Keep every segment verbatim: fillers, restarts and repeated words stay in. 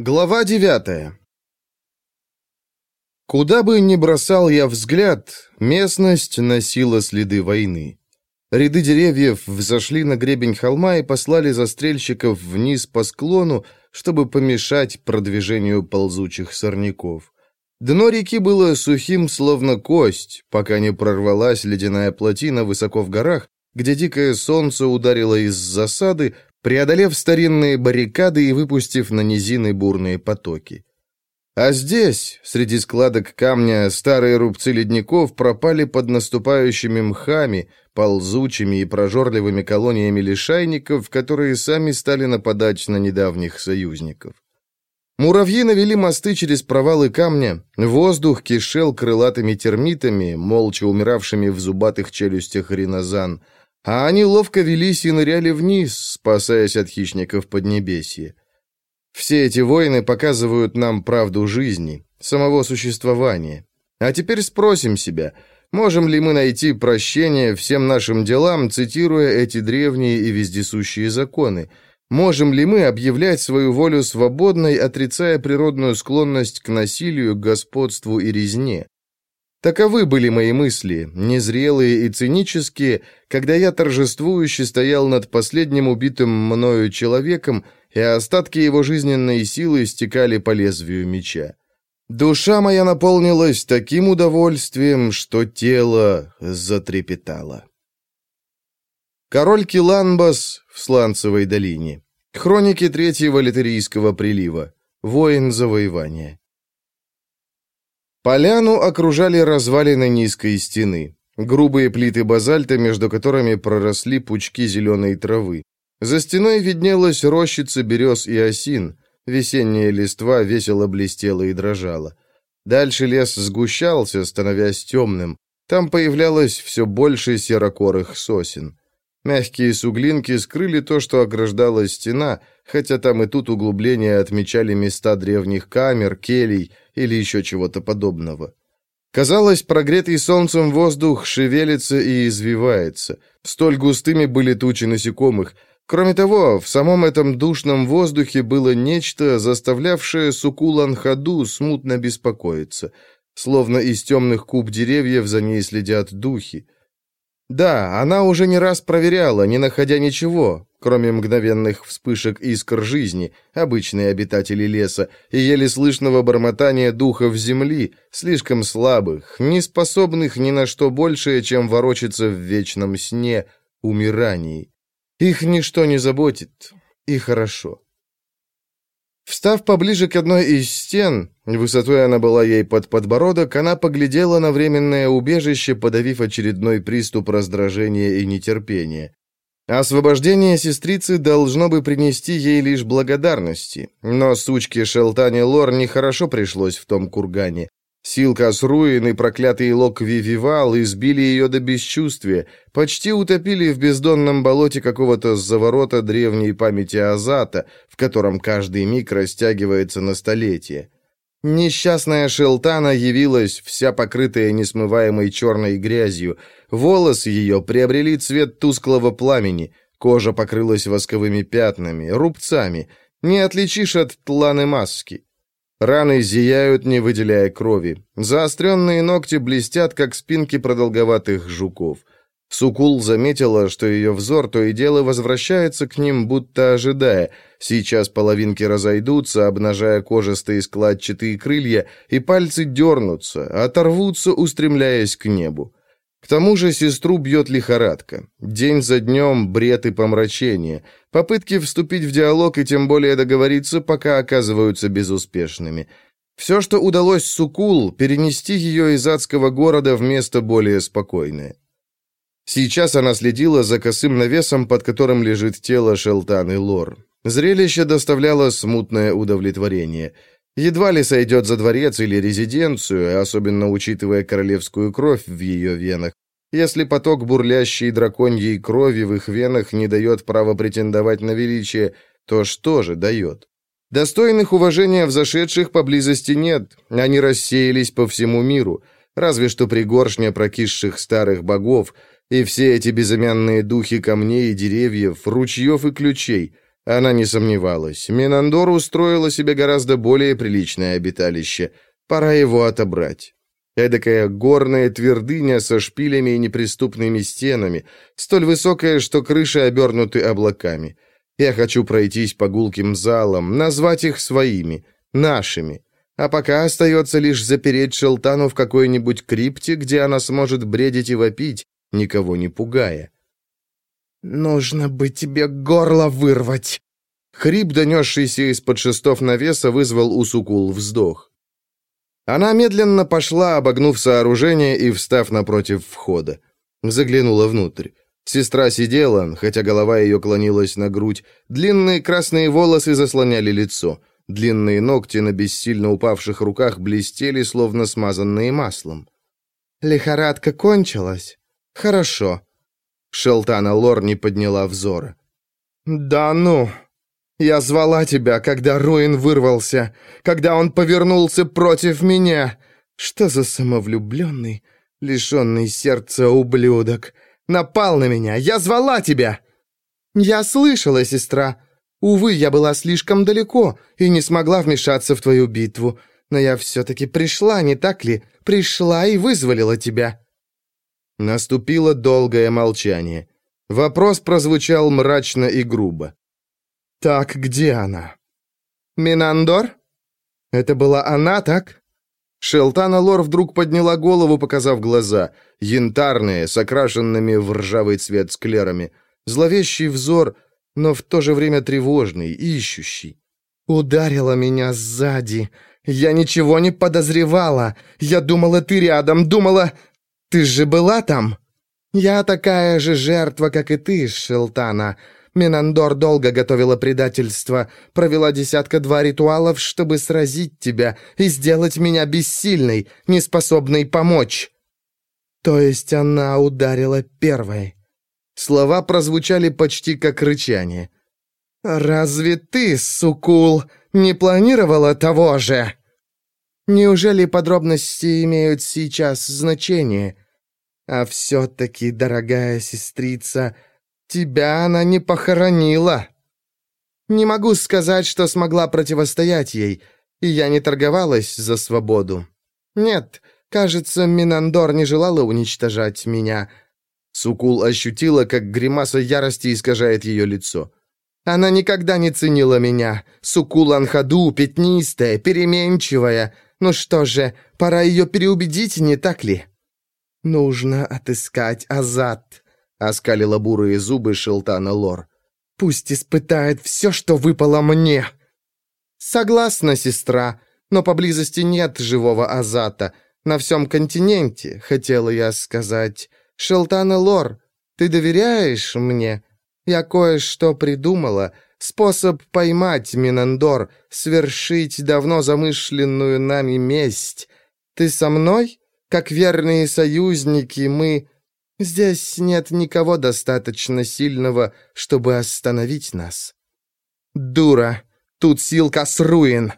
Глава девятая. Куда бы ни бросал я взгляд, местность носила следы войны. Ряды деревьев взошли на гребень холма и послали застрельщиков вниз по склону, чтобы помешать продвижению ползучих сорняков. Дно реки было сухим, словно кость, пока не прорвалась ледяная плотина высоко в горах, где дикое солнце ударило из засады, преодолев старинные баррикады и выпустив на низины бурные потоки. А здесь, среди складок камня, старые рубцы ледников пропали под наступающими мхами, ползучими и прожорливыми колониями лишайников, которые сами стали нападать на недавних союзников. Муравьи навели мосты через провалы камня, воздух кишел крылатыми термитами, молча умиравшими в зубатых челюстях ринозан, а они ловко велись и ныряли вниз, спасаясь от хищников Поднебесья. Все эти войны показывают нам правду жизни, самого существования. А теперь спросим себя, можем ли мы найти прощение всем нашим делам, цитируя эти древние и вездесущие законы? Можем ли мы объявлять свою волю свободной, отрицая природную склонность к насилию, господству и резне? Таковы были мои мысли, незрелые и цинические, когда я торжествующе стоял над последним убитым мною человеком, и остатки его жизненной силы стекали по лезвию меча. Душа моя наполнилась таким удовольствием, что тело затрепетало. Король Киланбас в Сланцевой долине. Хроники Третьего Литерийского прилива. Воин завоевания. Поляну окружали развалины низкой стены, грубые плиты базальта, между которыми проросли пучки зеленой травы. За стеной виднелась рощица берез и осин, весенняя листва весело блестела и дрожала. Дальше лес сгущался, становясь темным, там появлялось все больше серокорых сосен. Мягкие суглинки скрыли то, что ограждала стена, хотя там и тут углубления отмечали места древних камер, келий или еще чего-то подобного. Казалось, прогретый солнцем воздух шевелится и извивается. Столь густыми были тучи насекомых. Кроме того, в самом этом душном воздухе было нечто, заставлявшее Сукулан-Хаду смутно беспокоиться. Словно из темных куб деревьев за ней следят духи. Да, она уже не раз проверяла, не находя ничего, кроме мгновенных вспышек искр жизни, обычные обитатели леса, и еле слышного бормотания духов земли, слишком слабых, не способных ни на что большее, чем ворочаться в вечном сне, умирании. Их ничто не заботит, и хорошо. Встав поближе к одной из стен, высотой она была ей под подбородок, она поглядела на временное убежище, подавив очередной приступ раздражения и нетерпения. Освобождение сестрицы должно бы принести ей лишь благодарности, но сучке Шелтане Лор нехорошо пришлось в том кургане. Силкас Руин и проклятый Лок Вививал избили ее до бесчувствия, почти утопили в бездонном болоте какого-то заворота древней памяти Азата, в котором каждый миг растягивается на столетие. Несчастная Шелтана явилась, вся покрытая несмываемой черной грязью, волосы ее приобрели цвет тусклого пламени, кожа покрылась восковыми пятнами, рубцами, не отличишь от тланы маски. Раны зияют, не выделяя крови. Заостренные ногти блестят, как спинки продолговатых жуков. Сукул заметила, что ее взор то и дело возвращается к ним, будто ожидая. Сейчас половинки разойдутся, обнажая кожистые складчатые крылья, и пальцы дернутся, оторвутся, устремляясь к небу. К тому же сестру бьет лихорадка. День за днем бред и помрачение. Попытки вступить в диалог и тем более договориться пока оказываются безуспешными. Все, что удалось Сукул, перенести ее из адского города в место более спокойное. Сейчас она следила за косым навесом, под которым лежит тело Шелтаны Лор. Зрелище доставляло смутное удовлетворение. Едва ли сойдет за дворец или резиденцию, особенно учитывая королевскую кровь в ее венах. Если поток бурлящей драконьей крови в их венах не дает права претендовать на величие, то что же дает? Достойных уважения взошедших поблизости нет, они рассеялись по всему миру, разве что пригоршня прокисших старых богов, и все эти безымянные духи камней и деревьев, ручьев и ключей. Она не сомневалась. Минандор устроила себе гораздо более приличное обиталище. Пора его отобрать. Эдакая горная твердыня со шпилями и неприступными стенами, столь высокая, что крыши обернуты облаками. Я хочу пройтись по гулким залам, назвать их своими, нашими. А пока остается лишь запереть Шелтану в какой-нибудь крипте, где она сможет бредить и вопить, никого не пугая. «Нужно бы тебе горло вырвать!» Хрип, донесшийся из-под шестов навеса, вызвал у Суккул вздох. Она медленно пошла, обогнув сооружение и встав напротив входа. Заглянула внутрь. Сестра сидела, хотя голова ее клонилась на грудь. Длинные красные волосы заслоняли лицо. Длинные ногти на бессильно упавших руках блестели, словно смазанные маслом. «Лихорадка кончилась? Хорошо». Шелтана Лор не подняла взора. «Да ну! Я звала тебя, когда Руин вырвался, когда он повернулся против меня. Что за самовлюбленный, лишенный сердца ублюдок? Напал на меня! Я звала тебя!» «Я слышала, сестра. Увы, я была слишком далеко и не смогла вмешаться в твою битву. Но я все-таки пришла, не так ли? Пришла и вызволила тебя». Наступило долгое молчание. Вопрос прозвучал мрачно и грубо. «Так где она?» «Минандор? Это была она, так?» Шелтана Лор вдруг подняла голову, показав глаза, янтарные, с окрашенными в ржавый цвет склерами, зловещий взор, но в то же время тревожный, ищущий. «Ударила меня сзади. Я ничего не подозревала. Я думала, ты рядом, думала... Ты же была там? Я такая же жертва, как и ты, Шелтана. Минандор долго готовила предательство, провела десятка-два ритуалов, чтобы сразить тебя и сделать меня бессильной, неспособной помочь». «То есть она ударила первой?» Слова прозвучали почти как рычание. «Разве ты, Суккул, не планировала того же?» «Неужели подробности имеют сейчас значение? А все-таки, дорогая сестрица, тебя она не похоронила. Не могу сказать, что смогла противостоять ей, и я не торговалась за свободу. Нет, кажется, Минандор не желала уничтожать меня». Суккул ощутила, как гримаса ярости искажает ее лицо. «Она никогда не ценила меня. Суккул Анхаду, пятнистая, переменчивая. Ну что же, пора ее переубедить, не так ли?» «Нужно отыскать Азат», — оскалила бурые зубы Шелтана Лор. «Пусть испытает все, что выпало мне». «Согласна, сестра, но поблизости нет живого Азата. На всем континенте, хотела я сказать. Шелтана Лор, ты доверяешь мне? Я кое-что придумала. Способ поймать Минандор, свершить давно замышленную нами месть. Ты со мной? Как верные союзники мы... Здесь нет никого достаточно сильного, чтобы остановить нас». «Дура! Тут Силкас Руин!»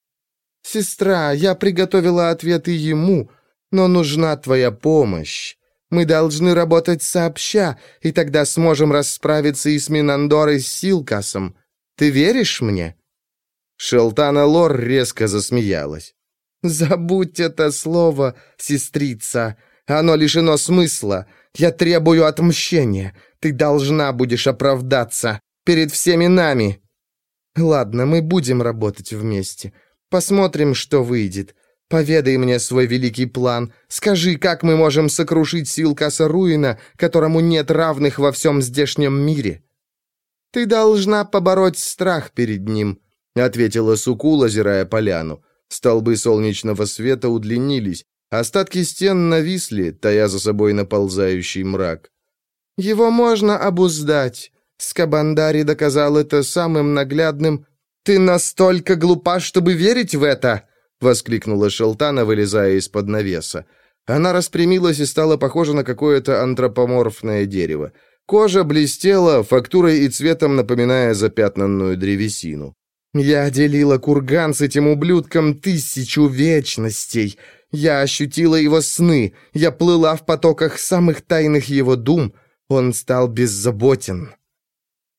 «Сестра, я приготовила ответ и ему, но нужна твоя помощь. Мы должны работать сообща, и тогда сможем расправиться и с Минандор, и с Силкасом. Ты веришь мне?» Шелтана Лор резко засмеялась. «Забудь это слово, сестрица. Оно лишено смысла. Я требую отмщения. Ты должна будешь оправдаться перед всеми нами». «Ладно, мы будем работать вместе. Посмотрим, что выйдет. Поведай мне свой великий план. Скажи, как мы можем сокрушить Силкаса Руина, которому нет равных во всем здешнем мире?» «Ты должна побороть страх перед ним», — ответила Суккул, озирая поляну. Столбы солнечного света удлинились, остатки стен нависли, тая за собой наползающий мрак. «Его можно обуздать. Скабандари доказал это самым наглядным...» «Ты настолько глупа, чтобы верить в это!» — воскликнула Шелтана, вылезая из-под навеса. Она распрямилась и стала похожа на какое-то антропоморфное дерево. Кожа блестела, фактурой и цветом напоминая запятнанную древесину. «Я делила курган с этим ублюдком тысячу вечностей. Я ощутила его сны. Я плыла в потоках самых тайных его дум. Он стал беззаботен».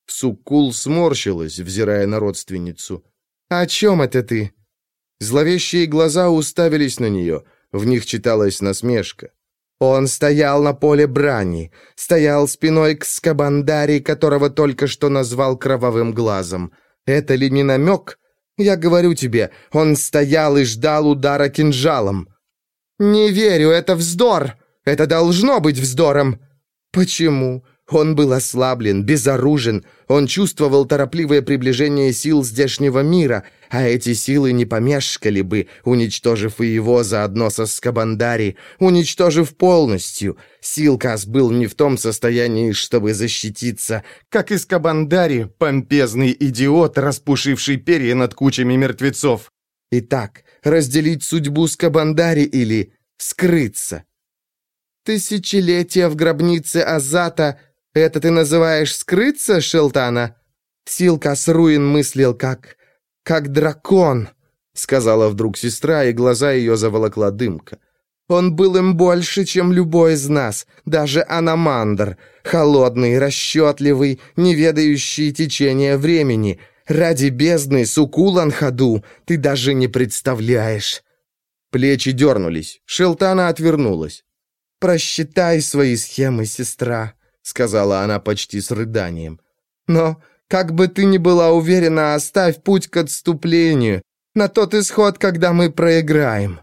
Суккул сморщилась, взирая на родственницу. «О чем это ты?» Зловещие глаза уставились на нее. В них читалась насмешка. «Он стоял на поле брани, стоял спиной к Скабандари, которого только что назвал кровавым глазом. Это ли не намек? Я говорю тебе, он стоял и ждал удара кинжалом». «Не верю, это вздор! Это должно быть вздором!» «Почему?» Он был ослаблен, безоружен, он чувствовал торопливое приближение сил здешнего мира, а эти силы не помешкали бы, уничтожив и его заодно со Скабандари, уничтожив полностью. Силкас был не в том состоянии, чтобы защититься, как и Скабандари, помпезный идиот, распушивший перья над кучами мертвецов. Итак, разделить судьбу Скабандари или скрыться? Тысячелетия в гробнице Азата — это ты называешь скрыться, Шелтана? Силкас Руин мыслил как... как дракон, сказала вдруг сестра, и глаза ее заволокла дымка. Он был им больше, чем любой из нас, даже Аномандр, холодный, расчетливый, не ведающий течения времени. Ради бездны, Суккул-Анхаду, ты даже не представляешь. Плечи дернулись, Шелтана отвернулась. «Просчитай свои схемы, сестра», — сказала она почти с рыданием. «Но, как бы ты ни была уверена, оставь путь к отступлению, на тот исход, когда мы проиграем».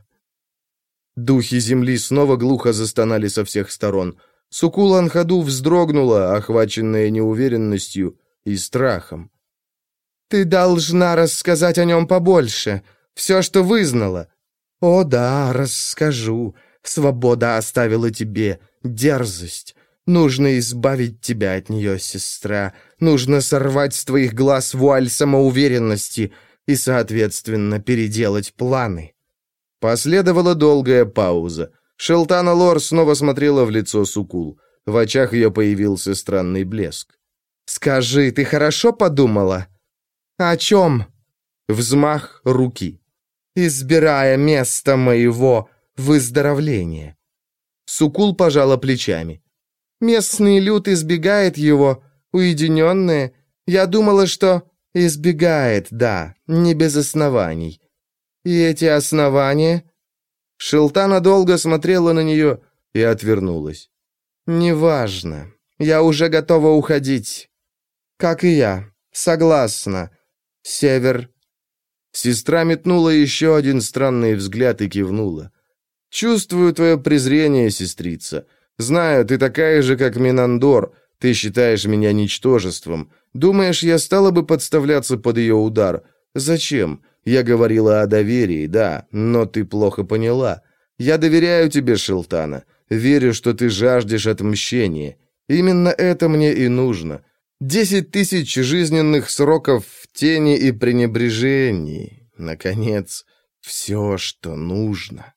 Духи земли снова глухо застонали со всех сторон. Суккул-Анхаду вздрогнула, охваченная неуверенностью и страхом. «Ты должна рассказать о нем побольше, все, что вызнала». «О да, расскажу. Свобода оставила тебе дерзость. Нужно избавить тебя от нее, сестра. Нужно сорвать с твоих глаз вуаль самоуверенности и, соответственно, переделать планы». Последовала долгая пауза. Шелтана Лор снова смотрела в лицо Суккул. В очах ее появился странный блеск. «Скажи, ты хорошо подумала?» «О чем?» Взмах руки. «Избирая место моего выздоровления». Суккул пожала плечами. «Местный люд избегает его, уединенное. Я думала, что...» «Избегает, да, не без оснований». «И эти основания?» Шелтана долго смотрела на нее и отвернулась. «Неважно. Я уже готова уходить». «Как и я. Согласна. Север...» Сестра метнула еще один странный взгляд и кивнула. «Чувствую твое презрение, сестрица. Знаю, ты такая же, как Минандор. Ты считаешь меня ничтожеством. Думаешь, я стала бы подставляться под ее удар? Зачем? Я говорила о доверии, да, но ты плохо поняла. Я доверяю тебе, Шелтана. Верю, что ты жаждешь отмщения. Именно это мне и нужно. Десять тысяч жизненных сроков в тени и пренебрежении. Наконец, все, что нужно».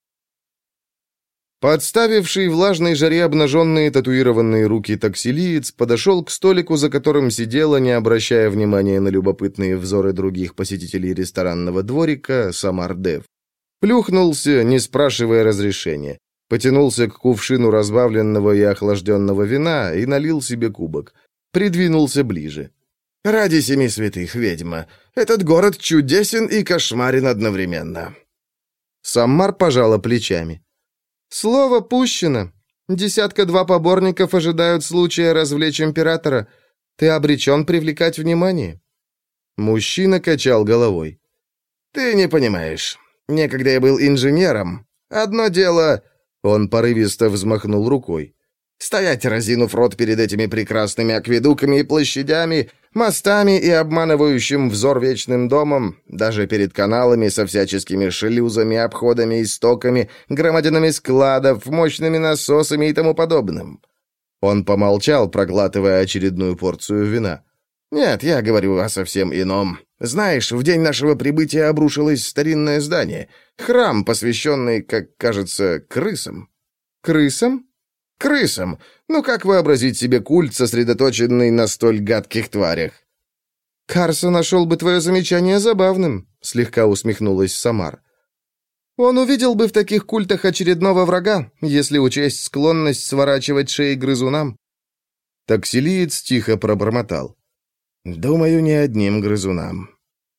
Подставивший влажной жаре обнаженные татуированные руки таксилиец подошел к столику, за которым сидела, не обращая внимания на любопытные взоры других посетителей ресторанного дворика, Самар Дев. Плюхнулся, не спрашивая разрешения. Потянулся к кувшину разбавленного и охлажденного вина и налил себе кубок. Придвинулся ближе. «Ради семи святых, ведьма, этот город чудесен и кошмарен одновременно». Саммар пожала плечами. «Слово пущено. Десятка-два поборников ожидают случая развлечь императора. Ты обречен привлекать внимание». Мужчина качал головой. «Ты не понимаешь. Некогда я был инженером. Одно дело...» Он порывисто взмахнул рукой. «Стоять, разинув рот перед этими прекрасными акведуками и площадями, мостами и обманывающим взор вечным домом, даже перед каналами со всяческими шлюзами, обходами, истоками, громадинами складов, мощными насосами и тому подобным». Он помолчал, проглатывая очередную порцию вина. «Нет, я говорю о совсем ином. Знаешь, в день нашего прибытия обрушилось старинное здание. Храм, посвященный, как кажется, крысам». «Крысам?» «Крысам! Ну как вообразить себе культ, сосредоточенный на столь гадких тварях?» «Карса нашел бы твое замечание забавным», — слегка усмехнулась Самар. «Он увидел бы в таких культах очередного врага, если учесть склонность сворачивать шеи грызунам». Таксилиец тихо пробормотал. Думаю, не одним грызунам.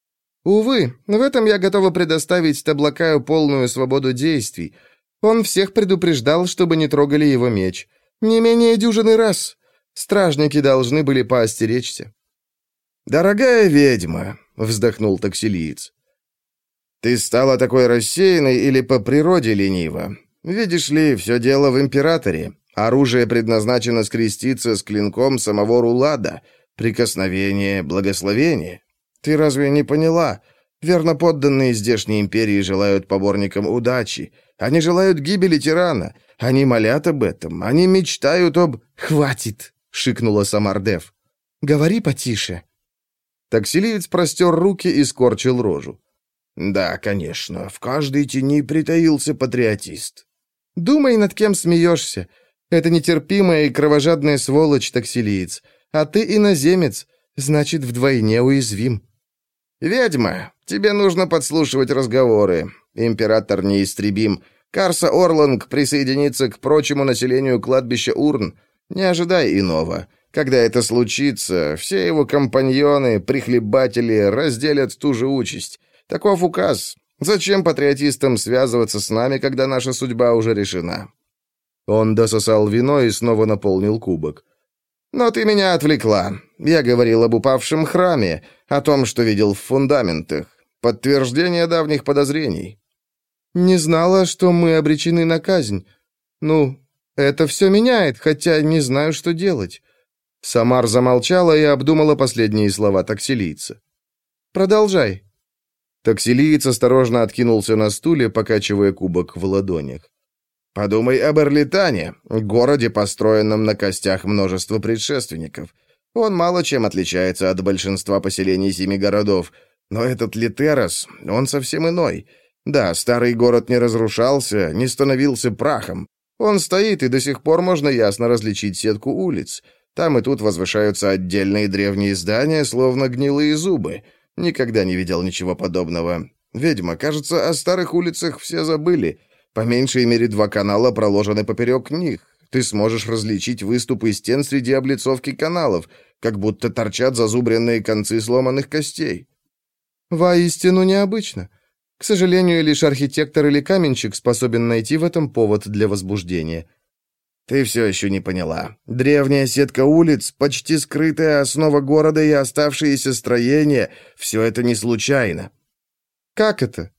Увы, в этом я готова предоставить Таблакаю полную свободу действий. Он всех предупреждал, чтобы не трогали его меч. Не менее дюжины раз. Стражники должны были поостеречься. «Дорогая ведьма», — вздохнул таксилиец, — «ты стала такой рассеянной или по природе ленива? Видишь ли, все дело в императоре. Оружие предназначено скреститься с клинком самого Рулада. Прикосновение, благословение. Ты разве не поняла? Верноподданные здешней империи желают поборникам удачи. Они желают гибели тирана. Они молят об этом. Они мечтают об...» «Хватит!» — шикнула Самардев. «Говори потише». Таксилиец простер руки и скорчил рожу. «Да, конечно, в каждой тени притаился патриотист». «Думай, над кем смеешься. Это нетерпимая и кровожадная сволочь, таксилиец. А ты иноземец, значит, вдвойне уязвим». «Ведьма, тебе нужно подслушивать разговоры. Император неистребим. Карса Орланг присоединится к прочему населению кладбища Урн. Не ожидай иного. Когда это случится, все его компаньоны, прихлебатели разделят ту же участь. Таков указ. Зачем патриотистам связываться с нами, когда наша судьба уже решена?» Он дососал вино и снова наполнил кубок. «Но ты меня отвлекла. Я говорил об упавшем храме, о том, что видел в фундаментах. Подтверждение давних подозрений». «Не знала, что мы обречены на казнь. Ну, это все меняет, хотя не знаю, что делать». Самар замолчала и обдумала последние слова таксилийца. «Продолжай». Таксилиец осторожно откинулся на стуле, покачивая кубок в ладонях. «Подумай об Эрлитане, городе, построенном на костях множества предшественников. Он мало чем отличается от большинства поселений семи городов, но этот Литерос, он совсем иной. Да, старый город не разрушался, не становился прахом. Он стоит, и до сих пор можно ясно различить сетку улиц. Там и тут возвышаются отдельные древние здания, словно гнилые зубы. Никогда не видел ничего подобного. Ведьма, кажется, о старых улицах все забыли. По меньшей мере два канала проложены поперек них. Ты сможешь различить выступы стен среди облицовки каналов, как будто торчат зазубренные концы сломанных костей». «Воистину необычно. К сожалению, лишь архитектор или каменщик способен найти в этом повод для возбуждения». «Ты все еще не поняла. Древняя сетка улиц, почти скрытая основа города и оставшиеся строения — все это не случайно». «Как это?»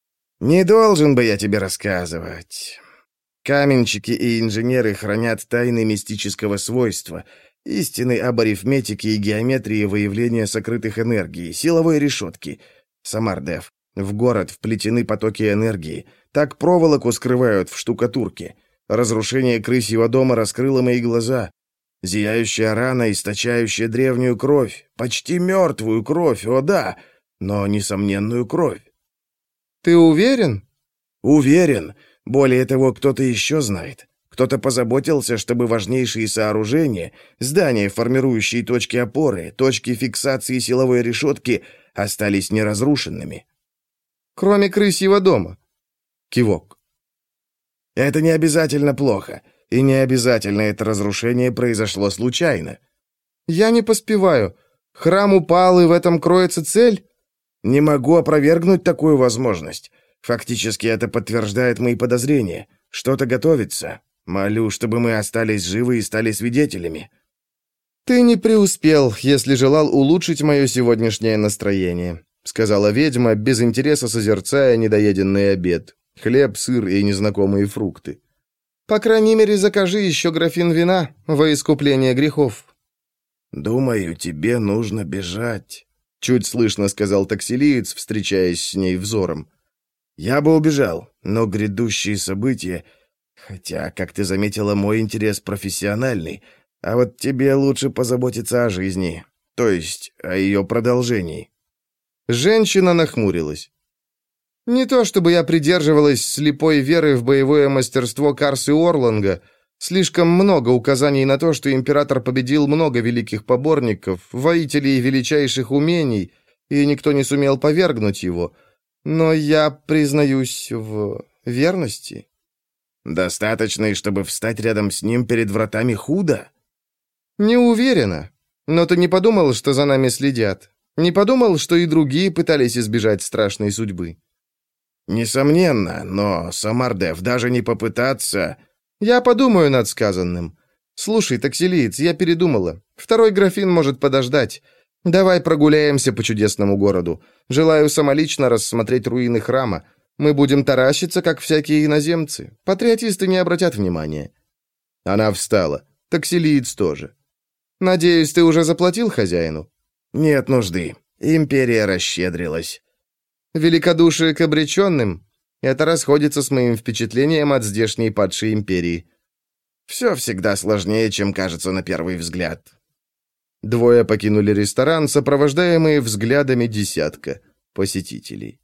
«Не должен бы я тебе рассказывать. Каменщики и инженеры хранят тайны мистического свойства, истины об арифметике и геометрии выявления сокрытых энергий, силовой решетки. Самардев, в город вплетены потоки энергии, так проволоку скрывают в штукатурке. Разрушение крысьего дома раскрыло мои глаза. Зияющая рана, источающая древнюю кровь, почти мертвую кровь, о да, но несомненную кровь». «Ты уверен?» «Уверен. Более того, кто-то еще знает. Кто-то позаботился, чтобы важнейшие сооружения, здания, формирующие точки опоры, точки фиксации силовой решетки, остались неразрушенными». «Кроме крысьего дома?» Кивок. «Это не обязательно плохо, и не обязательно это разрушение произошло случайно». «Я не поспеваю. Храм упал, и в этом кроется цель?» «Не могу опровергнуть такую возможность. Фактически это подтверждает мои подозрения. Что-то готовится. Молю, чтобы мы остались живы и стали свидетелями». «Ты не преуспел, если желал улучшить мое сегодняшнее настроение», сказала ведьма, без интереса созерцая недоеденный обед. Хлеб, сыр и незнакомые фрукты. «По крайней мере, закажи еще графин вина во искупление грехов». «Думаю, тебе нужно бежать», — чуть слышно сказал таксилиец, встречаясь с ней взором. «Я бы убежал, но грядущие события... Хотя, как ты заметила, мой интерес профессиональный, а вот тебе лучше позаботиться о жизни, то есть о ее продолжении». Женщина нахмурилась. «Не то чтобы я придерживалась слепой веры в боевое мастерство Карсы Орланга. Слишком много указаний на то, что император победил много великих поборников, воителей величайших умений, и никто не сумел повергнуть его. Но я признаюсь в верности». «Достаточно, чтобы встать рядом с ним перед вратами Худа?» «Не уверена. Но ты не подумал, что за нами следят? Не подумал, что и другие пытались избежать страшной судьбы? Несомненно, но, Самардев, даже не попытаться... Я подумаю над сказанным. Слушай, таксилиец, я передумала. Второй графин может подождать. Давай прогуляемся по чудесному городу. Желаю самолично рассмотреть руины храма. Мы будем таращиться, как всякие иноземцы. Патриотисты не обратят внимания. Она встала. Таксилиец тоже. Надеюсь, ты уже заплатил хозяину? Нет нужды. Империя расщедрилась. Великодушие к обреченным. Это расходится с моим впечатлением от здешней падшей империи. Все всегда сложнее, чем кажется на первый взгляд. Двое покинули ресторан, сопровождаемые взглядами десятка посетителей.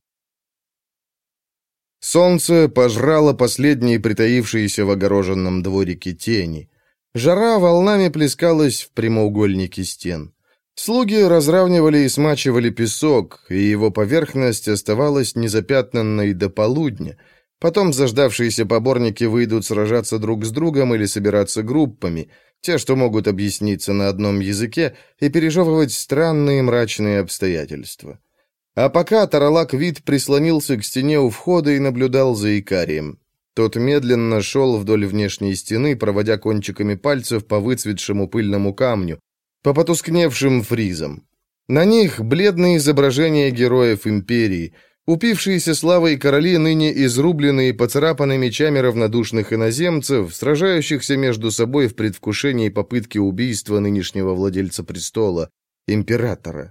Солнце пожрало последние притаившиеся в огороженном дворике тени. Жара волнами плескалась в прямоугольнике стен. Слуги разравнивали и смачивали песок, и его поверхность оставалась незапятнанной до полудня. Потом заждавшиеся поборники выйдут сражаться друг с другом или собираться группами, те, что могут объясниться на одном языке, и пережевывать странные мрачные обстоятельства. А пока Таралак Вид прислонился к стене у входа и наблюдал за Икарием. Тот медленно шел вдоль внешней стены, проводя кончиками пальцев по выцветшему пыльному камню, по потускневшим фризам. На них бледные изображения героев империи, упившиеся славой короли, ныне изрубленные и поцарапаны мечами равнодушных иноземцев, сражающихся между собой в предвкушении попытки убийства нынешнего владельца престола, императора.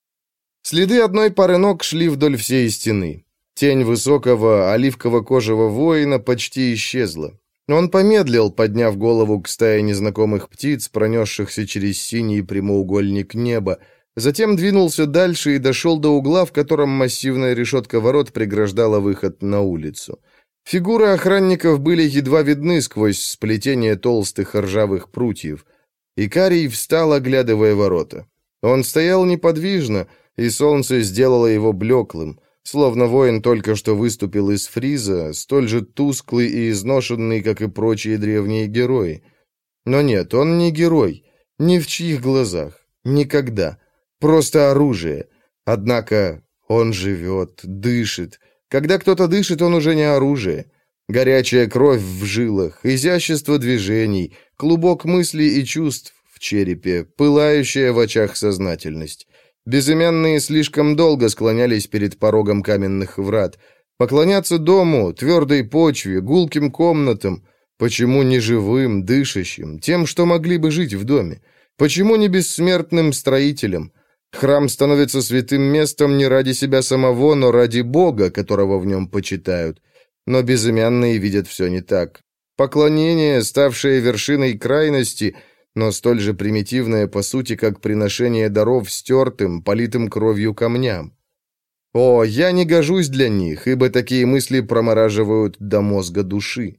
Следы одной пары ног шли вдоль всей стены. Тень высокого оливково-кожего воина почти исчезла. Он помедлил, подняв голову к стае незнакомых птиц, пронесшихся через синий прямоугольник неба, затем двинулся дальше и дошел до угла, в котором массивная решетка ворот преграждала выход на улицу. Фигуры охранников были едва видны сквозь сплетение толстых ржавых прутьев. Икарий встал, оглядывая ворота. Он стоял неподвижно, и солнце сделало его блеклым, словно воин только что выступил из фриза, столь же тусклый и изношенный, как и прочие древние герои. Но нет, он не герой, ни в чьих глазах, никогда. Просто оружие. Однако он живет, дышит. Когда кто-то дышит, он уже не оружие. Горячая кровь в жилах, изящество движений, клубок мыслей и чувств в черепе, пылающая в очах сознательность. Безымянные слишком долго склонялись перед порогом каменных врат. Поклоняться дому, твердой почве, гулким комнатам. Почему не живым, дышащим, тем, что могли бы жить в доме? Почему не бессмертным строителям? Храм становится святым местом не ради себя самого, но ради Бога, которого в нем почитают. Но безымянные видят все не так. Поклонение, ставшее вершиной крайности, но столь же примитивное по сути, как приношение даров стертым, политым кровью камням. О, я не гожусь для них, ибо такие мысли промораживают до мозга души.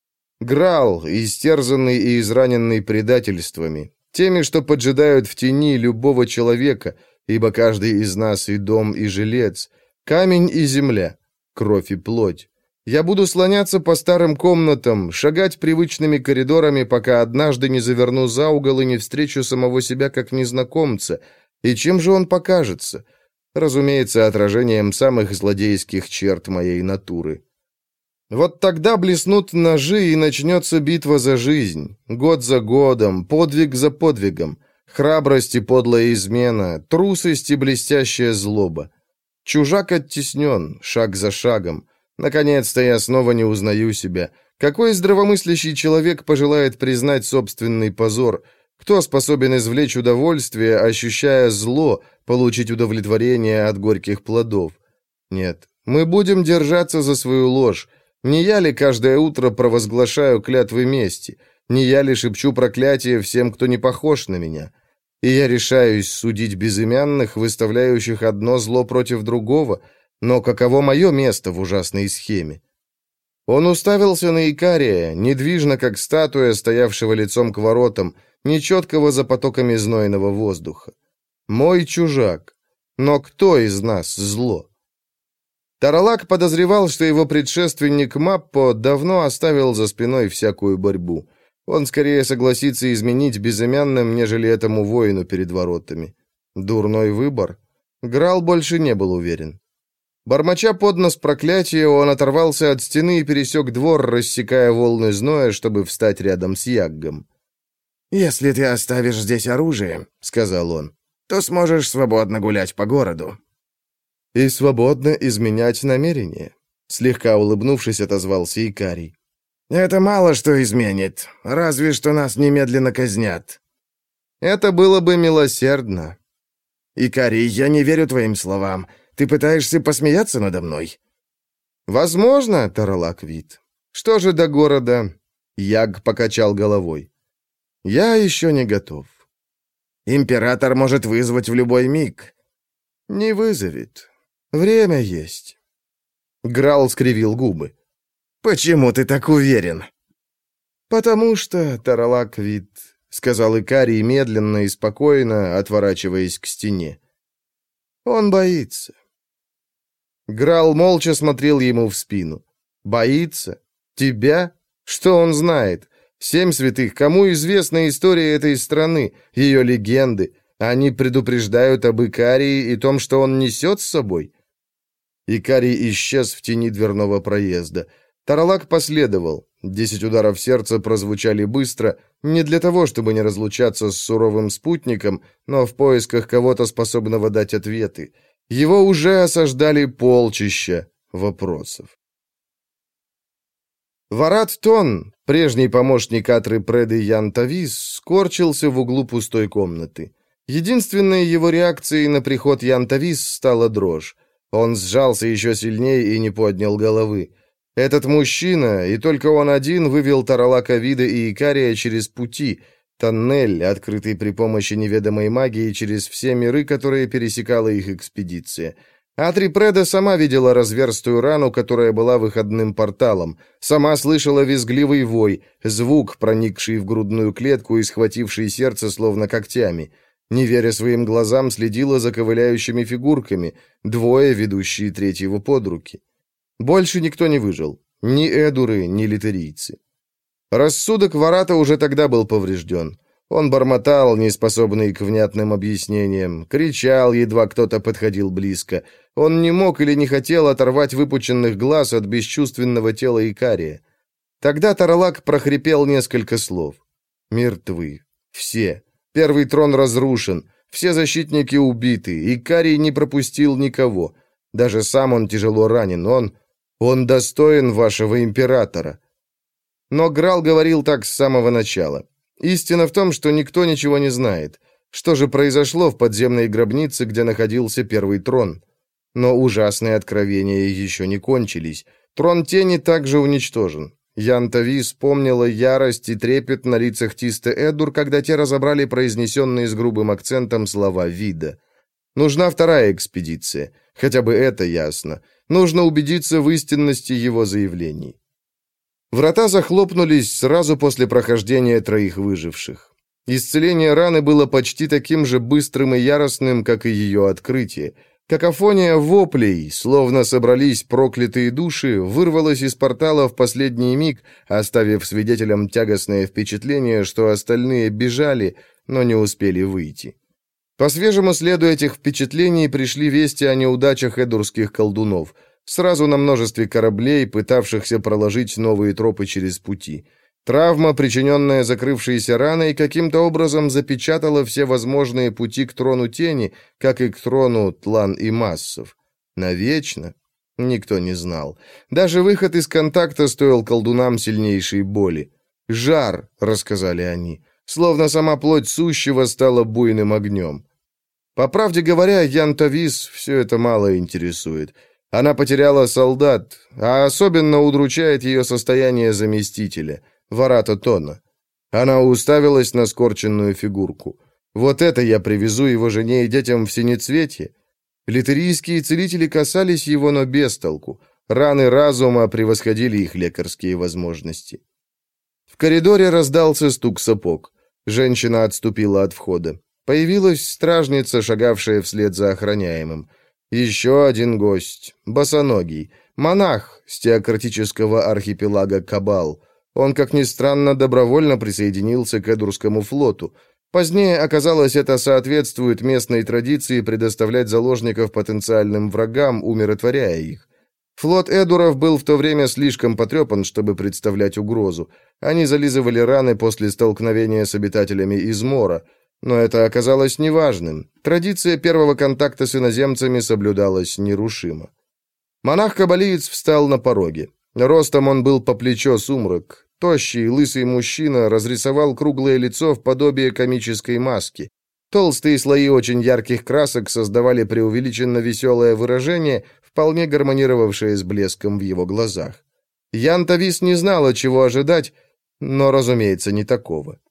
Граал, истерзанный и израненный предательствами, теми, что поджидают в тени любого человека, ибо каждый из нас и дом, и жилец, камень и земля, кровь и плоть. Я буду слоняться по старым комнатам, шагать привычными коридорами, пока однажды не заверну за угол и не встречу самого себя как незнакомца. И чем же он покажется? Разумеется, отражением самых злодейских черт моей натуры. Вот тогда блеснут ножи, и начнется битва за жизнь. Год за годом, подвиг за подвигом. Храбрость и подлая измена, трусость и блестящая злоба. Чужак оттеснен, шаг за шагом. Наконец-то я снова не узнаю себя. Какой здравомыслящий человек пожелает признать собственный позор? Кто способен извлечь удовольствие, ощущая зло, получить удовлетворение от горьких плодов? Нет, мы будем держаться за свою ложь. Не я ли каждое утро провозглашаю клятвы мести? Не я ли шепчу проклятие всем, кто не похож на меня? И я решаюсь судить безымянных, выставляющих одно зло против другого. Но каково мое место в ужасной схеме? Он уставился на Икария, недвижно, как статуя, стоявшего лицом к воротам, нечеткого за потоками знойного воздуха. Мой чужак. Но кто из нас зло? Таралак подозревал, что его предшественник Маппо давно оставил за спиной всякую борьбу. Он скорее согласится изменить безымянным, нежели этому воину перед воротами. Дурной выбор? Грал больше не был уверен. Бормоча под нос проклятия, он оторвался от стены и пересек двор, рассекая волны зноя, чтобы встать рядом с Яггом. «Если ты оставишь здесь оружие, — сказал он, — то сможешь свободно гулять по городу». «И свободно изменять намерения», — слегка улыбнувшись, отозвался Икарий. «Это мало что изменит, разве что нас немедленно казнят». «Это было бы милосердно». «Икарий, я не верю твоим словам. Ты пытаешься посмеяться надо мной?» «Возможно, Таралак-Вид. Что же до города?» Яг покачал головой. «Я еще не готов». «Император может вызвать в любой миг». «Не вызовет. Время есть». Грал скривил губы. «Почему ты так уверен?» «Потому что, Таралак-Вид», — сказал Икарий медленно и спокойно, отворачиваясь к стене. «Он боится». Грал молча смотрел ему в спину. «Боится? Тебя? Что он знает? Семь святых, кому известна история этой страны, ее легенды? Они предупреждают об Икарии и том, что он несет с собой». Икарий исчез в тени дверного проезда. Таралак последовал. Десять ударов сердца прозвучали быстро, не для того, чтобы не разлучаться с суровым спутником, но в поисках кого-то, способного дать ответы. Его уже осаждали полчища вопросов. Варат Тон, прежний помощник Атры Преды Ян Тавис, скорчился в углу пустой комнаты. Единственной его реакцией на приход Ян Тавис стала дрожь. Он сжался еще сильнее и не поднял головы. Этот мужчина, и только он один, вывел Таралака Вида и Икария через пути, тоннель, открытый при помощи неведомой магии через все миры, которые пересекала их экспедиция. Атри Преда сама видела разверстую рану, которая была выходным порталом, сама слышала визгливый вой, звук, проникший в грудную клетку и схвативший сердце словно когтями. Не веря своим глазам, следила за ковыляющими фигурками, двое, ведущие третьего под руки. Больше никто не выжил, ни эдуры, ни литерийцы. Рассудок Варата уже тогда был поврежден. Он бормотал, неспособный к внятным объяснениям, кричал, едва кто-то подходил близко. Он не мог или не хотел оторвать выпученных глаз от бесчувственного тела Икария. Тогда Таралак прохрипел несколько слов. «Мертвы. Все. Первый трон разрушен. Все защитники убиты. Икарий не пропустил никого. Даже сам он тяжело ранен. Он... он достоин вашего императора». Но Грал говорил так с самого начала. Истина в том, что никто ничего не знает. Что же произошло в подземной гробнице, где находился первый трон? Но ужасные откровения еще не кончились. Трон тени также уничтожен. Ян Тави вспомнила ярость и трепет на лицах Тисте Эдур, когда те разобрали произнесенные с грубым акцентом слова Вида. Нужна вторая экспедиция. Хотя бы это ясно. Нужно убедиться в истинности его заявлений. Врата захлопнулись сразу после прохождения троих выживших. Исцеление раны было почти таким же быстрым и яростным, как и ее открытие. Какофония воплей, словно собрались проклятые души, вырвалась из портала в последний миг, оставив свидетелям тягостное впечатление, что остальные бежали, но не успели выйти. По свежему следу этих впечатлений пришли вести о неудачах эдурских колдунов – сразу на множестве кораблей, пытавшихся проложить новые тропы через пути. Травма, причиненная закрывшейся раной, каким-то образом запечатала все возможные пути к трону тени, как и к трону тлан и массов. Навечно? Никто не знал. Даже выход из контакта стоил колдунам сильнейшей боли. «Жар», — рассказали они, словно сама плоть сущего стала буйным огнем. По правде говоря, Ян Тавис все это мало интересует. Она потеряла солдат, а особенно удручает ее состояние заместителя, Варата Тона. Она уставилась на скорченную фигурку. Вот это я привезу его жене и детям в Синецветье. Литерийские целители касались его, но без толку. Раны разума превосходили их лекарские возможности. В коридоре раздался стук сапог. Женщина отступила от входа. Появилась стражница, шагавшая вслед за охраняемым. Еще один гость, босоногий, монах с теократического архипелага Кабал. Он, как ни странно, добровольно присоединился к Эдурскому флоту. Позднее оказалось, это соответствует местной традиции предоставлять заложников потенциальным врагам, умиротворяя их. Флот Эдуров был в то время слишком потрепан, чтобы представлять угрозу. Они зализывали раны после столкновения с обитателями Измора. Но это оказалось неважным. Традиция первого контакта с иноземцами соблюдалась нерушимо. Монах-каббалиец встал на пороге. Ростом он был по плечо сумрак. Тощий, лысый мужчина разрисовал круглое лицо в подобие комической маски. Толстые слои очень ярких красок создавали преувеличенно веселое выражение, вполне гармонировавшее с блеском в его глазах. Ян Тавис не знала, чего ожидать, но, разумеется, не такого.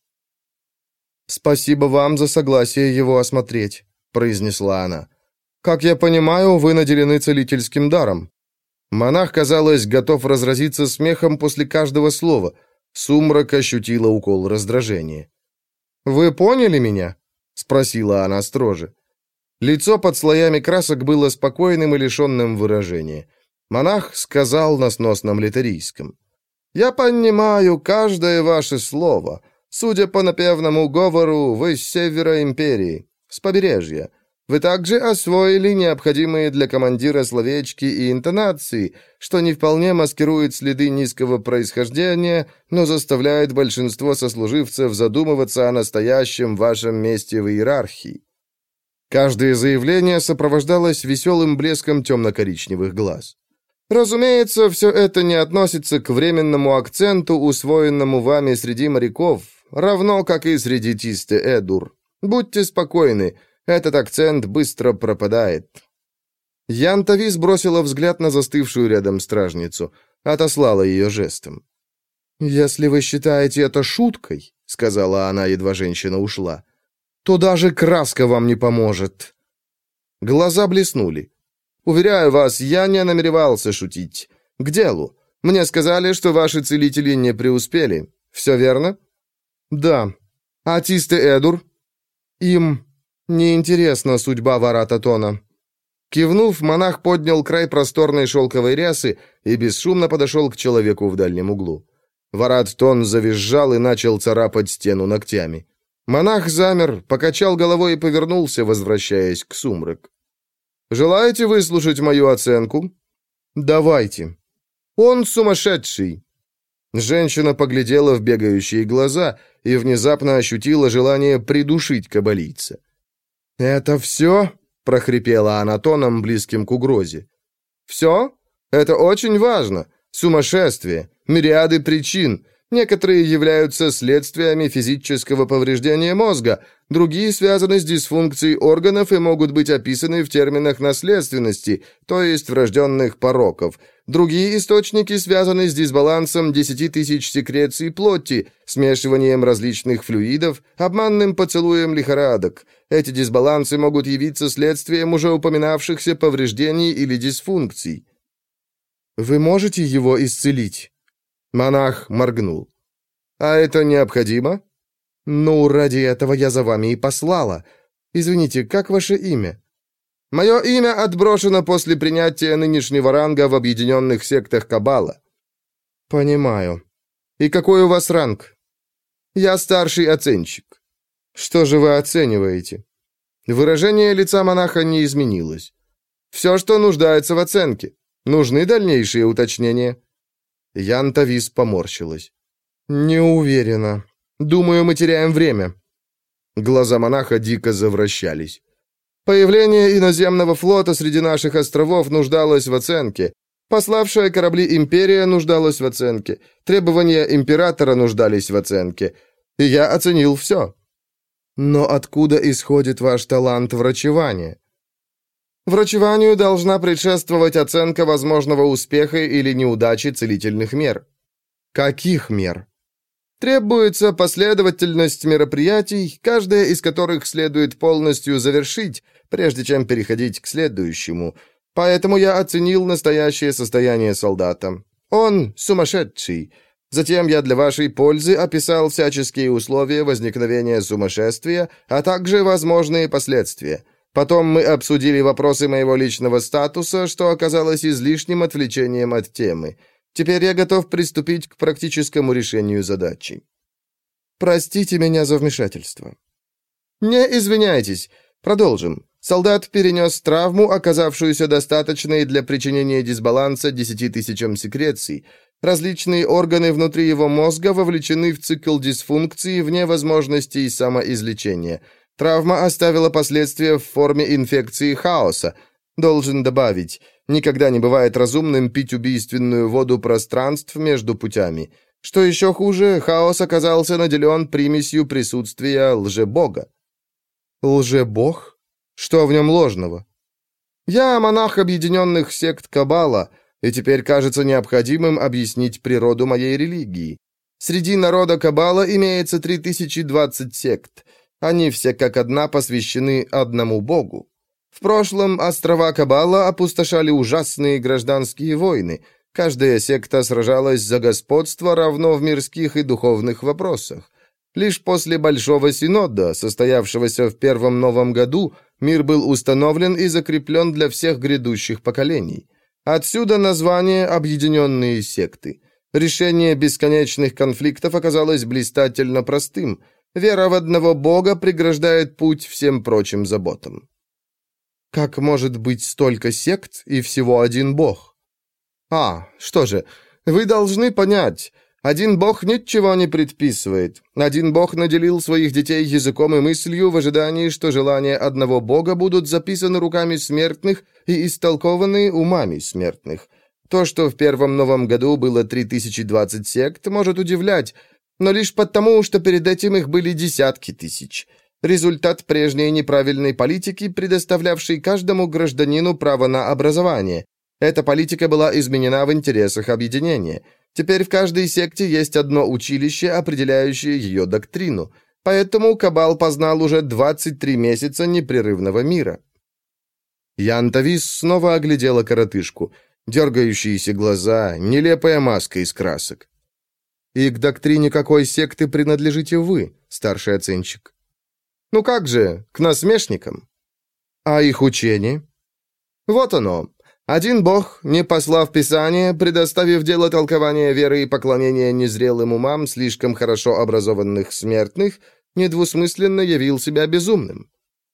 «Спасибо вам за согласие его осмотреть», — произнесла она. «Как я понимаю, вы наделены целительским даром». Монах, казалось, готов разразиться смехом после каждого слова. Сумрак ощутила укол раздражения. «Вы поняли меня?» — спросила она строже. Лицо под слоями красок было спокойным и лишенным выражения. Монах сказал на сносном литарийском: «Я понимаю каждое ваше слово. Судя по напевному говору, вы с севера империи, с побережья. Вы также освоили необходимые для командира словечки и интонации, что не вполне маскирует следы низкого происхождения, но заставляет большинство сослуживцев задумываться о настоящем вашем месте в иерархии». Каждое заявление сопровождалось веселым блеском темно-коричневых глаз. «Разумеется, все это не относится к временному акценту, усвоенному вами среди моряков, равно как и среди Тисте-Эдур. Будьте спокойны. Этот акцент быстро пропадает». Ян Тавис бросила взгляд на застывшую рядом стражницу, отослала ее жестом. «Если вы считаете это шуткой, — сказала она, едва женщина ушла, — то даже краска вам не поможет». Глаза блеснули. «Уверяю вас, я не намеревался шутить. К делу. Мне сказали, что ваши целители не преуспели. Все верно?» «Да. А Тисте-Эдур?» «Им неинтересна судьба Варата Тона». Кивнув, монах поднял край просторной шелковой рясы и бесшумно подошел к человеку в дальнем углу. Варат Тон завизжал и начал царапать стену ногтями. Монах замер, покачал головой и повернулся, возвращаясь к сумрак. «Желаете выслушать мою оценку?» «Давайте». «Он сумасшедший». Женщина поглядела в бегающие глаза и внезапно ощутила желание придушить каббалийца. «Это все?» — прохрипела она тоном, близким к угрозе. «Все? Это очень важно. Сумасшествие, мириады причин. Некоторые являются следствиями физического повреждения мозга, другие связаны с дисфункцией органов и могут быть описаны в терминах наследственности, то есть врожденных пороков. Другие источники связаны с дисбалансом десяти тысяч секреций плоти, смешиванием различных флюидов, обманным поцелуем лихорадок. Эти дисбалансы могут явиться следствием уже упоминавшихся повреждений или дисфункций». «Вы можете его исцелить?» Монах моргнул. «А это необходимо?» «Ну, ради этого я за вами и послала. Извините, как ваше имя?» «Мое имя отброшено после принятия нынешнего ранга в объединенных сектах Каббала». «Понимаю. И какой у вас ранг?» «Я старший оценщик». «Что же вы оцениваете?» Выражение лица монаха не изменилось. «Все, что нуждается в оценке. Нужны дальнейшие уточнения?» Ян Тавис поморщилась. «Не уверена. Думаю, мы теряем время». Глаза монаха дико завращались. «Появление иноземного флота среди наших островов нуждалось в оценке. Пославшая корабли империя нуждалась в оценке. Требования императора нуждались в оценке. И я оценил все». «Но откуда исходит ваш талант врачевания?» Врачеванию должна предшествовать оценка возможного успеха или неудачи целительных мер. Каких мер? Требуется последовательность мероприятий, каждая из которых следует полностью завершить, прежде чем переходить к следующему. Поэтому я оценил настоящее состояние солдата. Он сумасшедший. Затем я для вашей пользы описал всяческие условия возникновения сумасшествия, а также возможные последствия. Потом мы обсудили вопросы моего личного статуса, что оказалось излишним отвлечением от темы. Теперь я готов приступить к практическому решению задачи. Простите меня за вмешательство. Не извиняйтесь. Продолжим. Солдат перенес травму, оказавшуюся достаточной для причинения дисбаланса десяти тысячам секреций. Различные органы внутри его мозга вовлечены в цикл дисфункции вне возможностей самоизлечения. Травма оставила последствия в форме инфекции хаоса. Должен добавить, никогда не бывает разумным пить убийственную воду пространств между путями. Что еще хуже, хаос оказался наделен примесью присутствия лжебога. Лжебог? Что в нем ложного? Я монах объединенных сект Каббала, и теперь кажется необходимым объяснить природу моей религии. Среди народа Каббала имеется три тысячи двадцать сект. Они все как одна посвящены одному богу. В прошлом острова Каббала опустошали ужасные гражданские войны. Каждая секта сражалась за господство равно в мирских и духовных вопросах. Лишь после Большого Синода, состоявшегося в первом новом году, мир был установлен и закреплен для всех грядущих поколений. Отсюда название «Объединенные секты». Решение бесконечных конфликтов оказалось блистательно простым. Вера в одного Бога преграждает путь всем прочим заботам. Как может быть столько сект и всего один Бог? А, что же, вы должны понять, один Бог ничего не предписывает. Один Бог наделил своих детей языком и мыслью в ожидании, что желания одного Бога будут записаны руками смертных и истолкованы умами смертных. То, что в первом новом году было три тысячи двадцать сект, может удивлять, но лишь потому, что перед этим их были десятки тысяч. Результат прежней неправильной политики, предоставлявшей каждому гражданину право на образование. Эта политика была изменена в интересах объединения. Теперь в каждой секте есть одно училище, определяющее ее доктрину. Поэтому Каббал познал уже двадцать три месяца непрерывного мира. Янтавис снова оглядела коротышку. Дергающиеся глаза, нелепая маска из красок. «И к доктрине какой секты принадлежите вы, старший оценщик?» «Ну как же, к насмешникам». «А их учение?» «Вот оно. Один Бог, не послав Писание, предоставив дело толкования веры и поклонения незрелым умам слишком хорошо образованных смертных, недвусмысленно явил себя безумным».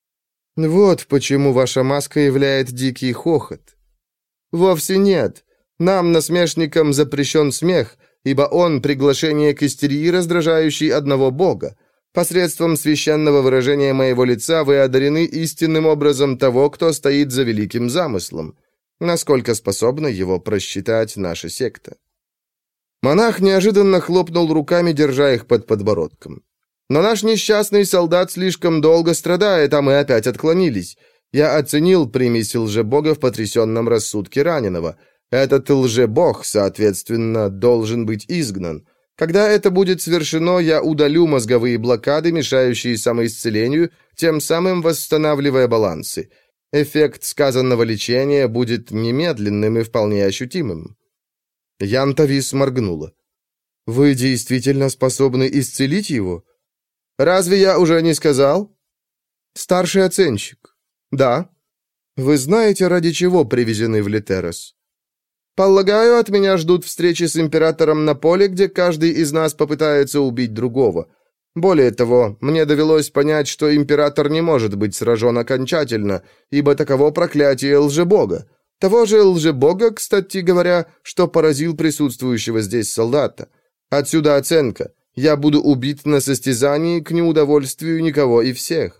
«Вот почему ваша маска являет дикий хохот». «Вовсе нет. Нам, насмешникам, запрещен смех, ибо он — приглашение к истерии, раздражающей одного Бога. Посредством священного выражения моего лица вы одарены истинным образом того, кто стоит за великим замыслом. Насколько способна его просчитать наша секта?» Монах неожиданно хлопнул руками, держа их под подбородком. «Но наш несчастный солдат слишком долго страдает, а мы опять отклонились. Я оценил примесь лжебога в потрясенном рассудке раненого. Этот лжебог, соответственно, должен быть изгнан. Когда это будет совершено, я удалю мозговые блокады, мешающие самоисцелению, тем самым восстанавливая балансы. Эффект сказанного лечения будет немедленным и вполне ощутимым». Янтавис моргнула. «Вы действительно способны исцелить его? Разве я уже не сказал?» «Старший оценщик». «Да». «Вы знаете, ради чего привезены в Литерос?» «Полагаю, от меня ждут встречи с императором на поле, где каждый из нас попытается убить другого. Более того, мне довелось понять, что император не может быть сражен окончательно, ибо таково проклятие лжебога. Того же лжебога, кстати говоря, что поразил присутствующего здесь солдата. Отсюда оценка. Я буду убит на состязании к неудовольствию никого и всех».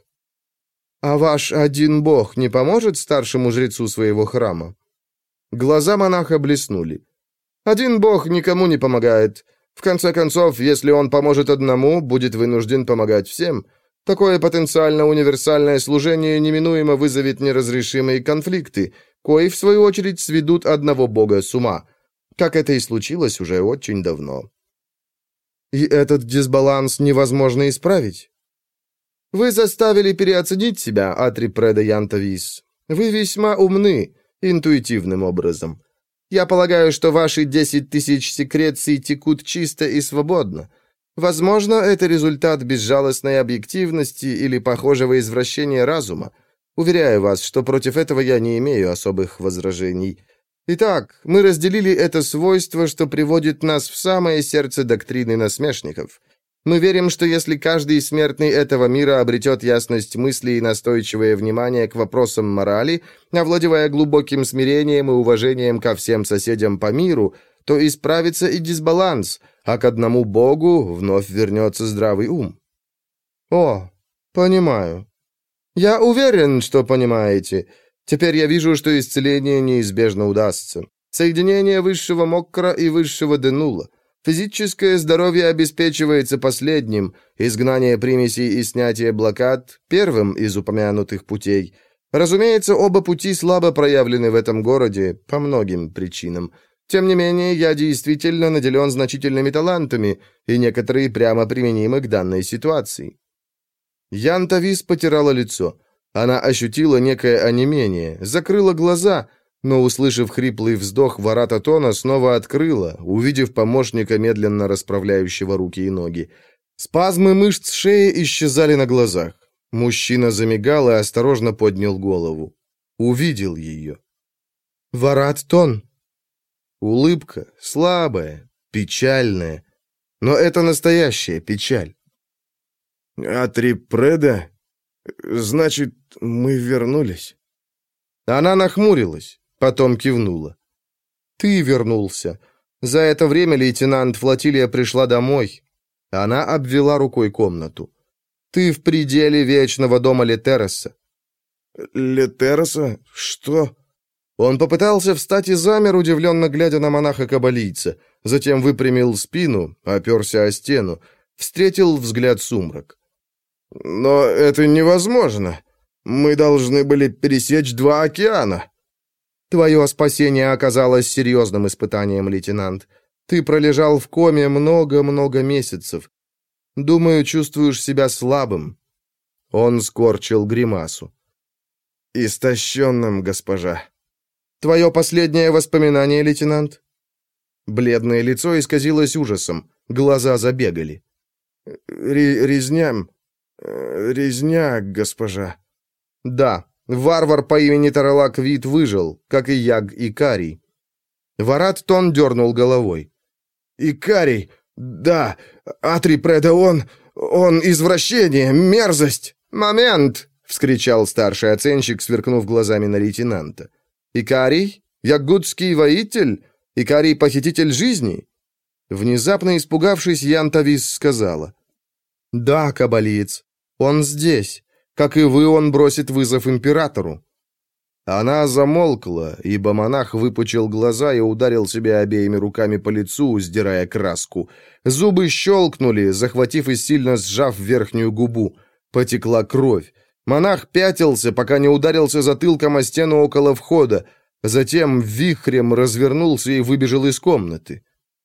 «А ваш один бог не поможет старшему жрецу своего храма?» Глаза монаха блеснули. «Один бог никому не помогает. В конце концов, если он поможет одному, будет вынужден помогать всем. Такое потенциально универсальное служение неминуемо вызовет неразрешимые конфликты, кои, в свою очередь, сведут одного бога с ума. Как это и случилось уже очень давно». «И этот дисбаланс невозможно исправить?» «Вы заставили переоценить себя, Атрипреда Янтавис. Вы весьма умны, интуитивным образом. Я полагаю, что ваши десять тысяч секреций текут чисто и свободно. Возможно, это результат безжалостной объективности или похожего извращения разума. Уверяю вас, что против этого я не имею особых возражений. Итак, мы разделили это свойство, что приводит нас в самое сердце доктрины насмешников. Мы верим, что если каждый смертный этого мира обретет ясность мысли и настойчивое внимание к вопросам морали, овладевая глубоким смирением и уважением ко всем соседям по миру, то исправится и дисбаланс, а к одному Богу вновь вернется здравый ум. О, понимаю. Я уверен, что понимаете. Теперь я вижу, что исцеление неизбежно удастся. Соединение высшего Моккра и высшего Денула. Физическое здоровье обеспечивается последним, изгнание примесей и снятие блокад – первым из упомянутых путей. Разумеется, оба пути слабо проявлены в этом городе по многим причинам. Тем не менее, я действительно наделен значительными талантами, и некоторые прямо применимы к данной ситуации. Янтавис потирала лицо. Она ощутила некое онемение, закрыла глаза – но, услышав хриплый вздох Варата Тона, снова открыла, увидев помощника, медленно расправляющего руки и ноги. Спазмы мышц шеи исчезали на глазах. Мужчина замигал и осторожно поднял голову. Увидел ее. «Варат Тон!» Улыбка, слабая, печальная. Но это настоящая печаль. «Атри Преда? Значит, мы вернулись?» Она нахмурилась. Потом кивнула. «Ты вернулся. За это время лейтенант Флотилия пришла домой». Она обвела рукой комнату. «Ты в пределе вечного дома Летероса». «Летероса? Что?» Он попытался встать и замер, удивленно глядя на монаха-каббалийца. Затем выпрямил спину, оперся о стену. Встретил взгляд сумрак. «Но это невозможно. Мы должны были пересечь два океана». Твое спасение оказалось серьезным испытанием, лейтенант. Ты пролежал в коме много-много месяцев. Думаю, чувствуешь себя слабым». Он скорчил гримасу. «Истощенным, госпожа». «Твое последнее воспоминание, лейтенант?» Бледное лицо исказилось ужасом, глаза забегали. «Резня... резня, госпожа». «Да». Варвар по имени Таралак Вит выжил, как и Яг Икарий. Варат Тон дернул головой. «Икарий! Да! Атри Преда, он... он извращение, мерзость!» «Момент!» — вскричал старший оценщик, сверкнув глазами на лейтенанта. «Икарий? Ягудский воитель? Икарий — похититель жизни?» Внезапно испугавшись, Янтавис сказала. «Да, каббалиец, он здесь. Как и вы, он бросит вызов императору». Она замолкла, ибо монах выпучил глаза и ударил себя обеими руками по лицу, сдирая краску. Зубы щелкнули, захватив и сильно сжав верхнюю губу. Потекла кровь. Монах пятился, пока не ударился затылком о стену около входа. Затем вихрем развернулся и выбежал из комнаты.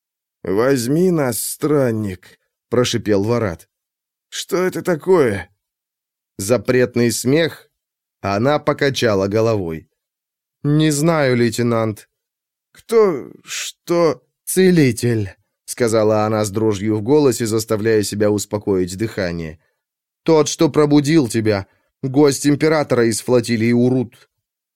«Возьми нас, странник», — прошипел Варат. «Что это такое?» Запретный смех? Она покачала головой. «Не знаю, лейтенант». «Кто? Что?» «Целитель», — сказала она с дрожью в голосе, заставляя себя успокоить дыхание. «Тот, что пробудил тебя. Гость императора из флотилии Урут».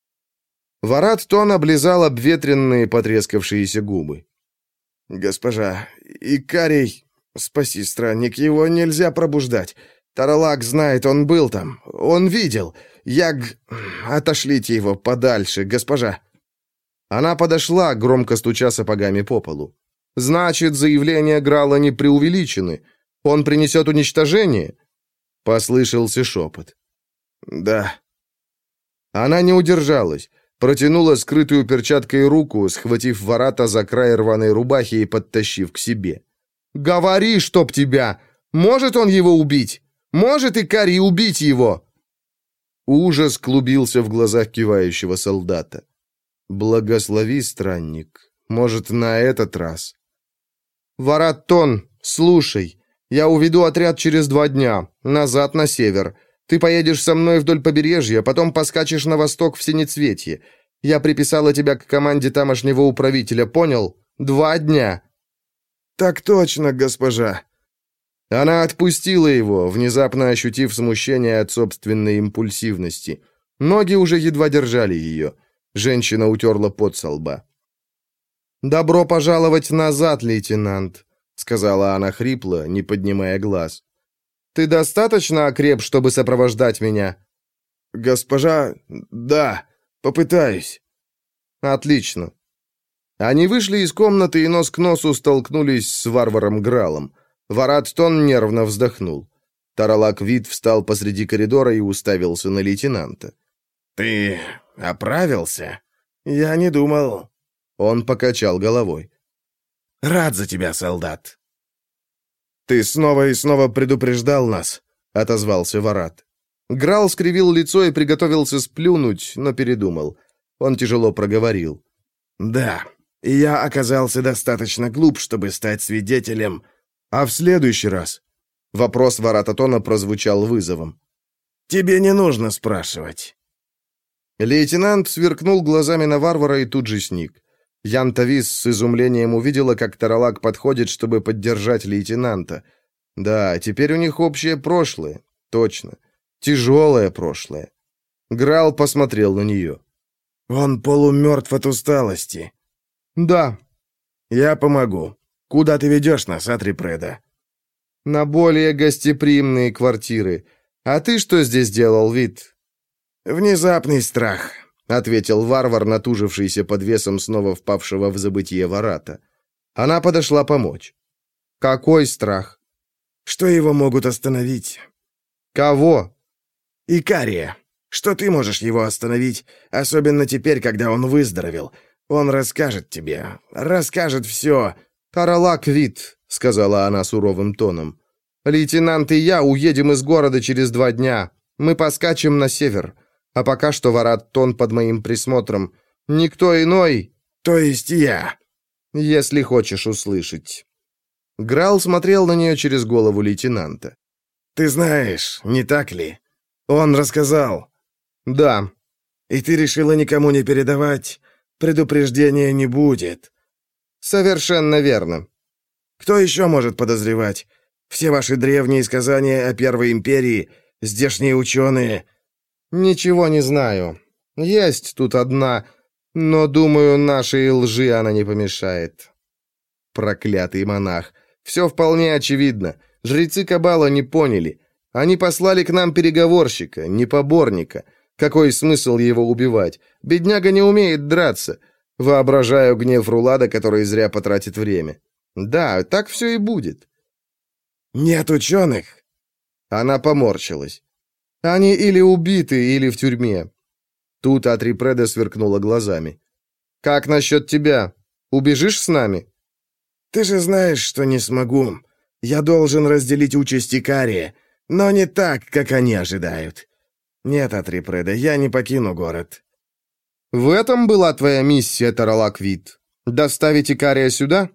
Варат Тон облизал обветренные потрескавшиеся губы. «Госпожа, Икарий, спаси, странник, его нельзя пробуждать. Таралак знает, он был там. Он видел. Яг... Отошлите его подальше, госпожа». Она подошла, громко стуча сапогами по полу. «Значит, заявления Грала не преувеличены. Он принесет уничтожение?» Послышался шепот. «Да». Она не удержалась. Протянула скрытую перчаткой руку, схватив Варата за край рваной рубахи и подтащив к себе. «Говори, чтоб тебя! Может он его убить? Может Икарий убить его?» Ужас клубился в глазах кивающего солдата. «Благослови, странник. Может, на этот раз?» «Варат Тон, слушай. Я уведу отряд через два дня. Назад на север. Ты поедешь со мной вдоль побережья, потом поскачешь на восток в Синецветье. Я приписала тебя к команде тамошнего управителя, понял? Два дня». «Так точно, госпожа». Она отпустила его, внезапно ощутив смущение от собственной импульсивности. Ноги уже едва держали ее. Женщина утерла пот со лба. «Добро пожаловать назад, лейтенант», — сказала она хрипло, не поднимая глаз. «Ты достаточно окреп, чтобы сопровождать меня?» «Госпожа... да, попытаюсь». «Отлично». Они вышли из комнаты и нос к носу столкнулись с варваром Гралом. Варат Тон нервно вздохнул. Таралак Вид встал посреди коридора и уставился на лейтенанта. «Ты оправился? Я не думал...» Он покачал головой. «Рад за тебя, солдат». «Ты снова и снова предупреждал нас», — отозвался Варат. Грал скривил лицо и приготовился сплюнуть, но передумал. Он тяжело проговорил. «Да, и я оказался достаточно глуп, чтобы стать свидетелем. А в следующий раз...» Вопрос Варата Тона прозвучал вызовом. «Тебе не нужно спрашивать». Лейтенант сверкнул глазами на варвара и тут же сник. Ян Тавис с изумлением увидела, как Таралак подходит, чтобы поддержать лейтенанта. Да, теперь у них общее прошлое. Точно. Тяжелое прошлое. Грал посмотрел на нее. «Он полумертв от усталости». «Да». «Я помогу. Куда ты ведешь нас, Атрипреда?» «На более гостеприимные квартиры. А ты что здесь делал, Вид?» «Внезапный страх», — ответил варвар, натужившийся под весом снова впавшего в забытье Варата. Она подошла помочь. «Какой страх?» «Что его могут остановить?» «Кого?» «Икария. Что ты можешь его остановить, особенно теперь, когда он выздоровел? Он расскажет тебе, расскажет все». «Таралак Вид», — сказала она суровым тоном. «Лейтенант и я уедем из города через два дня. Мы поскачем на север. А пока что Варат Тон под моим присмотром. Никто иной...» «То есть я?» «Если хочешь услышать». Грал смотрел на нее через голову лейтенанта. «Ты знаешь, не так ли? Он рассказал». «Да». «И ты решила никому не передавать? Предупреждения не будет». «Совершенно верно». «Кто еще может подозревать? Все ваши древние сказания о Первой империи, здешние ученые...» «Ничего не знаю. Есть тут одна, но, думаю, нашей лжи она не помешает». Проклятый монах. Все вполне очевидно. Жрецы Каббала не поняли. Они послали к нам переговорщика, не поборника. Какой смысл его убивать? Бедняга не умеет драться. Воображаю гнев Рулада, который зря потратит время. Да, так все и будет. «Нет ученых?» Она поморщилась. Они или убиты, или в тюрьме. Тут Атрипреда сверкнула глазами. «Как насчет тебя? Убежишь с нами?» «Ты же знаешь, что не смогу. Я должен разделить участь Икария, но не так, как они ожидают. Нет, Атрипреда, я не покину город». «В этом была твоя миссия, Таралак Вид? Доставить Икария сюда?»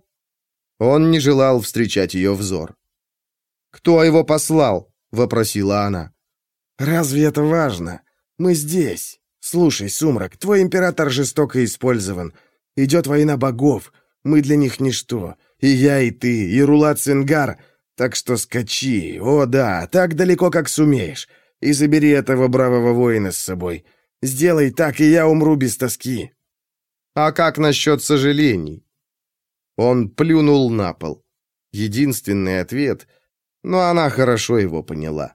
Он не желал встречать ее взор. «Кто его послал?» — вопросила она. «Разве это важно? Мы здесь. Слушай, Сумрак, твой император жестоко использован. Идет война богов. Мы для них ничто. И я, и ты, и Рулат Сенгар. Так что скачи, о да, так далеко, как сумеешь. И забери этого бравого воина с собой. Сделай так, и я умру без тоски». «А как насчет сожалений?» Он плюнул на пол. Единственный ответ, но она хорошо его поняла.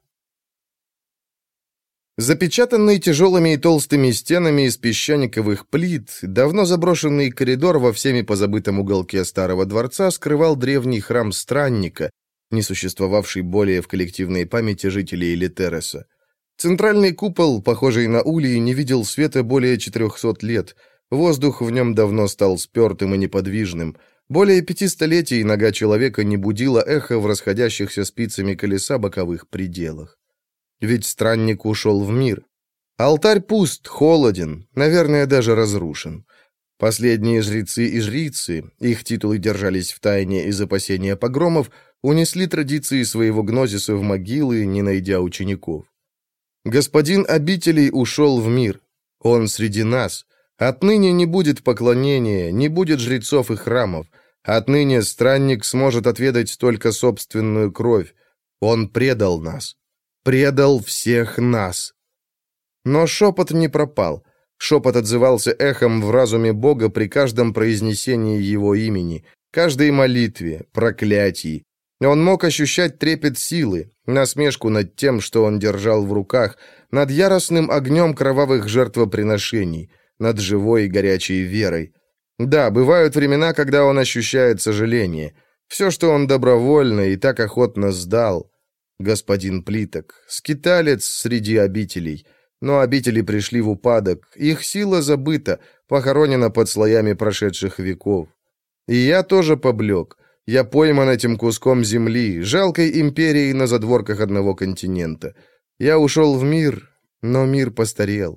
Запечатанный тяжелыми и толстыми стенами из песчаниковых плит, давно заброшенный коридор во всеми позабытом уголке старого дворца скрывал древний храм Странника, не существовавший более в коллективной памяти жителей Литереса. Центральный купол, похожий на улей, не видел света более четырехсот лет. Воздух в нем давно стал спертым и неподвижным. Более пяти столетий нога человека не будила эхо в расходящихся спицами колеса боковых пределах. Ведь странник ушел в мир. Алтарь пуст, холоден, наверное, даже разрушен. Последние жрецы и жрицы, их титулы держались в тайне из опасения погромов, унесли традиции своего гнозиса в могилы, не найдя учеников. Господин обителей ушел в мир. Он среди нас. Отныне не будет поклонения, не будет жрецов и храмов. Отныне странник сможет отведать только собственную кровь. Он предал нас. Предал всех нас. Но шепот не пропал. Шепот отзывался эхом в разуме Бога при каждом произнесении его имени, каждой молитве, проклятии. Он мог ощущать трепет силы, насмешку над тем, что он держал в руках, над яростным огнем кровавых жертвоприношений, над живой и горячей верой. Да, бывают времена, когда он ощущает сожаление. Все, что он добровольно и так охотно сдал. Господин Плиток, скиталец среди обителей. Но обители пришли в упадок, их сила забыта, похоронена под слоями прошедших веков. И я тоже поблек. Я пойман этим куском земли, жалкой империей на задворках одного континента. Я ушел в мир, но мир постарел.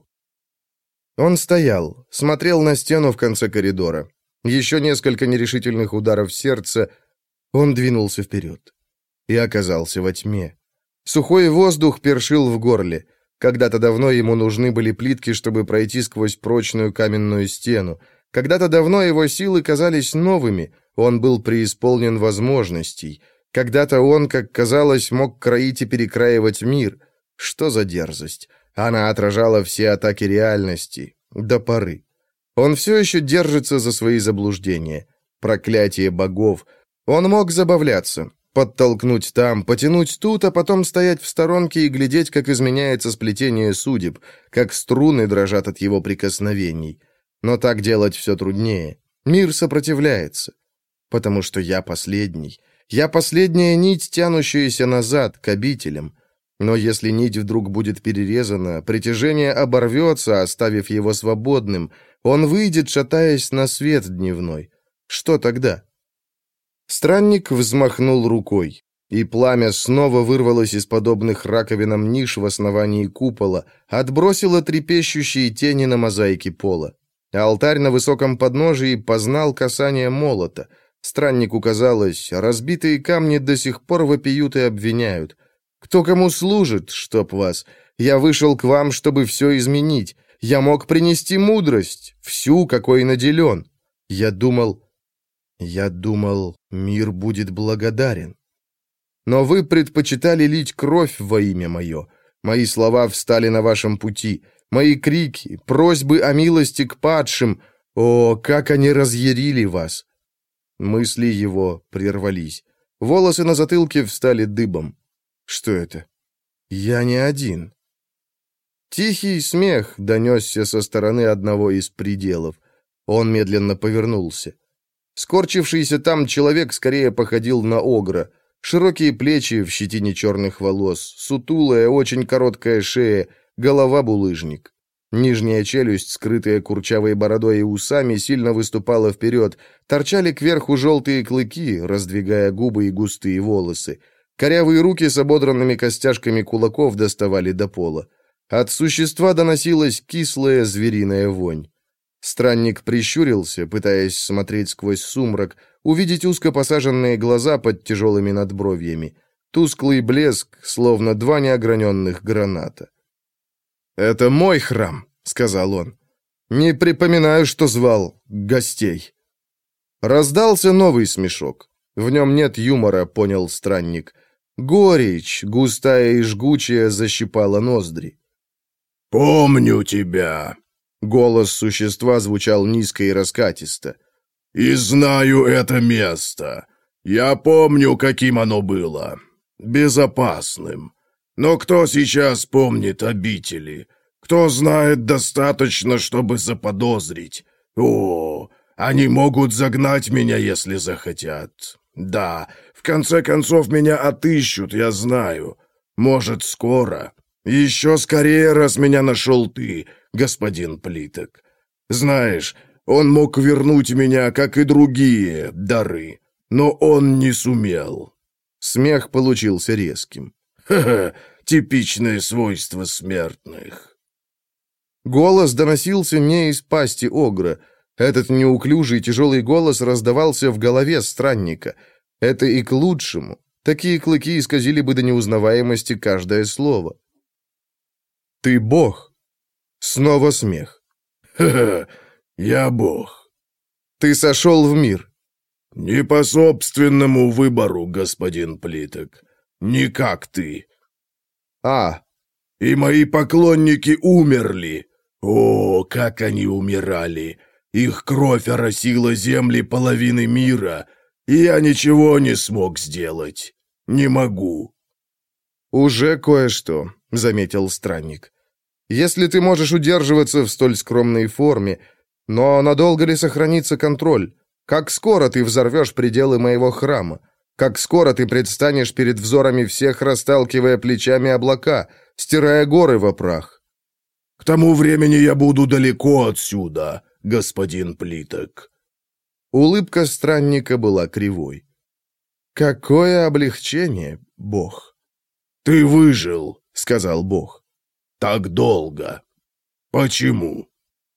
Он стоял, смотрел на стену в конце коридора. Еще несколько нерешительных ударов сердца. Он двинулся вперед. И оказался во тьме. Сухой воздух першил в горле. Когда-то давно ему нужны были плитки, чтобы пройти сквозь прочную каменную стену. Когда-то давно его силы казались новыми, он был преисполнен возможностей. Когда-то он, как казалось, мог кроить и перекраивать мир. Что за дерзость? Она отражала все атаки реальности. До поры. Он все еще держится за свои заблуждения. Проклятие богов. Он мог забавляться. Подтолкнуть там, потянуть тут, а потом стоять в сторонке и глядеть, как изменяется сплетение судеб, как струны дрожат от его прикосновений. Но так делать все труднее. Мир сопротивляется. Потому что я последний. Я последняя нить, тянущаяся назад, к обителям. Но если нить вдруг будет перерезана, притяжение оборвется, оставив его свободным. Он выйдет, шатаясь на свет дневной. Что тогда? Странник взмахнул рукой, и пламя снова вырвалось из подобных раковинам ниш в основании купола, отбросило трепещущие тени на мозаике пола. Алтарь на высоком подножии познал касание молота. Страннику казалось, разбитые камни до сих пор вопиют и обвиняют. «Кто кому служит, чтоб вас? Я вышел к вам, чтобы все изменить. Я мог принести мудрость, всю, какой наделен. Я думал... Я думал, мир будет благодарен. Но вы предпочитали лить кровь во имя мое. Мои слова встали на вашем пути. Мои крики, просьбы о милости к падшим. О, как они разъярили вас!» Мысли его прервались. Волосы на затылке встали дыбом. «Что это? Я не один». Тихий смех донесся со стороны одного из пределов. Он медленно повернулся. Скорчившийся там человек скорее походил на огра. Широкие плечи в щетине черных волос, сутулая, очень короткая шея, голова-булыжник. Нижняя челюсть, скрытая курчавой бородой и усами, сильно выступала вперед. Торчали кверху желтые клыки, раздвигая губы и густые волосы. Корявые руки с ободранными костяшками кулаков доставали до пола. От существа доносилась кислая звериная вонь. Странник прищурился, пытаясь смотреть сквозь сумрак, увидеть узко посаженные глаза под тяжелыми надбровьями. Тусклый блеск, словно два неограненных граната. «Это мой храм», — сказал он. «Не припоминаю, что звал гостей». Раздался новый смешок. В нем нет юмора, понял странник. Горечь, густая и жгучая, защипала ноздри. «Помню тебя», — голос существа звучал низко и раскатисто. «И знаю это место. Я помню, каким оно было. Безопасным. Но кто сейчас помнит обители? Кто знает достаточно, чтобы заподозрить? О, они могут загнать меня, если захотят. Да, в конце концов меня отыщут, я знаю. Может, скоро. Еще скорее, раз меня нашел ты, господин Плиток. Знаешь, он мог вернуть меня, как и другие дары, но он не сумел». Смех получился резким. «Ха-ха, типичное свойство смертных». Голос доносился не из пасти огра. Этот неуклюжий тяжелый голос раздавался в голове странника. Это и к лучшему. Такие клыки исказили бы до неузнаваемости каждое слово. «Ты бог». Снова смех. «Ха-ха, я бог». «Ты сошел в мир». «Не по собственному выбору, господин Плиток. Не как ты». «А». «И мои поклонники умерли. О, как они умирали! Их кровь оросила земли половины мира, и я ничего не смог сделать. Не могу». «Уже кое-что», — заметил странник. «Если ты можешь удерживаться в столь скромной форме, но надолго ли сохранится контроль? Как скоро ты взорвешь пределы моего храма? Как скоро ты предстанешь перед взорами всех, расталкивая плечами облака, стирая горы во прах?» «К тому времени я буду далеко отсюда, господин Плиток». Улыбка странника была кривой. «Какое облегчение, Бог!» «Ты выжил», — сказал Бог. «Так долго. Почему?»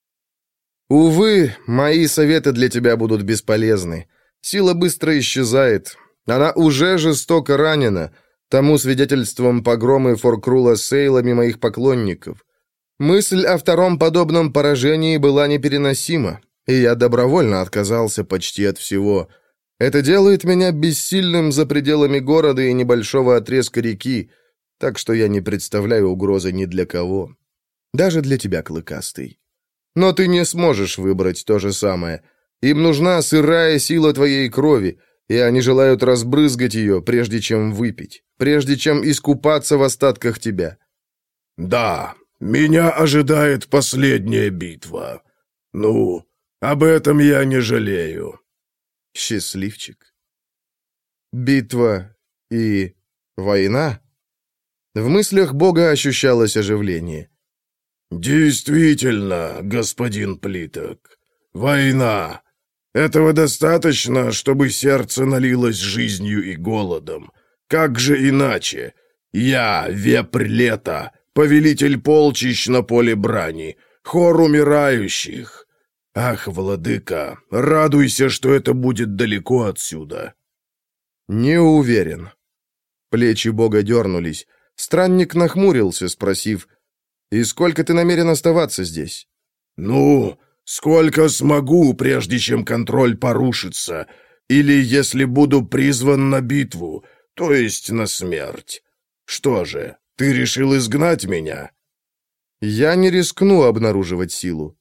«Увы, мои советы для тебя будут бесполезны. Сила быстро исчезает. Она уже жестоко ранена. Тому свидетельством погромы Форкрула с сейлами моих поклонников. Мысль о втором подобном поражении была непереносима, и я добровольно отказался почти от всего. Это делает меня бессильным за пределами города и небольшого отрезка реки, так что я не представляю угрозы ни для кого. Даже для тебя, Клыкастый. Но ты не сможешь выбрать то же самое. Им нужна сырая сила твоей крови, и они желают разбрызгать ее, прежде чем выпить, прежде чем искупаться в остатках тебя». «Да, меня ожидает последняя битва. Ну, об этом я не жалею». Счастливчик. Битва и война? В мыслях Бога ощущалось оживление. «Действительно, господин Плиток, война. Этого достаточно, чтобы сердце налилось жизнью и голодом. Как же иначе? Я, вепрь лета, повелитель полчищ на поле брани, хор умирающих. Ах, владыка, радуйся, что это будет далеко отсюда». «Не уверен». Плечи Бога дернулись. Странник нахмурился, спросив: «И сколько ты намерен оставаться здесь?» «Ну, сколько смогу, прежде чем контроль порушится, или если буду призван на битву, то есть на смерть. Что же, ты решил изгнать меня?» «Я не рискну обнаруживать силу».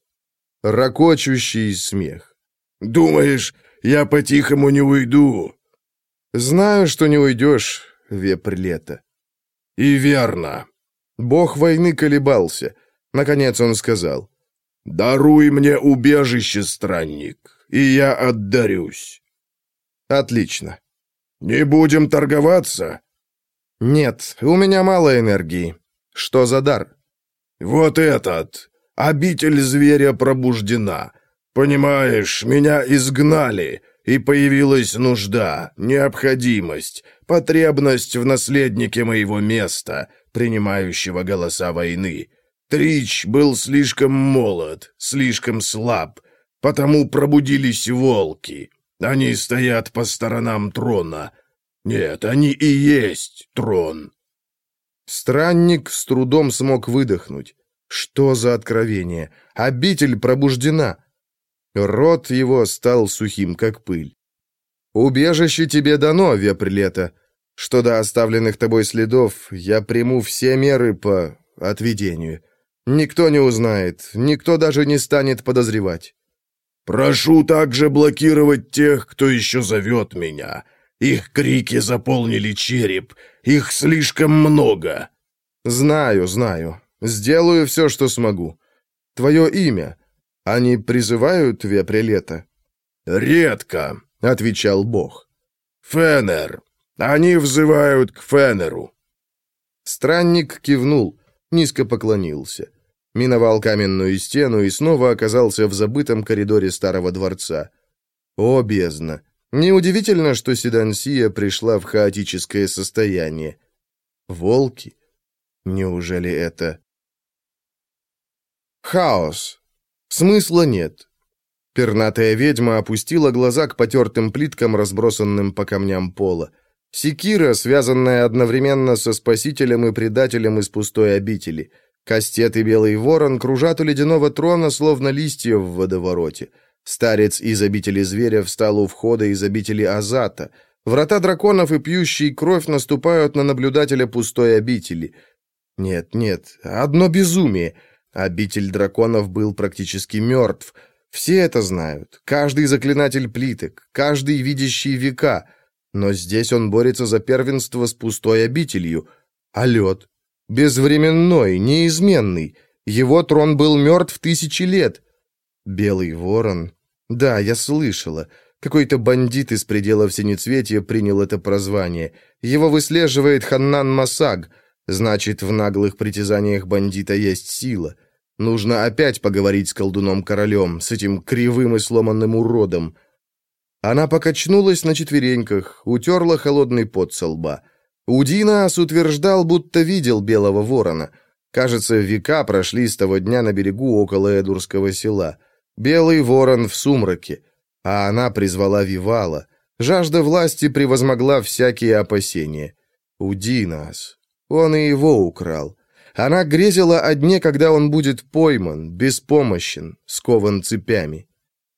Рокочущий смех. «Думаешь, я по-тихому не уйду?» «Знаю, что не уйдешь, вепрь лета». «И верно». Бог войны колебался. Наконец он сказал: «Даруй мне убежище, странник, и я отдарюсь». «Отлично». «Не будем торговаться?» «Нет, у меня мало энергии. Что за дар?» «Вот этот. Обитель зверя пробуждена. Понимаешь, меня изгнали, и появилась нужда, необходимость, потребность в наследнике моего места, принимающего голоса войны. Трич был слишком молод, слишком слаб, потому пробудились волки. Они стоят по сторонам трона. Нет, они и есть трон». Странник с трудом смог выдохнуть. Что за откровение? Обитель пробуждена. Рот его стал сухим, как пыль. «Убежище тебе дано, вепрь лета. Что до оставленных тобой следов, я приму все меры по отведению. Никто не узнает, никто даже не станет подозревать». «Прошу также блокировать тех, кто еще зовет меня. Их крики заполнили череп, их слишком много». «Знаю, знаю. Сделаю все, что смогу. Твое имя. Они призывают вепря лета?» «Редко», — отвечал Бог. «Фенер. Они взывают к Фенеру». Странник кивнул, низко поклонился. Миновал каменную стену и снова оказался в забытом коридоре старого дворца. О, бездна! Неудивительно, что Седансия пришла в хаотическое состояние. Волки? Неужели это... Хаос. Смысла нет. Пернатая ведьма опустила глаза к потертым плиткам, разбросанным по камням пола. Секира, связанная одновременно со спасителем и предателем из пустой обители. Кастет и белый ворон кружат у ледяного трона, словно листья в водовороте. Старец из обители зверя встал у входа из обители Азата. Врата драконов и пьющий кровь наступают на наблюдателя пустой обители. Нет, нет, одно безумие. Обитель драконов был практически мертв. Все это знают. Каждый заклинатель плиток, каждый видящий века. Но здесь он борется за первенство с пустой обителью. А лед? Безвременной, неизменный. Его трон был мертв тысячи лет. Белый ворон. Да, я слышала. Какой-то бандит из пределов Синецветья принял это прозвание. Его выслеживает Ханнан Масаг. Значит, в наглых притязаниях бандита есть сила. Нужно опять поговорить с колдуном-королем, с этим кривым и сломанным уродом. Она покачнулась на четвереньках, утерла холодный пот со лба. Удинаас утверждал, будто видел белого ворона. Кажется, века прошли с того дня на берегу около Эдурского села. Белый ворон в сумраке. А она призвала Вивала. Жажда власти превозмогла всякие опасения. Удинаас. Он и его украл. Она грезила о дне, когда он будет пойман, беспомощен, скован цепями.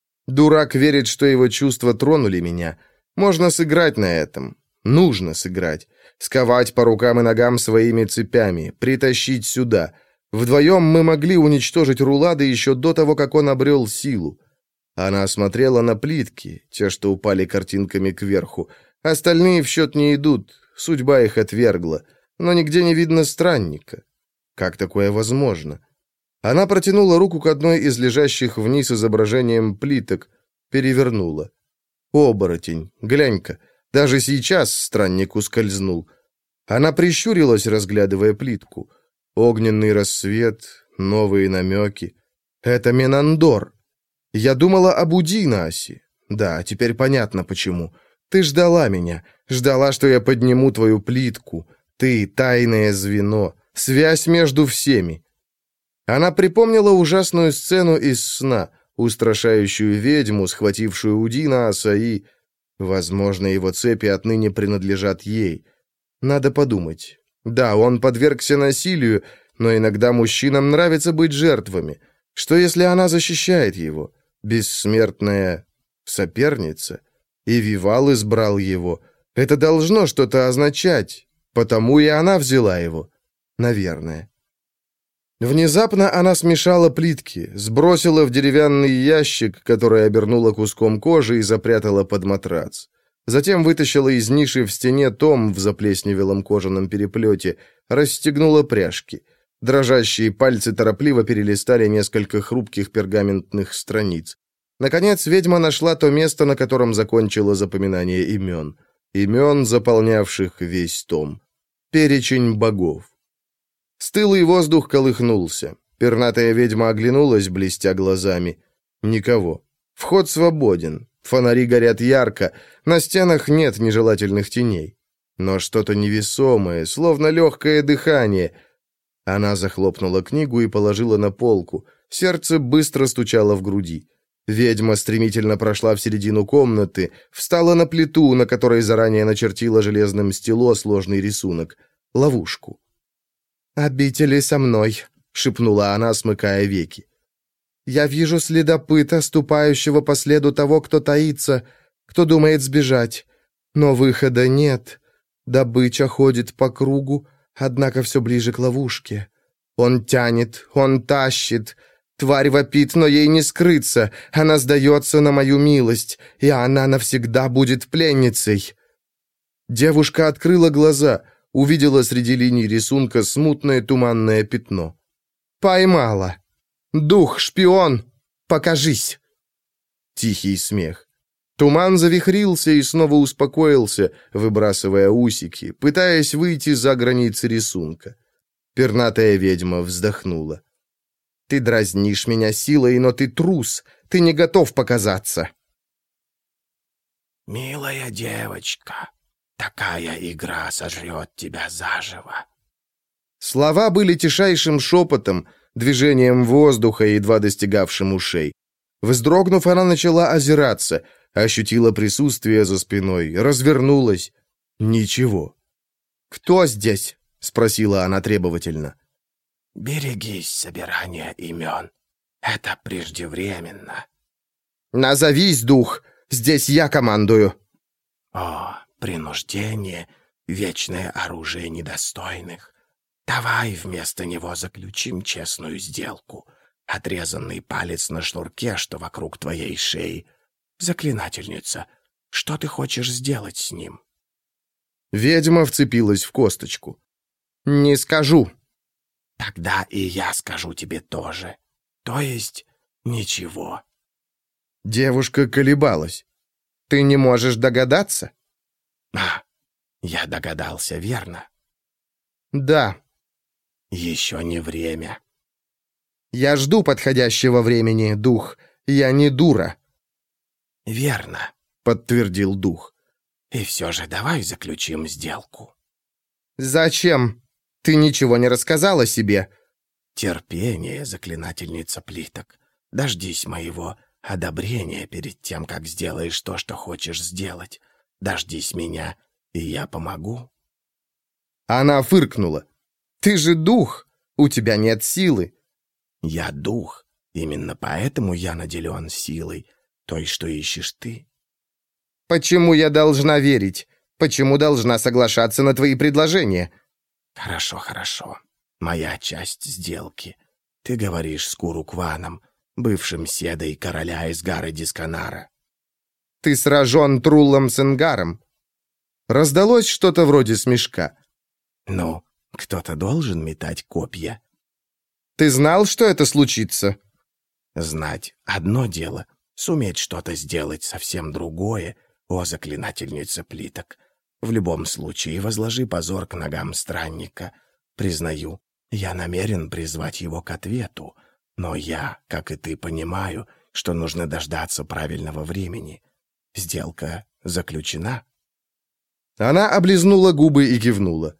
Дурак верит, что его чувства тронули меня. Можно сыграть на этом. Нужно сыграть. Сковать по рукам и ногам своими цепями, притащить сюда. Вдвоем мы могли уничтожить Рулада еще до того, как он обрел силу. Она смотрела на плитки, те, что упали картинками кверху. Остальные в счет не идут, судьба их отвергла. Но нигде не видно странника. Как такое возможно? Она протянула руку к одной из лежащих вниз изображением плиток, перевернула. Оборотень, глянь-ка, даже сейчас странник ускользнул. Она прищурилась, разглядывая плитку. Огненный рассвет, новые намеки. Это Менандор. Я думала об Удинаасе. Да, теперь понятно почему. Ты ждала меня, ждала, что я подниму твою плитку. Ты — тайное звено, связь между всеми. Она припомнила ужасную сцену из сна, устрашающую ведьму, схватившую Удинааса, и... Возможно, его цепи отныне принадлежат ей. Надо подумать. Да, он подвергся насилию, но иногда мужчинам нравится быть жертвами. Что, если она защищает его? Бессмертная соперница? И Вивал избрал его. Это должно что-то означать. Потому и она взяла его. Наверное. Внезапно она смешала плитки, сбросила в деревянный ящик, который обернула куском кожи и запрятала под матрац. Затем вытащила из ниши в стене том в заплесневелом кожаном переплете, расстегнула пряжки. Дрожащие пальцы торопливо перелистали несколько хрупких пергаментных страниц. Наконец ведьма нашла то место, на котором закончила запоминание имен. Имен, заполнявших весь том. Перечень богов. Стылый воздух колыхнулся. Пернатая ведьма оглянулась, блестя глазами. Никого. Вход свободен. Фонари горят ярко. На стенах нет нежелательных теней. Но что-то невесомое, словно легкое дыхание. Она захлопнула книгу и положила на полку. Сердце быстро стучало в груди. Ведьма стремительно прошла в середину комнаты, встала на плиту, на которой заранее начертила железным стело сложный рисунок. Ловушку. «Обители со мной», — шепнула она, смыкая веки. «Я вижу следопыта, ступающего по следу того, кто таится, кто думает сбежать. Но выхода нет. Добыча ходит по кругу, однако все ближе к ловушке. Он тянет, он тащит. Тварь вопит, но ей не скрыться. Она сдается на мою милость, и она навсегда будет пленницей». Девушка открыла глаза, увидела среди линий рисунка смутное туманное пятно. «Поймала! Дух, шпион! Покажись!» Тихий смех. Туман завихрился и снова успокоился, выбрасывая усики, пытаясь выйти за границы рисунка. Пернатая ведьма вздохнула. «Ты дразнишь меня силой, но ты трус, ты не готов показаться!» «Милая девочка, такая игра сожрет тебя заживо». Слова были тишайшим шепотом, движением воздуха, едва достигавшим ушей. Вздрогнув, она начала озираться, ощутила присутствие за спиной, развернулась. Ничего. «Кто здесь?» — спросила она требовательно. «Берегись собирания имен. Это преждевременно». «Назовись, дух! Здесь я командую!» «О, принуждение — вечное оружие недостойных. Давай вместо него заключим честную сделку. Отрезанный палец на шнурке, что вокруг твоей шеи. Заклинательница, что ты хочешь сделать с ним?» Ведьма вцепилась в косточку. «Не скажу». «Тогда и я скажу тебе тоже. То есть ничего». Девушка колебалась. «Ты не можешь догадаться?» «А, я догадался, верно?» «Да». «Еще не время». «Я жду подходящего времени, дух. Я не дура». «Верно», — подтвердил дух. «И все же давай заключим сделку». «Зачем? Ты ничего не рассказал о себе». «Терпение, заклинательница плиток. Дождись моего одобрения перед тем, как сделаешь то, что хочешь сделать. Дождись меня, и я помогу». Она фыркнула. «Ты же дух. У тебя нет силы». «Я дух. Именно поэтому я наделен силой, той, что ищешь ты». «Почему я должна верить? Почему должна соглашаться на твои предложения?» «Хорошо, хорошо. Моя часть сделки. Ты говоришь с Курукваном, бывшим седой короля из Гары Дисканара». «Ты сражен Труллом Сенгаром». Раздалось что-то вроде смешка. «Ну, кто-то должен метать копья». «Ты знал, что это случится?» «Знать одно дело, суметь что-то сделать совсем другое, о заклинательница плиток. В любом случае возложи позор к ногам странника. Признаю, я намерен призвать его к ответу, но я, как и ты, понимаю, что нужно дождаться правильного времени. Сделка заключена». Она облизнула губы и кивнула.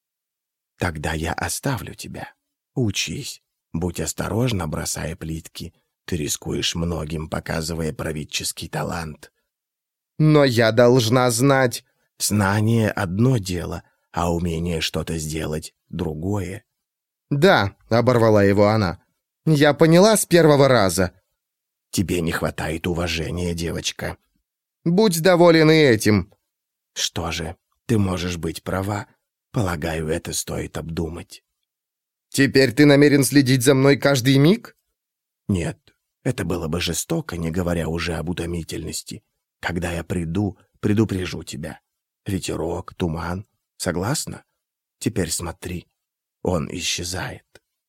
«Тогда я оставлю тебя. Учись. Будь осторожна, бросая плитки. Ты рискуешь многим, показывая правительский талант». «Но я должна знать...» «Знание — одно дело, а умение что-то сделать — другое». «Да», — оборвала его она. «Я поняла с первого раза». «Тебе не хватает уважения, девочка». «Будь доволен и этим». «Что же, ты можешь быть права. Полагаю, это стоит обдумать». «Теперь ты намерен следить за мной каждый миг?» «Нет, это было бы жестоко, не говоря уже об утомительности. Когда я приду, предупрежу тебя. Ветерок, туман. Согласна? Теперь смотри. Он исчезает».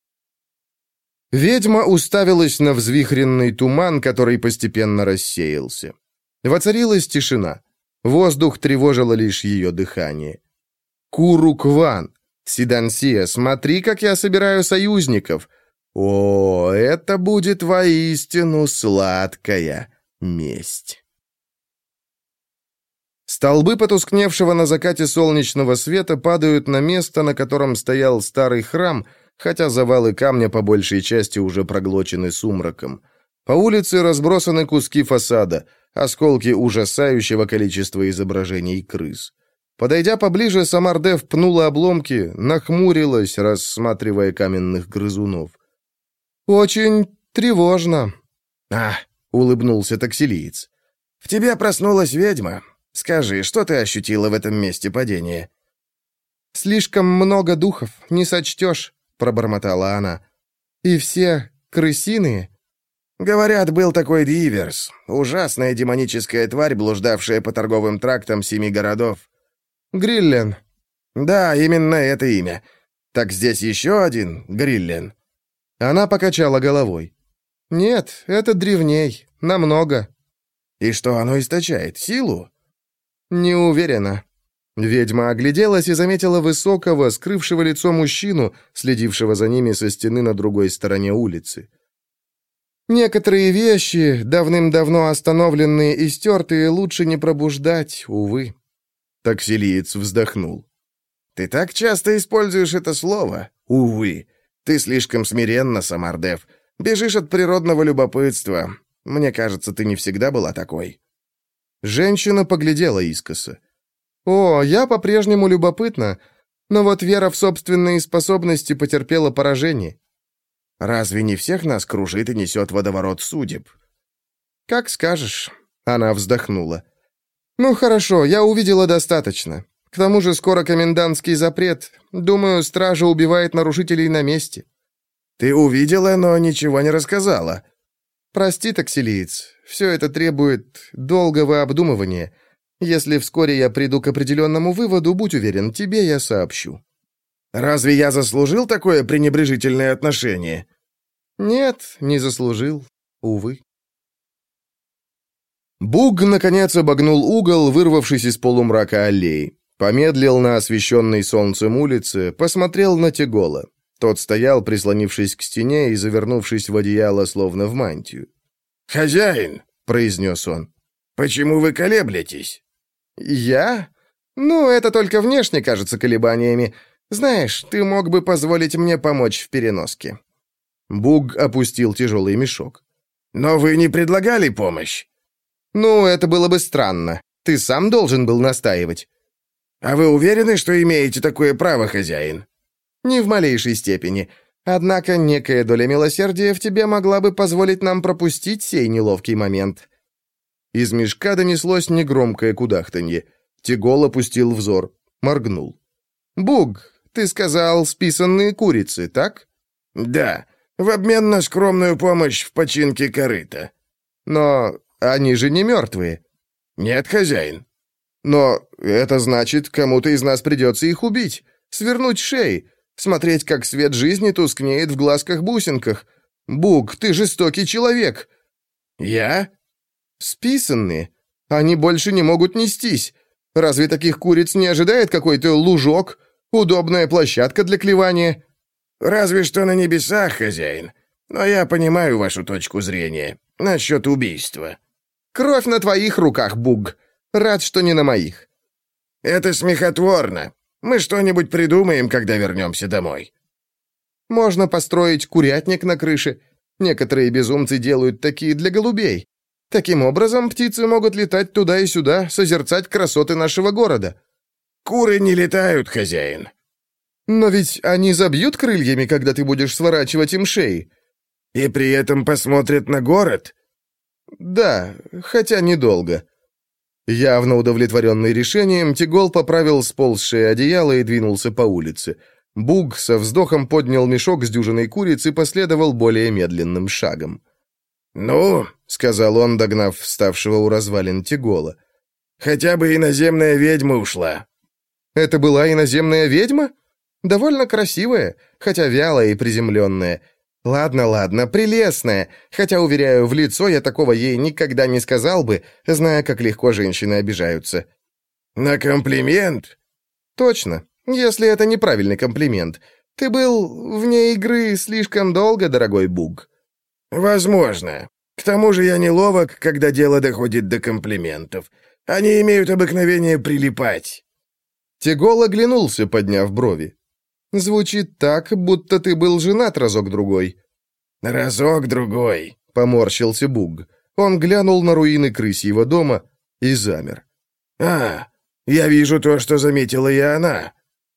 Ведьма уставилась на взвихренный туман, который постепенно рассеялся. Воцарилась тишина. Воздух тревожило лишь ее дыхание. «Курукван! Сидансия, смотри, как я собираю союзников! О, это будет воистину сладкая месть!» Столбы потускневшего на закате солнечного света падают на место, на котором стоял старый храм, хотя завалы камня по большей части уже проглочены сумраком. По улице разбросаны куски фасада, осколки ужасающего количества изображений крыс. Подойдя поближе, Самардев пнула обломки, нахмурилась, рассматривая каменных грызунов. «Очень тревожно». «А», — улыбнулся таксилиец. «В тебе проснулась ведьма. Скажи, что ты ощутила в этом месте падения?» «Слишком много духов, не сочтешь», — пробормотала она. «И все крысиные». «Говорят, был такой Риверс, ужасная демоническая тварь, блуждавшая по торговым трактам семи городов». «Гриллен». «Да, именно это имя. Так здесь еще один Гриллен». Она покачала головой. «Нет, это древней, намного». «И что оно источает? Силу?» «Не уверена». Ведьма огляделась и заметила высокого, скрывшего лицо мужчину, следившего за ними со стены на другой стороне улицы. «Некоторые вещи, давным-давно остановленные и стертые, лучше не пробуждать, увы». Таксилиец вздохнул. «Ты так часто используешь это слово? Увы. Ты слишком смиренна, Самардев. Бежишь от природного любопытства. Мне кажется, ты не всегда была такой». Женщина поглядела искоса. «О, я по-прежнему любопытна, но вот вера в собственные способности потерпела поражение». «Разве не всех нас кружит и несет водоворот судеб?» «Как скажешь», — она вздохнула. «Ну хорошо, я увидела достаточно. К тому же скоро комендантский запрет. Думаю, стража убивает нарушителей на месте». «Ты увидела, но ничего не рассказала». «Прости, таксилиец, все это требует долгого обдумывания. Если вскоре я приду к определенному выводу, будь уверен, тебе я сообщу». «Разве я заслужил такое пренебрежительное отношение?» «Нет, не заслужил, увы». Буг, наконец, обогнул угол, вырвавшись из полумрака аллеи. Помедлил на освещенной солнцем улице, посмотрел на Тегола. Тот стоял, прислонившись к стене и завернувшись в одеяло, словно в мантию. «Хозяин», — произнес он, — «почему вы колеблетесь?» «Я? Ну, это только внешне кажется колебаниями. Знаешь, ты мог бы позволить мне помочь в переноске». Буг опустил тяжелый мешок. «Но вы не предлагали помощь?» «Ну, это было бы странно. Ты сам должен был настаивать». «А вы уверены, что имеете такое право, хозяин?» «Не в малейшей степени. Однако некая доля милосердия в тебе могла бы позволить нам пропустить сей неловкий момент». Из мешка донеслось негромкое кудахтанье. Тегол опустил взор, моргнул. «Буг, ты сказал, списанные курицы, так?» «Да, в обмен на скромную помощь в починке корыта». «Но они же не мертвые». «Нет, хозяин». «Но это значит, кому-то из нас придется их убить, свернуть шеи, смотреть, как свет жизни тускнеет в глазках-бусинках. Буг, ты жестокий человек». «Я?» «Списанные. Они больше не могут нестись. Разве таких куриц не ожидает какой-то лужок, удобная площадка для клевания?» «Разве что на небесах, хозяин. Но я понимаю вашу точку зрения насчет убийства». «Кровь на твоих руках, Буг. Рад, что не на моих». «Это смехотворно. Мы что-нибудь придумаем, когда вернемся домой». «Можно построить курятник на крыше. Некоторые безумцы делают такие для голубей. Таким образом, птицы могут летать туда и сюда, созерцать красоты нашего города». «Куры не летают, хозяин». «Но ведь они забьют крыльями, когда ты будешь сворачивать им шеи». «И при этом посмотрят на город?» «Да, хотя недолго». Явно удовлетворенный решением, Тегол поправил сползшее одеяло и двинулся по улице. Буг со вздохом поднял мешок с дюжиной куриц и последовал более медленным шагом. «Ну», — сказал он, догнав вставшего у развалин Тегола, — «хотя бы иноземная ведьма ушла». «Это была иноземная ведьма? Довольно красивая, хотя вялая и приземленная. Ладно, ладно, прелестная, хотя, уверяю, в лицо я такого ей никогда не сказал бы, зная, как легко женщины обижаются». «На комплимент?» «Точно, если это неправильный комплимент. Ты был вне игры слишком долго, дорогой Буг». «Возможно. К тому же я неловок, когда дело доходит до комплиментов. Они имеют обыкновение прилипать». Тегол оглянулся, подняв брови. «Звучит так, будто ты был женат разок-другой». «Разок-другой», — поморщился Буг. Он глянул на руины крысьего дома и замер. «А, я вижу то, что заметила и она».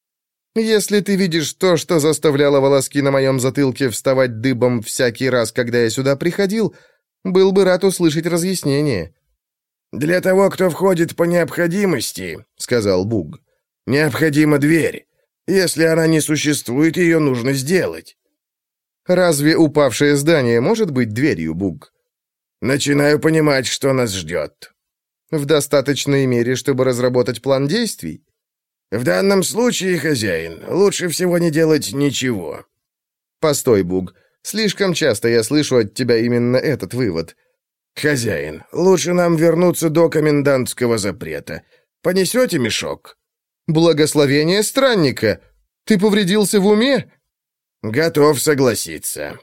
«Если ты видишь то, что заставляло волоски на моем затылке вставать дыбом всякий раз, когда я сюда приходил, был бы рад услышать разъяснение». «Для того, кто входит по необходимости», — сказал Буг, — «необходима дверь. Если она не существует, ее нужно сделать». «Разве упавшее здание может быть дверью, Буг?» «Начинаю понимать, что нас ждет». «В достаточной мере, чтобы разработать план действий?» «В данном случае, хозяин, лучше всего не делать ничего». «Постой, Буг. Слишком часто я слышу от тебя именно этот вывод». «Хозяин, лучше нам вернуться до комендантского запрета. Понесете мешок?» «Благословение странника! Ты повредился в уме?» «Готов согласиться».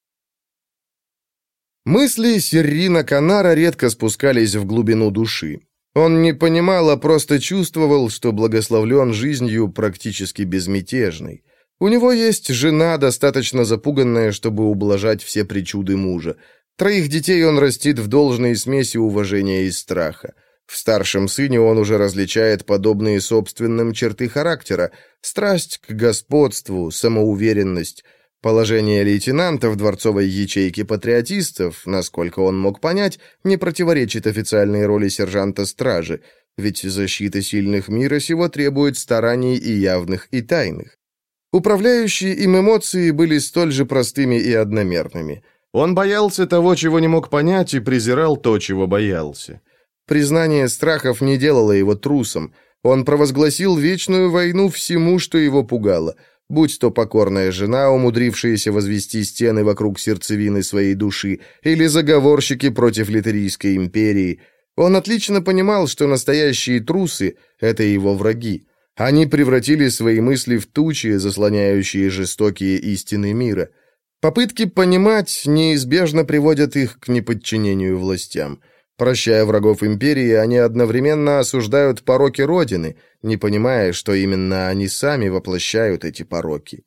Мысли Серрина Канара редко спускались в глубину души. Он не понимал, а просто чувствовал, что благословлен жизнью практически безмятежной. У него есть жена, достаточно запуганная, чтобы ублажать все причуды мужа. Троих детей он растит в должной смеси уважения и страха. В старшем сыне он уже различает подобные собственным черты характера: страсть к господству, самоуверенность. Положение лейтенанта в дворцовой ячейке патриотистов, насколько он мог понять, не противоречит официальной роли сержанта стражи. ведь защита сильных мира сего требует стараний и явных, и тайных. Управляющие им эмоции были столь же простыми и одномерными. Он боялся того, чего не мог понять, и презирал то, чего боялся. Признание страхов не делало его трусом. Он провозгласил вечную войну всему, что его пугало, будь то покорная жена, умудрившаяся возвести стены вокруг сердцевины своей души, или заговорщики против Литерийской империи. Он отлично понимал, что настоящие трусы — это его враги. Они превратили свои мысли в тучи, заслоняющие жестокие истины мира. Попытки понимать неизбежно приводят их к неподчинению властям. Прощая врагов империи, они одновременно осуждают пороки Родины, не понимая, что именно они сами воплощают эти пороки.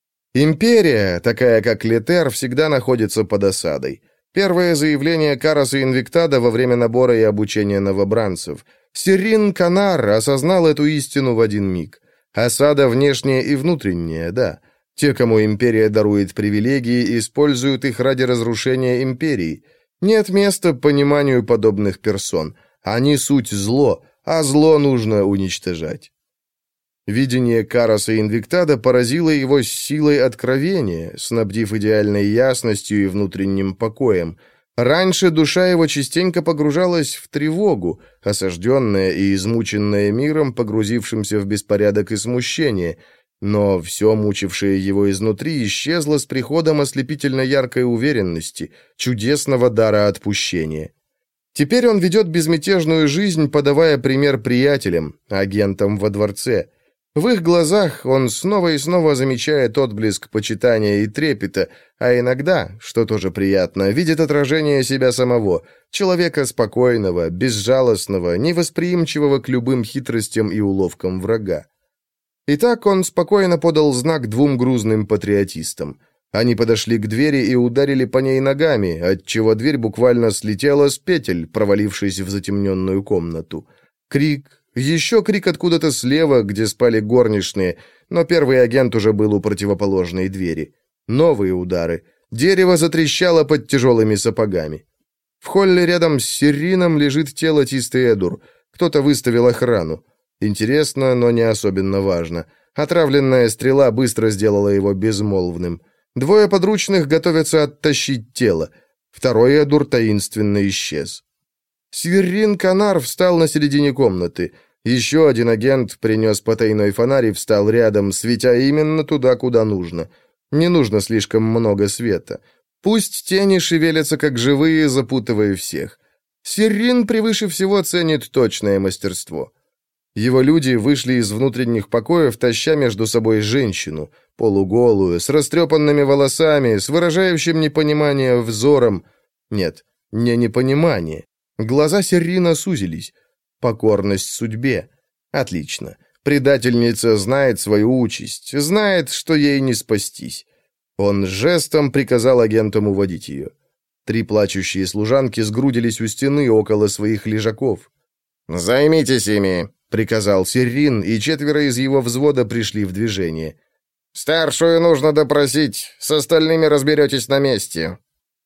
Империя, такая как Летер, всегда находится под осадой. Первое заявление Караса Инвиктада во время набора и обучения новобранцев. Сирин Канар осознал эту истину в один миг. Осада внешняя и внутренняя, да. Те, кому империя дарует привилегии, используют их ради разрушения империи. Нет места пониманию подобных персон. Они суть зло, а зло нужно уничтожать. Видение Караса Инвиктада поразило его с силой откровения, снабдив идеальной ясностью и внутренним покоем. Раньше душа его частенько погружалась в тревогу, осажденная и измученная миром, погрузившимся в беспорядок и смущение, но все мучившее его изнутри исчезло с приходом ослепительно яркой уверенности, чудесного дара отпущения. Теперь он ведет безмятежную жизнь, подавая пример приятелям, агентам во дворце. В их глазах он снова и снова замечает отблеск почитания и трепета, а иногда, что тоже приятно, видит отражение себя самого, человека спокойного, безжалостного, невосприимчивого к любым хитростям и уловкам врага. Итак, он спокойно подал знак двум грузным патриотистам. Они подошли к двери и ударили по ней ногами, отчего дверь буквально слетела с петель, провалившись в затемненную комнату. Крик, еще крик откуда-то слева, где спали горничные, но первый агент уже был у противоположной двери. Новые удары. Дерево затрещало под тяжелыми сапогами. В холле рядом с Сирином лежит тело Тисты Эдур. Кто-то выставил охрану. Интересно, но не особенно важно. Отравленная стрела быстро сделала его безмолвным. Двое подручных готовятся оттащить тело. Второй Эдур таинственно исчез. Сирин Канар встал на середине комнаты. Еще один агент принес потайной фонарь и встал рядом, светя именно туда, куда нужно. Не нужно слишком много света. Пусть тени шевелятся как живые, запутывая всех. Сирин превыше всего ценит точное мастерство. Его люди вышли из внутренних покоев, таща между собой женщину, полуголую, с растрепанными волосами, с выражающим непонимание взором. Нет, не непонимание. Глаза Сирина сузились. Покорность судьбе. Отлично. Предательница знает свою участь, знает, что ей не спастись. Он жестом приказал агентам уводить ее. Три плачущие служанки сгрудились у стены около своих лежаков. «Займитесь ими», — приказал Сирин, и четверо из его взвода пришли в движение. «Старшую нужно допросить, с остальными разберетесь на месте».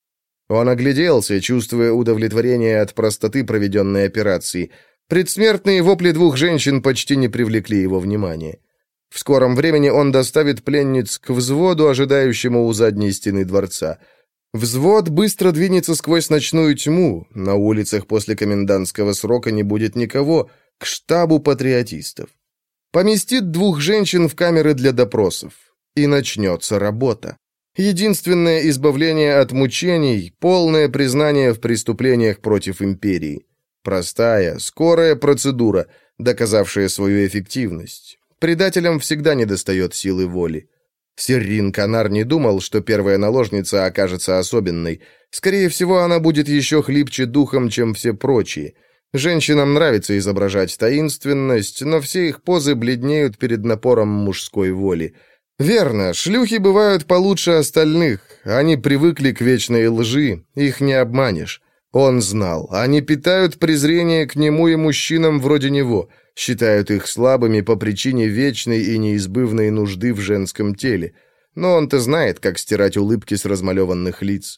Он огляделся, чувствуя удовлетворение от простоты проведенной операции. Предсмертные вопли двух женщин почти не привлекли его внимания. В скором времени он доставит пленниц к взводу, ожидающему у задней стены дворца. Взвод быстро двинется сквозь ночную тьму, на улицах после комендантского срока не будет никого, к штабу патриотистов. Поместит двух женщин в камеры для допросов. И начнется работа. Единственное избавление от мучений – полное признание в преступлениях против империи. Простая, скорая процедура, доказавшая свою эффективность. Предателям всегда недостает силы воли. Сирин Канар не думал, что первая наложница окажется особенной. Скорее всего, она будет еще хлипче духом, чем все прочие. Женщинам нравится изображать таинственность, но все их позы бледнеют перед напором мужской воли. Верно, шлюхи бывают получше остальных. Они привыкли к вечной лжи, их не обманешь. Он знал, они питают презрение к нему и мужчинам вроде него, считают их слабыми по причине вечной и неизбывной нужды в женском теле. Но он-то знает, как стирать улыбки с размалеванных лиц.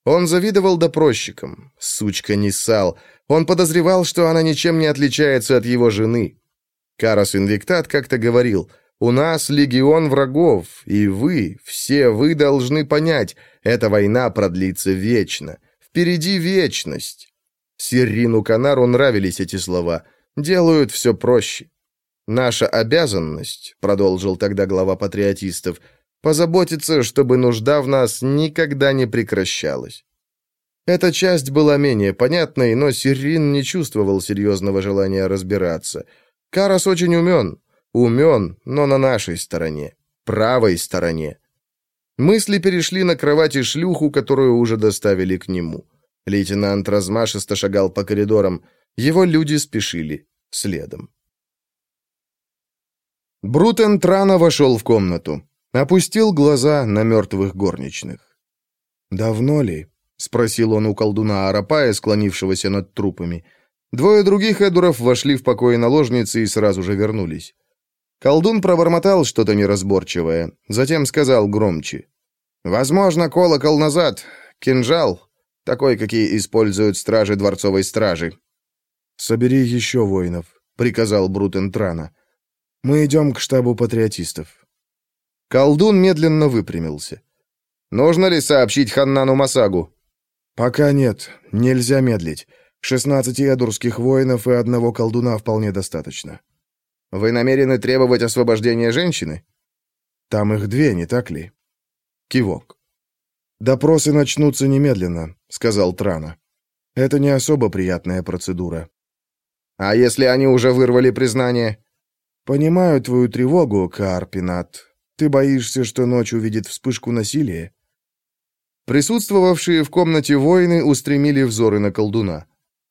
Он завидовал допросчикам. Сучка Ниссал. Он подозревал, что она ничем не отличается от его жены. Карас Инвиктат как-то говорил: «У нас легион врагов, и вы, все вы должны понять, эта война продлится вечно. Впереди вечность». Сиррину Канару нравились эти слова. «Делают все проще». «Наша обязанность», — продолжил тогда глава патриотистов, «позаботиться, чтобы нужда в нас никогда не прекращалась». Эта часть была менее понятной, но Сиррин не чувствовал серьезного желания разбираться. Карас очень умен. Умен, но на нашей стороне. Правой стороне. Мысли перешли на кровать и шлюху, которую уже доставили к нему. Лейтенант размашисто шагал по коридорам. Его люди спешили следом. Брутен Трана вошел в комнату. Опустил глаза на мертвых горничных. «Давно ли?» — спросил он у колдуна Арапая, склонившегося над трупами. Двое других эдуров вошли в покои наложницы и сразу же вернулись. Колдун пробормотал что-то неразборчивое, затем сказал громче: «Возможно, колокол назад, кинжал, такой, какие используют стражи дворцовой стражи». «Собери еще воинов», — приказал Брутен Трана. «Мы идем к штабу патриотистов». Колдун медленно выпрямился. «Нужно ли сообщить Ханнану Масагу?» «Пока нет, нельзя медлить. Шестнадцати эдурских воинов и одного колдуна вполне достаточно». «Вы намерены требовать освобождения женщины?» «Там их две, не так ли?» Кивок. «Допросы начнутся немедленно», — сказал Трана. «Это не особо приятная процедура». «А если они уже вырвали признание?» «Понимаю твою тревогу, Каарпинат. Ты боишься, что ночь увидит вспышку насилия?» Присутствовавшие в комнате воины устремили взоры на колдуна.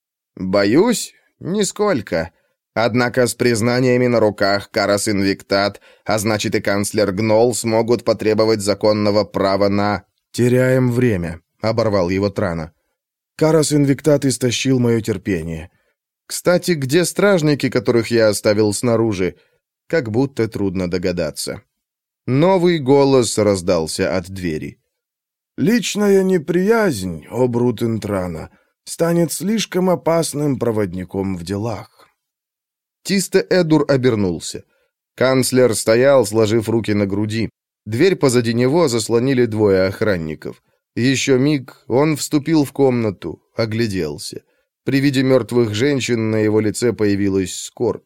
«Боюсь? Нисколько. Однако с признаниями на руках Карас Инвиктат, а значит и канцлер Гнол, смогут потребовать законного права на...» «Теряем время», — оборвал его Трана. «Карас Инвиктат истощил мое терпение. Кстати, где стражники, которых я оставил снаружи? Как будто трудно догадаться». Новый голос раздался от двери. «Личная неприязнь, о Брутен Трана, станет слишком опасным проводником в делах». Тисте Эдур обернулся. Канцлер стоял, сложив руки на груди. Дверь позади него заслонили двое охранников. Еще миг, он вступил в комнату, огляделся. При виде мертвых женщин на его лице появилась скорбь.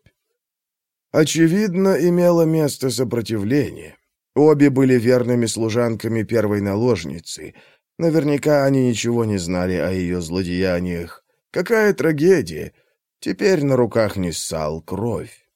Очевидно, имело место сопротивление. Обе были верными служанками первой наложницы. Наверняка они ничего не знали о ее злодеяниях. Какая трагедия! Теперь на руках Ниссал кровь.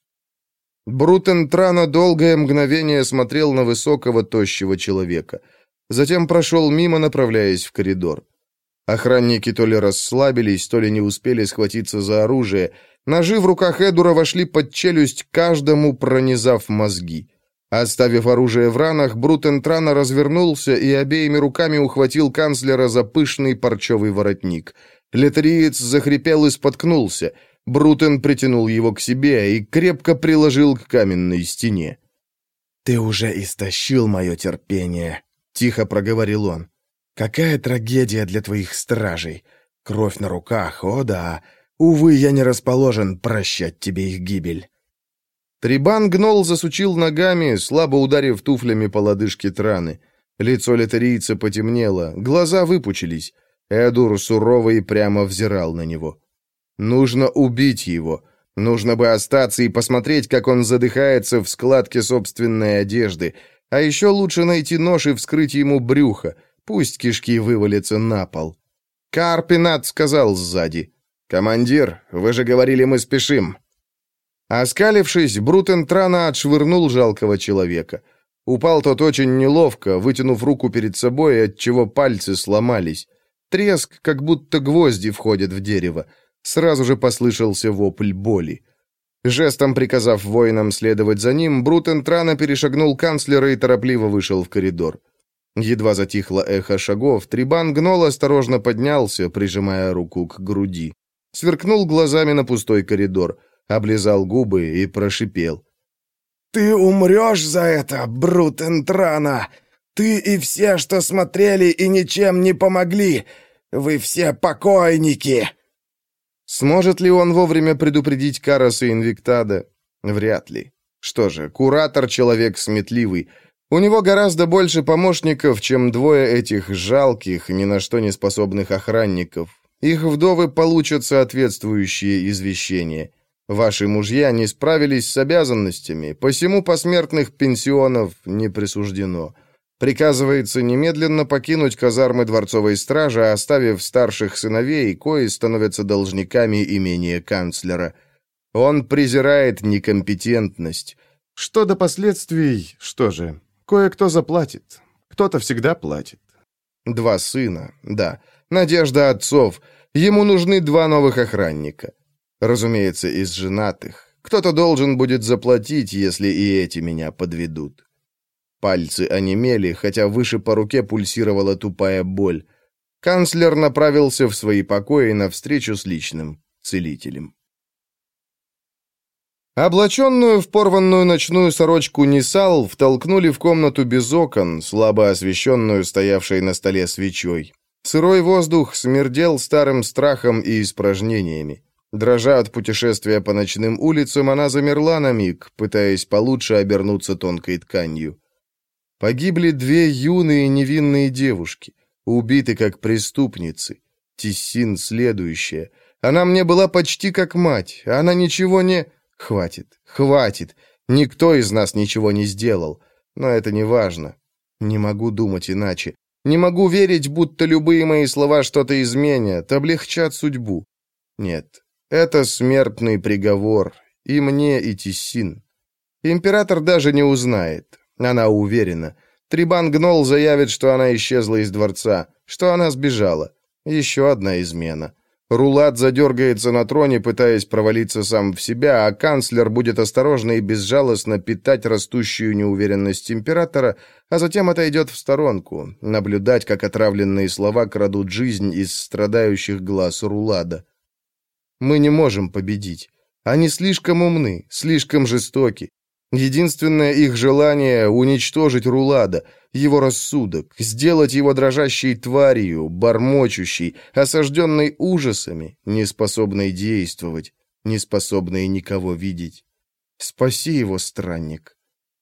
Брутен Трана долгое мгновение смотрел на высокого, тощего человека. Затем прошел мимо, направляясь в коридор. Охранники то ли расслабились, то ли не успели схватиться за оружие. Ножи в руках Эдура вошли под челюсть каждому, пронизав мозги. Оставив оружие в ранах, Брутен Трана развернулся и обеими руками ухватил канцлера за пышный парчевый воротник. Летариец захрипел и споткнулся. Брутен притянул его к себе и крепко приложил к каменной стене. «Ты уже истощил мое терпение», — тихо проговорил он. «Какая трагедия для твоих стражей! Кровь на руках, о да! Увы, я не расположен прощать тебе их гибель». Трибан Гнол засучил ногами, слабо ударив туфлями по лодыжке Траны. Лицо летарийца потемнело, глаза выпучились. Эдур сурово и прямо взирал на него. Нужно убить его. Нужно бы остаться и посмотреть, как он задыхается в складке собственной одежды. А еще лучше найти нож и вскрыть ему брюхо. Пусть кишки вывалятся на пол. Каарпинат сказал сзади: «Командир, вы же говорили, мы спешим». Оскалившись, Брутен Трана отшвырнул жалкого человека. Упал тот очень неловко, вытянув руку перед собой, отчего пальцы сломались. Треск, как будто гвозди входят в дерево. Сразу же послышался вопль боли. Жестом приказав воинам следовать за ним, Брутен Трана перешагнул канцлера и торопливо вышел в коридор. Едва затихло эхо шагов, Трибан Гнол осторожно поднялся, прижимая руку к груди. Сверкнул глазами на пустой коридор, облизал губы и прошипел: «Ты умрешь за это, Брутен Трана! Ты и все, что смотрели и ничем не помогли! Вы все покойники!» Сможет ли он вовремя предупредить Караса и Инвиктада? Вряд ли. Что же, куратор — человек сметливый. У него гораздо больше помощников, чем двое этих жалких, ни на что не способных охранников. Их вдовы получат соответствующие извещения. Ваши мужья не справились с обязанностями, посему посмертных пенсионов не присуждено. Приказывается немедленно покинуть казармы дворцовой стражи, оставив старших сыновей, кои становятся должниками имения канцлера. Он презирает некомпетентность. Что до последствий, что же, кое-кто заплатит. Кто-то всегда платит. Два сына, да. Надежда отцов. Ему нужны два новых охранника. Разумеется, из женатых. Кто-то должен будет заплатить, если и эти меня подведут. Пальцы онемели, хотя выше по руке пульсировала тупая боль. Канцлер направился в свои покои навстречу с личным целителем. Облаченную в порванную ночную сорочку Нисал втолкнули в комнату без окон, слабо освещенную стоявшей на столе свечой. Сырой воздух смердел старым страхом и испражнениями. Дрожа от путешествия по ночным улицам, она замерла на миг, пытаясь получше обернуться тонкой тканью. Погибли две юные невинные девушки, убиты как преступницы. Тессин следующая. Она мне была почти как мать, она ничего не... Хватит, хватит. Никто из нас ничего не сделал. Но это не важно. Не могу думать иначе. Не могу верить, будто любые мои слова что-то изменят, облегчат судьбу. Нет, это смертный приговор. И мне, и Тессин. Император даже не узнает. Она уверена. Трибан Гнол заявит, что она исчезла из дворца, что она сбежала. Еще одна измена. Рулат задергается на троне, пытаясь провалиться сам в себя, а канцлер будет осторожно и безжалостно питать растущую неуверенность императора, а затем отойдет в сторонку, наблюдать, как отравленные слова крадут жизнь из страдающих глаз Рулада. Мы не можем победить. Они слишком умны, слишком жестоки. Единственное их желание — уничтожить Рулада, его рассудок, сделать его дрожащей тварью, бормочущей, осажденной ужасами, неспособной действовать, неспособной никого видеть. Спаси его, странник.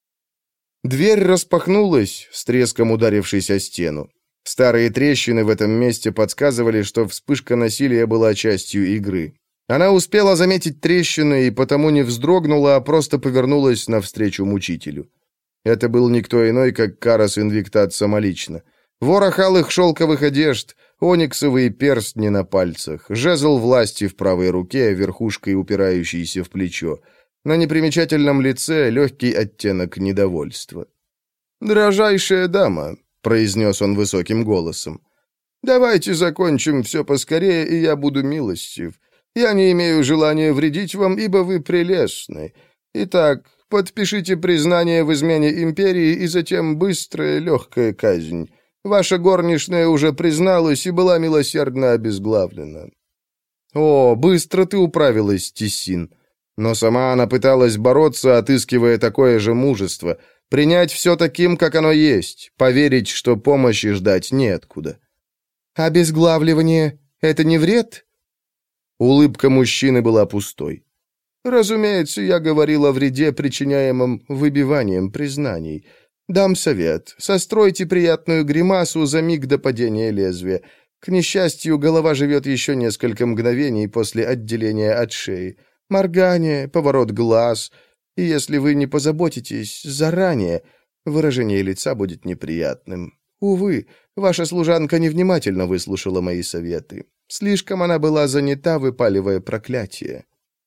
Дверь распахнулась, с треском ударившись о стену. Старые трещины в этом месте подсказывали, что вспышка насилия была частью игры. Она успела заметить трещины и потому не вздрогнула, а просто повернулась навстречу мучителю. Это был никто иной, как Карас Инвиктад самолично. Ворох алых шелковых одежд, ониксовые перстни на пальцах, жезл власти в правой руке, верхушкой упирающийся в плечо. На непримечательном лице легкий оттенок недовольства. «Дорожайшая дама», — произнес он высоким голосом, — «давайте закончим все поскорее, и я буду милостив. Я не имею желания вредить вам, ибо вы прелестны. Итак, подпишите признание в измене империи и затем быстрая, легкая казнь. Ваша горничная уже призналась и была милосердно обезглавлена». «О, быстро ты управилась, Тессин». Но сама она пыталась бороться, отыскивая такое же мужество, принять все таким, как оно есть, поверить, что помощи ждать неоткуда. «Обезглавливание — это не вред?» Улыбка мужчины была пустой. «Разумеется, я говорил о вреде, причиняемом выбиванием признаний. Дам совет. Состройте приятную гримасу за миг до падения лезвия. К несчастью, голова живет еще несколько мгновений после отделения от шеи. Моргание, поворот глаз. И если вы не позаботитесь заранее, выражение лица будет неприятным. Увы, ваша служанка невнимательно выслушала мои советы. Слишком она была занята, выпаливая проклятие».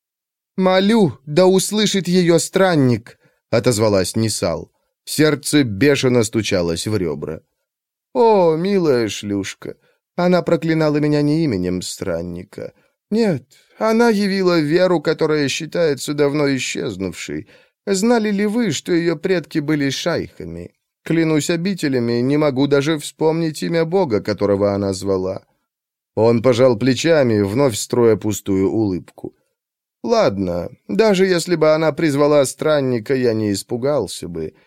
«Молю, да услышит ее странник!» — отозвалась Нисал. Сердце бешено стучалось в ребра. «О, милая шлюшка! Она проклинала меня не именем странника. Нет, она явила веру, которая считается давно исчезнувшей. Знали ли вы, что ее предки были шайхами? Клянусь обителями, не могу даже вспомнить имя бога, которого она звала». Он пожал плечами, вновь строя пустую улыбку. «Ладно, даже если бы она призвала странника, я не испугался бы.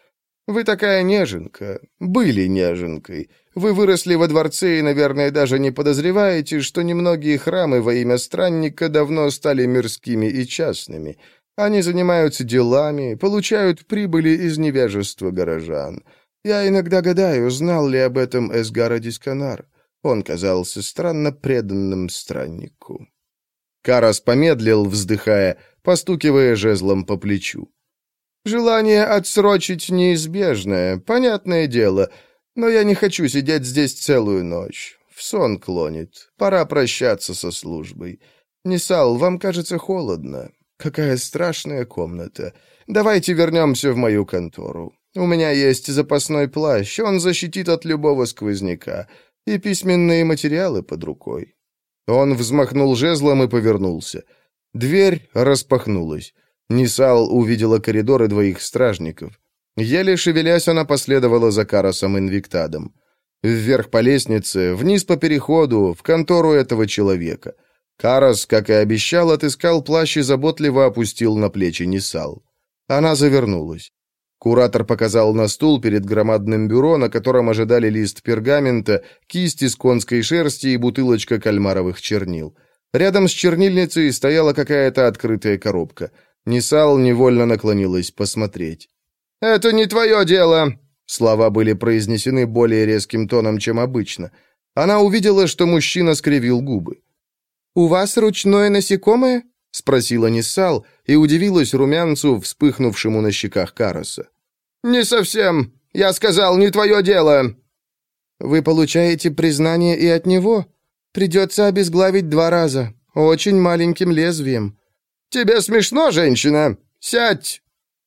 Вы такая неженка, были неженкой. Вы выросли во дворце и, наверное, даже не подозреваете, что немногие храмы во имя странника давно стали мирскими и частными. Они занимаются делами, получают прибыли из невежества горожан. Я иногда гадаю, знал ли об этом Эсгара Дисканар. Он казался странно преданным страннику». Карас помедлил, вздыхая, постукивая жезлом по плечу. «Желание отсрочить неизбежное, понятное дело, но я не хочу сидеть здесь целую ночь. В сон клонит. Пора прощаться со службой. Нисал, вам кажется холодно. Какая страшная комната. Давайте вернемся в мою контору. У меня есть запасной плащ, он защитит от любого сквозняка, и письменные материалы под рукой». Он взмахнул жезлом и повернулся. Дверь распахнулась. Нисал увидела коридоры двоих стражников. Еле шевелясь, она последовала за Карасом Инвиктадом. Вверх по лестнице, вниз по переходу, в контору этого человека. Карас, как и обещал, отыскал плащ и заботливо опустил на плечи Нисал. Она завернулась. Куратор показал на стул перед громадным бюро, на котором ожидали лист пергамента, кисть из конской шерсти и бутылочка кальмаровых чернил. Рядом с чернильницей стояла какая-то открытая коробка. Нисал невольно наклонилась посмотреть. «Это не твое дело!» Слова были произнесены более резким тоном, чем обычно. Она увидела, что мужчина скривил губы. «У вас ручное насекомое?» — спросила Нисал и удивилась румянцу, вспыхнувшему на щеках Караса. «Не совсем. Я сказал, не твое дело!» «Вы получаете признание и от него? Придется обезглавить два раза, очень маленьким лезвием». «Тебе смешно, женщина? Сядь!»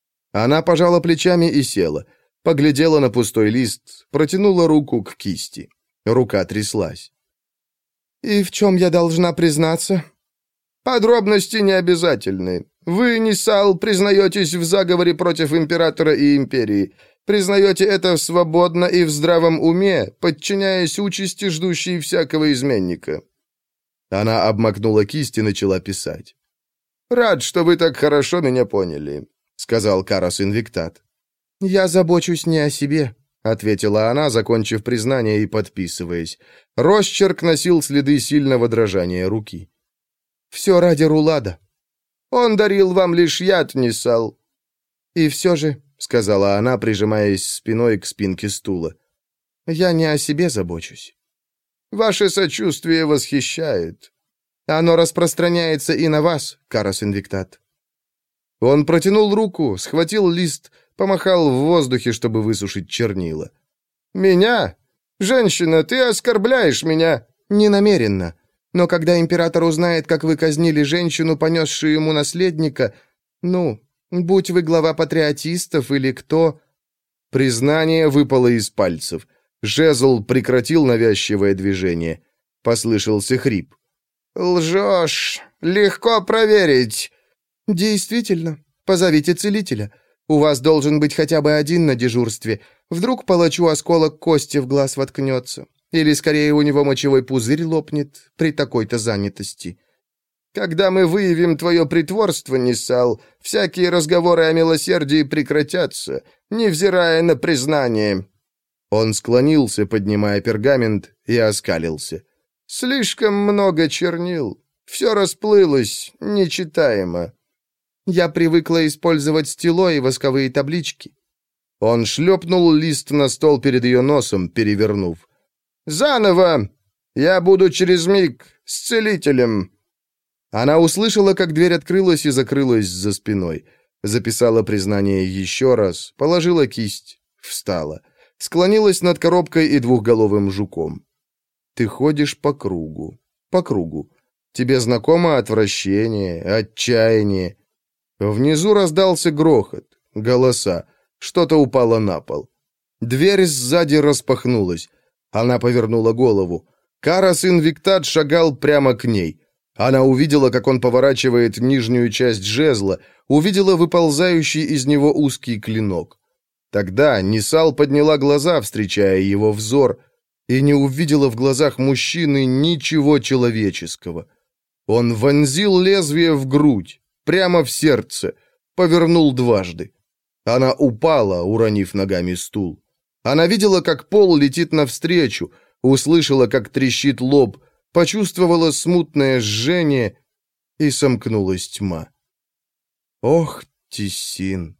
Она пожала плечами и села. Поглядела на пустой лист, протянула руку к кисти. Рука тряслась. «И в чем я должна признаться?» «Подробности не обязательны. Вы, Нисал, признаетесь в заговоре против императора и империи. Признаете это свободно и в здравом уме, подчиняясь участи, ждущей всякого изменника». Она обмакнула кисть и начала писать. «Рад, что вы так хорошо меня поняли», — сказал Карас Инвиктад. «Я забочусь не о себе», — ответила она, закончив признание и подписываясь. Росчерк носил следы сильного дрожания руки. «Все ради Рулада». «Он дарил вам лишь яд, Нисал». «И все же», — сказала она, прижимаясь спиной к спинке стула, — «я не о себе забочусь». «Ваше сочувствие восхищает». «Оно распространяется и на вас, Карас Инвиктад». Он протянул руку, схватил лист, помахал в воздухе, чтобы высушить чернила. «Меня? Женщина, ты оскорбляешь меня!» «Не намеренно. Но когда император узнает, как вы казнили женщину, понесшую ему наследника, ну, будь вы глава патриотистов или кто...» Признание выпало из пальцев. Жезл прекратил навязчивое движение. Послышался хрип. «Лжешь! Легко проверить!» «Действительно. Позовите целителя. У вас должен быть хотя бы один на дежурстве. Вдруг палачу осколок кости в глаз воткнется. Или, скорее, у него мочевой пузырь лопнет при такой-то занятости». «Когда мы выявим твое притворство, Нисал, всякие разговоры о милосердии прекратятся, невзирая на признание». Он склонился, поднимая пергамент, и оскалился. «Слишком много чернил. Все расплылось, нечитаемо». «Я привыкла использовать стило и восковые таблички». Он шлепнул лист на стол перед ее носом, перевернув. «Заново! Я буду через миг с целителем». Она услышала, как дверь открылась и закрылась за спиной. Записала признание еще раз, положила кисть, встала. Склонилась над коробкой и двухголовым жуком. Ты ходишь по кругу, по кругу. Тебе знакомо отвращение, отчаяние. Внизу раздался грохот, голоса. Что-то упало на пол. Дверь сзади распахнулась. Она повернула голову. Карас Инвиктад шагал прямо к ней. Она увидела, как он поворачивает нижнюю часть жезла, увидела выползающий из него узкий клинок. Тогда Нисал подняла глаза, встречая его взор, и не увидела в глазах мужчины ничего человеческого. Он вонзил лезвие в грудь, прямо в сердце, повернул дважды. Она упала, уронив ногами стул. Она видела, как пол летит навстречу, услышала, как трещит лоб, почувствовала смутное жжение, и сомкнулась тьма. Ох, Тессин!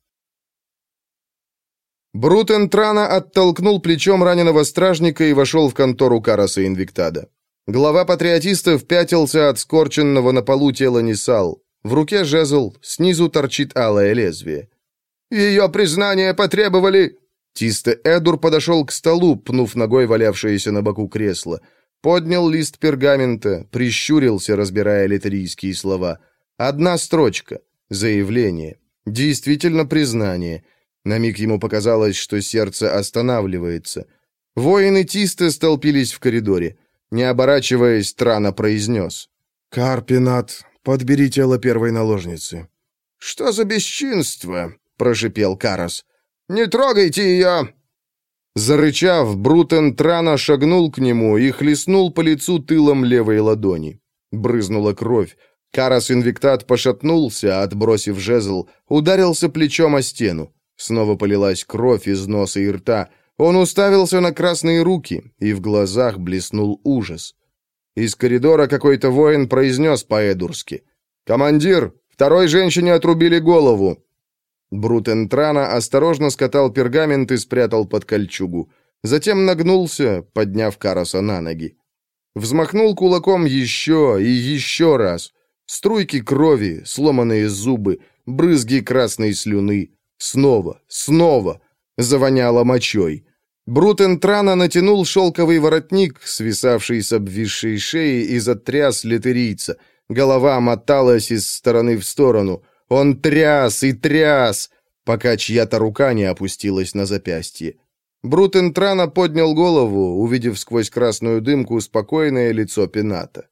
Брутен Трана оттолкнул плечом раненого стражника и вошел в контору Караса Инвиктада. Глава патриотистов пятился от скорченного на полу тела Нисал. В руке жезл, снизу торчит алое лезвие. «Ее признание потребовали!» Тисте Эдур подошел к столу, пнув ногой валявшееся на боку кресло. Поднял лист пергамента, прищурился, разбирая литерийские слова. Одна строчка. Заявление. Действительно признание. На миг ему показалось, что сердце останавливается. Воины Тисте столпились в коридоре. Не оборачиваясь, Трана произнес. «Карпинат, подбери тело первой наложницы». «Что за бесчинство?» — прошипел Карас. «Не трогайте ее!» Зарычав, Брутен Трана шагнул к нему и хлестнул по лицу тылом левой ладони. Брызнула кровь. Карас Инвиктад пошатнулся, отбросив жезл, ударился плечом о стену. Снова полилась кровь из носа и рта. Он уставился на красные руки, и в глазах блеснул ужас. Из коридора какой-то воин произнес по-эдурски. «Командир, второй женщине отрубили голову!» Брутен Трана осторожно скатал пергамент и спрятал под кольчугу. Затем нагнулся, подняв Караса на ноги. Взмахнул кулаком еще и еще раз. Струйки крови, сломанные зубы, брызги красной слюны. Снова, снова. Завоняло мочой. Брутен Трана натянул шелковый воротник, свисавший с обвисшей шеи, и затряс литерийца. Голова моталась из стороны в сторону. Он тряс и тряс, пока чья-то рука не опустилась на запястье. Брутен Трана поднял голову, увидев сквозь красную дымку спокойное лицо Пената.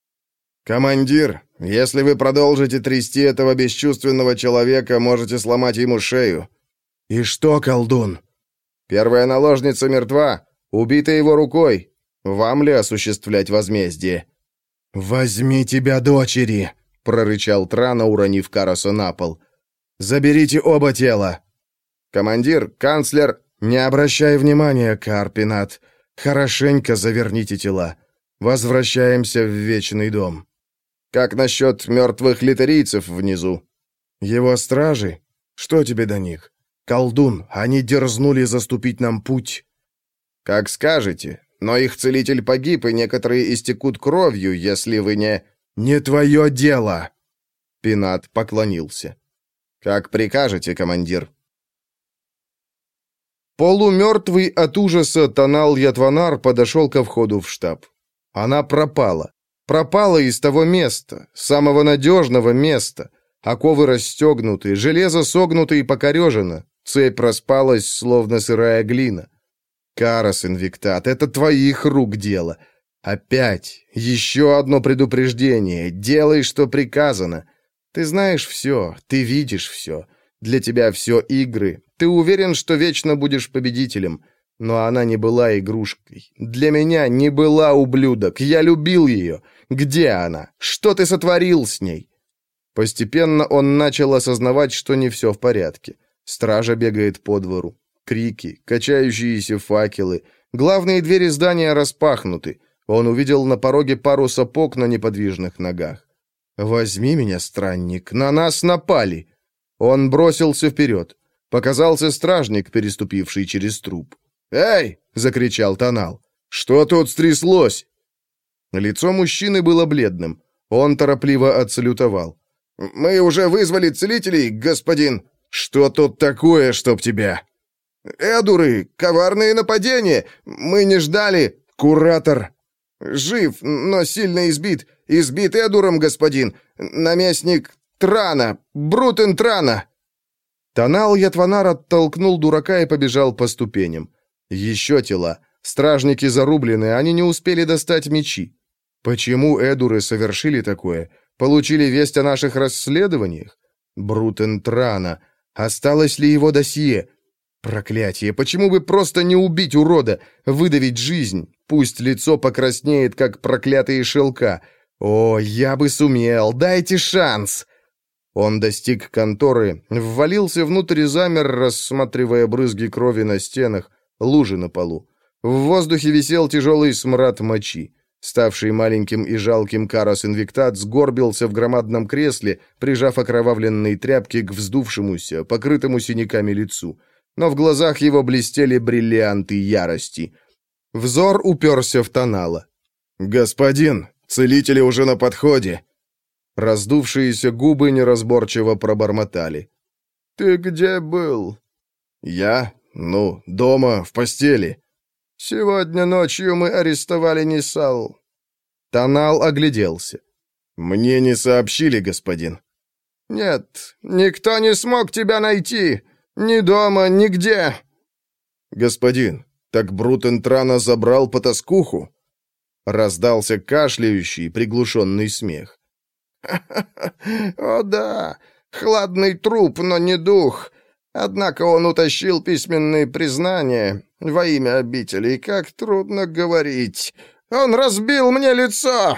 «Командир, если вы продолжите трясти этого бесчувственного человека, можете сломать ему шею». «И что, колдун?» «Первая наложница мертва, убита его рукой. Вам ли осуществлять возмездие?» «Возьми тебя, дочери!» — прорычал Трана, уронив Караса на пол. «Заберите оба тела!» «Командир, канцлер...» «Не обращай внимания, Карпинат. Хорошенько заверните тела. Возвращаемся в Вечный дом». «Как насчет мертвых литерийцев внизу?» «Его стражи? Что тебе до них? Колдун, они дерзнули заступить нам путь». «Как скажете, но их целитель погиб, и некоторые истекут кровью, если вы не...» «Не твое дело!» Пенат поклонился. «Как прикажете, командир». Полумертвый от ужаса Танал Ятванар подошел ко входу в штаб. Она пропала. Пропала из того места, самого надежного места. Оковы расстегнуты, железо согнуто и покорежено. Цепь распалась, словно сырая глина. Карас Инвиктад, это твоих рук дело. Опять, еще одно предупреждение. Делай, что приказано. Ты знаешь все, ты видишь все. Для тебя все игры. Ты уверен, что вечно будешь победителем. Но она не была игрушкой. Для меня не была, ублюдок. Я любил ее. Где она? Что ты сотворил с ней? Постепенно он начал осознавать, что не все в порядке. Стража бегает по двору. Крики, качающиеся факелы. Главные двери здания распахнуты. Он увидел на пороге пару сапог на неподвижных ногах. «Возьми меня, странник, на нас напали!» Он бросился вперед. Показался стражник, переступивший через труп. «Эй!» — закричал Танал. «Что тут стряслось?» Лицо мужчины было бледным. Он торопливо отсалютовал. «Мы уже вызвали целителей, господин!» «Что тут такое, чтоб тебя?» «Эдуры! Коварные нападения! Мы не ждали!» «Куратор!» «Жив, но сильно избит. Избит Эдуром, господин. Наместник Трана. Брутен Трана!» Танал Ятванар оттолкнул дурака и побежал по ступеням. Еще тела. Стражники зарублены, они не успели достать мечи. Почему Эдуры совершили такое? Получили весть о наших расследованиях? Брутен Трана. Осталось ли его досье? Проклятие, почему бы просто не убить урода, выдавить жизнь? Пусть лицо покраснеет, как проклятые шелка. О, я бы сумел, дайте шанс. Он достиг конторы, ввалился внутрь и замер, рассматривая брызги крови на стенах, лужи на полу. В воздухе висел тяжелый смрад мочи. Ставший маленьким и жалким Карас Инвиктат сгорбился в громадном кресле, прижав окровавленные тряпки к вздувшемуся, покрытому синяками лицу. Но в глазах его блестели бриллианты ярости. Взор уперся в Танала. «Господин, целители уже на подходе!» Раздувшиеся губы неразборчиво пробормотали. «Ты где был?» «Я? Ну, дома, в постели». «Сегодня ночью мы арестовали Нисал». Танал огляделся. «Мне не сообщили, господин». «Нет, никто не смог тебя найти. Ни дома, нигде». «Господин, так Брутентрана забрал потаскуху?» Раздался кашляющий, приглушенный смех. «Ха-ха-ха! О да! Хладный труп, но не дух. Однако он утащил письменные признания во имя обители. Как трудно говорить. Он разбил мне лицо!»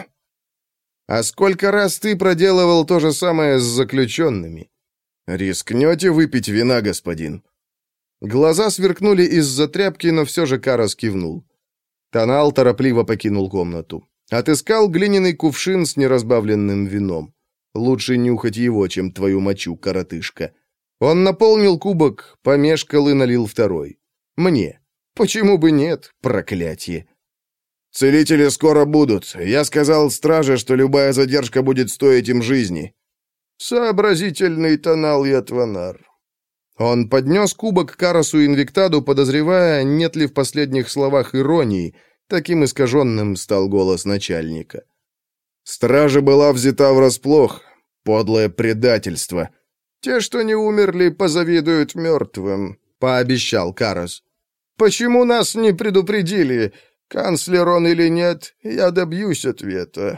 «А сколько раз ты проделывал то же самое с заключенными? Рискнете выпить вина, господин?» Глаза сверкнули из-за тряпки, но все же Карас кивнул. Танал торопливо покинул комнату. Отыскал глиняный кувшин с неразбавленным вином. Лучше нюхать его, чем твою мочу, коротышка. Он наполнил кубок, помешкал и налил второй. Мне. Почему бы нет, проклятие? «Целители скоро будут. Я сказал страже, что любая задержка будет стоить им жизни». «Сообразительный Танал Ятванар». Он поднес кубок к Карасу Инвиктаду, подозревая, нет ли в последних словах иронии. Таким искаженным стал голос начальника. «Стража была взята врасплох. Подлое предательство». «Те, что не умерли, позавидуют мертвым», — пообещал Карас. «Почему нас не предупредили? Канцлер он или нет, я добьюсь ответа».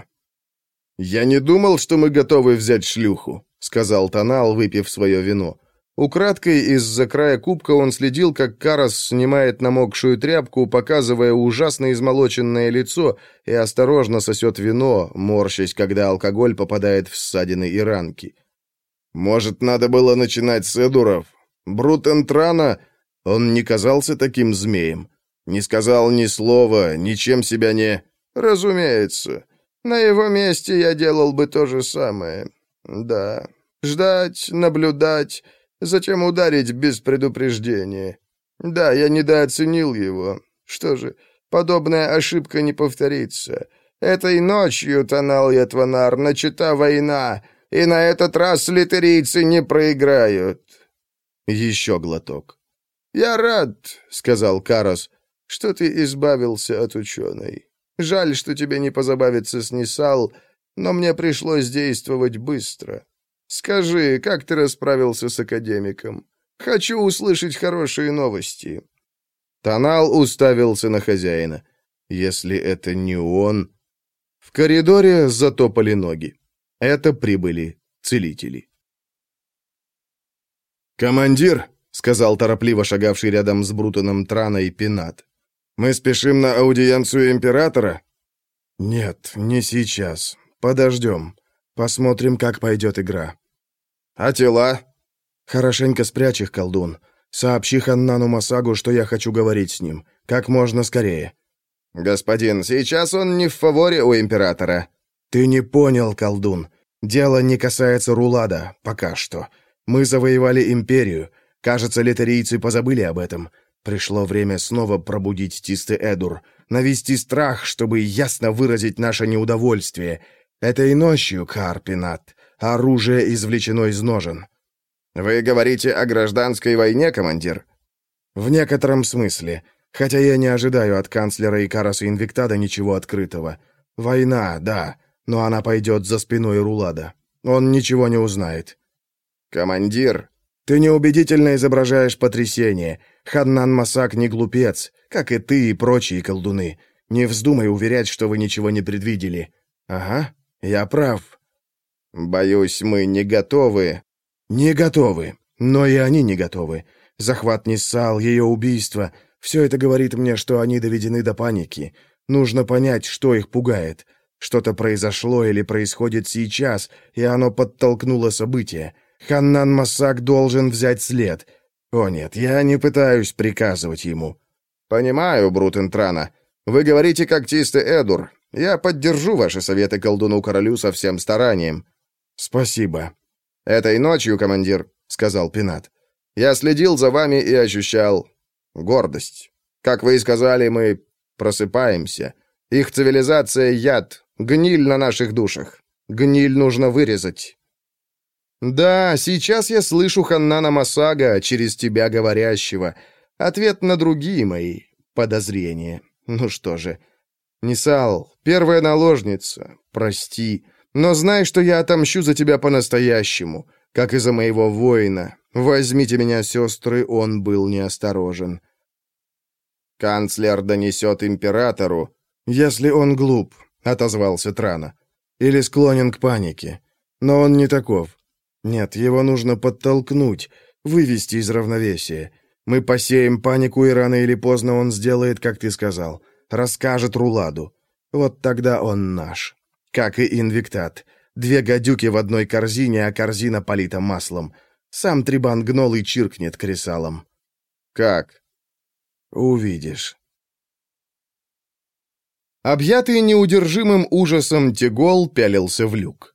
«Я не думал, что мы готовы взять шлюху», — сказал Танал, выпив свое вино. Украдкой из-за края кубка он следил, как Карас снимает намокшую тряпку, показывая ужасно измолоченное лицо, и осторожно сосет вино, морщась, когда алкоголь попадает в ссадины и ранки. «Может, надо было начинать с Эдуров? Брутентрана...» Он не казался таким змеем. Не сказал ни слова, ничем себя не... «Разумеется. На его месте я делал бы то же самое. Да. Ждать, наблюдать, затем ударить без предупреждения. Да, я недооценил его. Что же, подобная ошибка не повторится. Этой ночью, Танал Ятванар, начата война, и на этот раз литерийцы не проиграют». Еще глоток. «Я рад», — сказал Карас, — «что ты избавился от ученой. Жаль, что тебе не позабавиться с Нисал, но мне пришлось действовать быстро. Скажи, как ты расправился с академиком? Хочу услышать хорошие новости». Танал уставился на хозяина. Если это не он... В коридоре затопали ноги. Это прибыли целители. «Командир», — сказал торопливо шагавший рядом с Брутоном Траной Пенат, — «мы спешим на аудиенцию императора?» «Нет, не сейчас. Подождем. Посмотрим, как пойдет игра». «А тела?» «Хорошенько спрячь их, колдун. Сообщи Ханнану Масагу, что я хочу говорить с ним. Как можно скорее». «Господин, сейчас он не в фаворе у императора». «Ты не понял, колдун. Дело не касается Рулада, пока что. Мы завоевали империю. Кажется, литерийцы позабыли об этом. Пришло время снова пробудить Тисте-Эдур, навести страх, чтобы ясно выразить наше неудовольствие. Этой ночью, Карпинат, оружие извлечено из ножен». «Вы говорите о гражданской войне, командир?» «В некотором смысле. Хотя я не ожидаю от канцлера и Караса Инвиктада ничего открытого. Война, да, но она пойдет за спиной Рулада. Он ничего не узнает». «Командир...» «Ты неубедительно изображаешь потрясение. Ханнан Масаг не глупец, как и ты и прочие колдуны. Не вздумай уверять, что вы ничего не предвидели». «Ага, я прав». «Боюсь, мы не готовы». «Не готовы. Но и они не готовы. Захват Ниссал, ее убийство — все это говорит мне, что они доведены до паники. Нужно понять, что их пугает. Что-то произошло или происходит сейчас, и оно подтолкнуло события. Ханнан Массак должен взять след. О нет, я не пытаюсь приказывать ему». «Понимаю, Брутентрана. Вы говорите как чистый Эдур. Я поддержу ваши советы колдуну-королю со всем старанием». «Спасибо». «Этой ночью, командир», — сказал Пенат, — «я следил за вами и ощущал гордость. Как вы и сказали, мы просыпаемся. Их цивилизация — яд, гниль на наших душах. Гниль нужно вырезать». «Да, сейчас я слышу Ханнана Масага через тебя говорящего. Ответ на другие мои подозрения. Ну что же, Нисал, первая наложница, прости, но знай, что я отомщу за тебя по-настоящему, как и за моего воина. Возьмите меня, сестры, он был неосторожен». «Канцлер донесет императору». «Если он глуп», — отозвался Трана, — «или склонен к панике. Но он не таков. Нет, его нужно подтолкнуть, вывести из равновесия. Мы посеем панику, и рано или поздно он сделает, как ты сказал, расскажет Руладу. Вот тогда он наш. Как и Инвиктат. Две гадюки в одной корзине, а корзина полита маслом. Сам Трибан гнол и чиркнет кресалом». «Как?» «Увидишь». Объятый неудержимым ужасом, Тегол пялился в люк.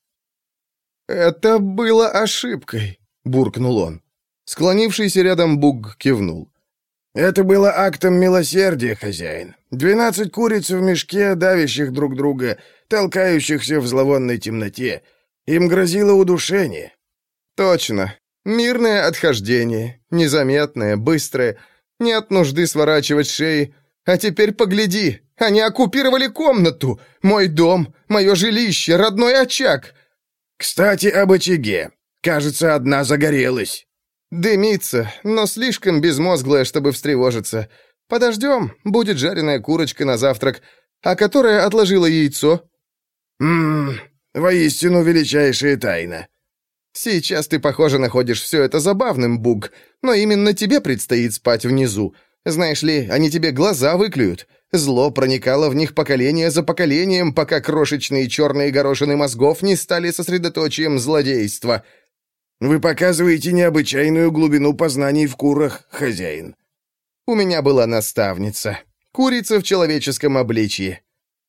«Это было ошибкой», — буркнул он. Склонившийся рядом Буг кивнул. «Это было актом милосердия, хозяин. Двенадцать куриц в мешке, давящих друг друга, толкающихся в зловонной темноте. Им грозило удушение». «Точно. Мирное отхождение. Незаметное, быстрое. Нет нужды сворачивать шеи. А теперь погляди. Они оккупировали комнату. Мой дом, мое жилище, родной очаг». «Кстати, об очаге. Кажется, одна загорелась». «Дымится, но слишком безмозглая, чтобы встревожиться. Подождем, будет жареная курочка на завтрак. А которая отложила яйцо?» «Ммм, воистину величайшая тайна». «Сейчас ты, похоже, находишь все это забавным, Буг, но именно тебе предстоит спать внизу. Знаешь ли, они тебе глаза выклюют. Зло проникало в них поколение за поколением, пока крошечные черные горошины мозгов не стали сосредоточием злодейства». «Вы показываете необычайную глубину познаний в курах, хозяин». «У меня была наставница. Курица в человеческом обличье».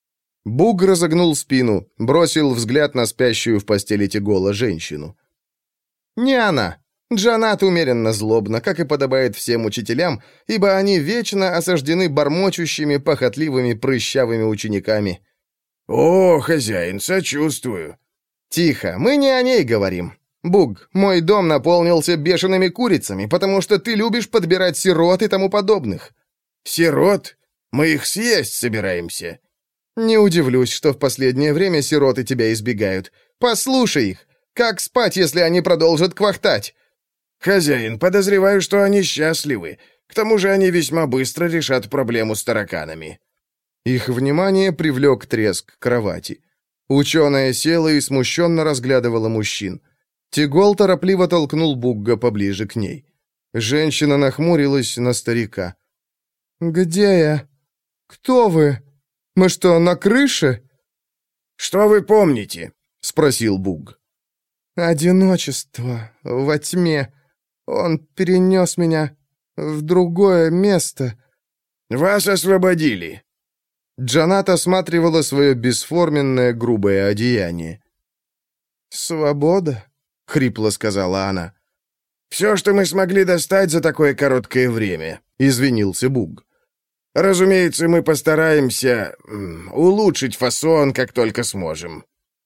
Буг разогнул спину, бросил взгляд на спящую в постели Тегола женщину. «Не она. Джанат умеренно злобна, как и подобает всем учителям, ибо они вечно осаждены бормочущими, похотливыми, прыщавыми учениками». «О, хозяин, сочувствую». «Тихо, мы не о ней говорим. Буг, мой дом наполнился бешеными курицами, потому что ты любишь подбирать сирот и тому подобных». «Сирот? Мы их съесть собираемся». «Не удивлюсь, что в последнее время сироты тебя избегают. Послушай их. Как спать, если они продолжат квахтать?» «Хозяин, подозреваю, что они счастливы. К тому же они весьма быстро решат проблему с тараканами». Их внимание привлек треск кровати. Ученая села и смущенно разглядывала мужчин. Тегол торопливо толкнул Бугга поближе к ней. Женщина нахмурилась на старика. «Где я? Кто вы? Мы что, на крыше?» «Что вы помните?» — спросил Буг. «Одиночество во тьме. Он перенес меня в другое место». «Вас освободили». Джанат осматривала свое бесформенное грубое одеяние. «Свобода?» — хрипло сказала она. «Все, что мы смогли достать за такое короткое время», — извинился Буг. «Разумеется, мы постараемся м, улучшить фасон, как только сможем».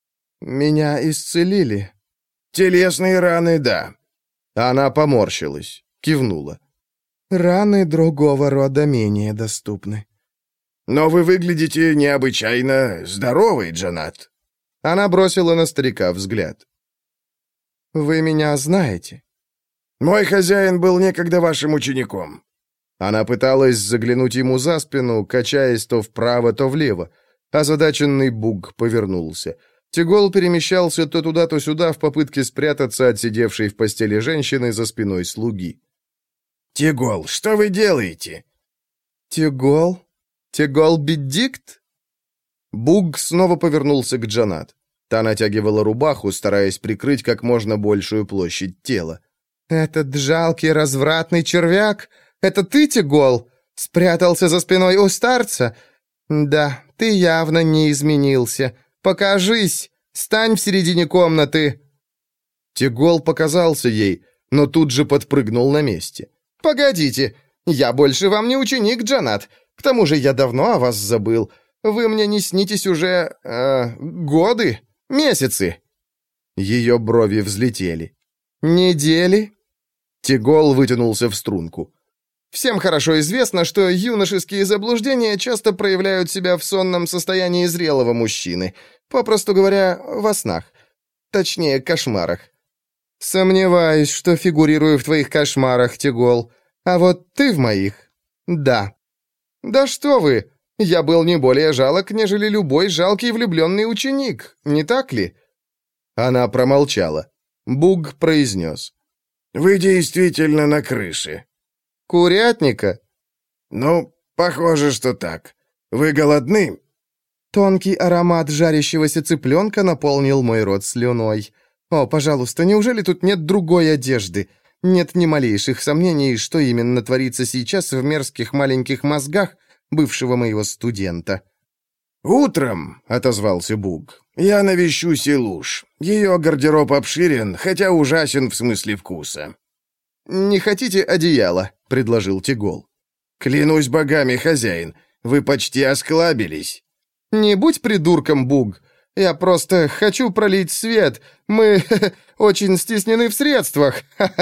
«Меня исцелили?» «Телесные раны, да». Она поморщилась, кивнула. «Раны другого рода менее доступны». «Но вы выглядите необычайно здоровой, Джанат». Она бросила на старика взгляд. «Вы меня знаете?» «Мой хозяин был некогда вашим учеником». Она пыталась заглянуть ему за спину, качаясь то вправо, то влево. Озадаченный Буг повернулся. Тегол перемещался то туда, то сюда в попытке спрятаться от сидевшей в постели женщины за спиной слуги. «Тегол, что вы делаете?» «Тегол? Тегол Беддикт?» Буг снова повернулся к Джанат. Та натягивала рубаху, стараясь прикрыть как можно большую площадь тела. «Этот жалкий развратный червяк? Это ты, Тигол? Спрятался за спиной у старца? Да, ты явно не изменился. Покажись! Стань в середине комнаты!» Тигол показался ей, но тут же подпрыгнул на месте. «Погодите, я больше вам не ученик, Джанат. К тому же я давно о вас забыл. Вы мне не снитесь уже... Э, годы? Месяцы?» Ее брови взлетели. «Недели?» Тигол вытянулся в струнку. «Всем хорошо известно, что юношеские заблуждения часто проявляют себя в сонном состоянии зрелого мужчины. Попросту говоря, во снах. Точнее, кошмарах. Сомневаюсь, что фигурирую в твоих кошмарах, Тигол. А вот ты в моих. Да. Да что вы! Я был не более жалок, нежели любой жалкий влюбленный ученик, не так ли?» Она промолчала. Буг произнес. «Вы действительно на крыше». «Курятника?» «Ну, похоже, что так. Вы голодны?» Тонкий аромат жарящегося цыпленка наполнил мой рот слюной. «О, пожалуйста, неужели тут нет другой одежды? Нет ни малейших сомнений, что именно творится сейчас в мерзких маленьких мозгах бывшего моего студента». «Утром», — отозвался Буг, — «я навещу Силуш. Ее гардероб обширен, хотя ужасен в смысле вкуса». «Не хотите одеяло?» — предложил Тигол. «Клянусь богами, хозяин, вы почти осклабились». «Не будь придурком, Буг. Я просто хочу пролить свет. Мы очень стеснены в средствах.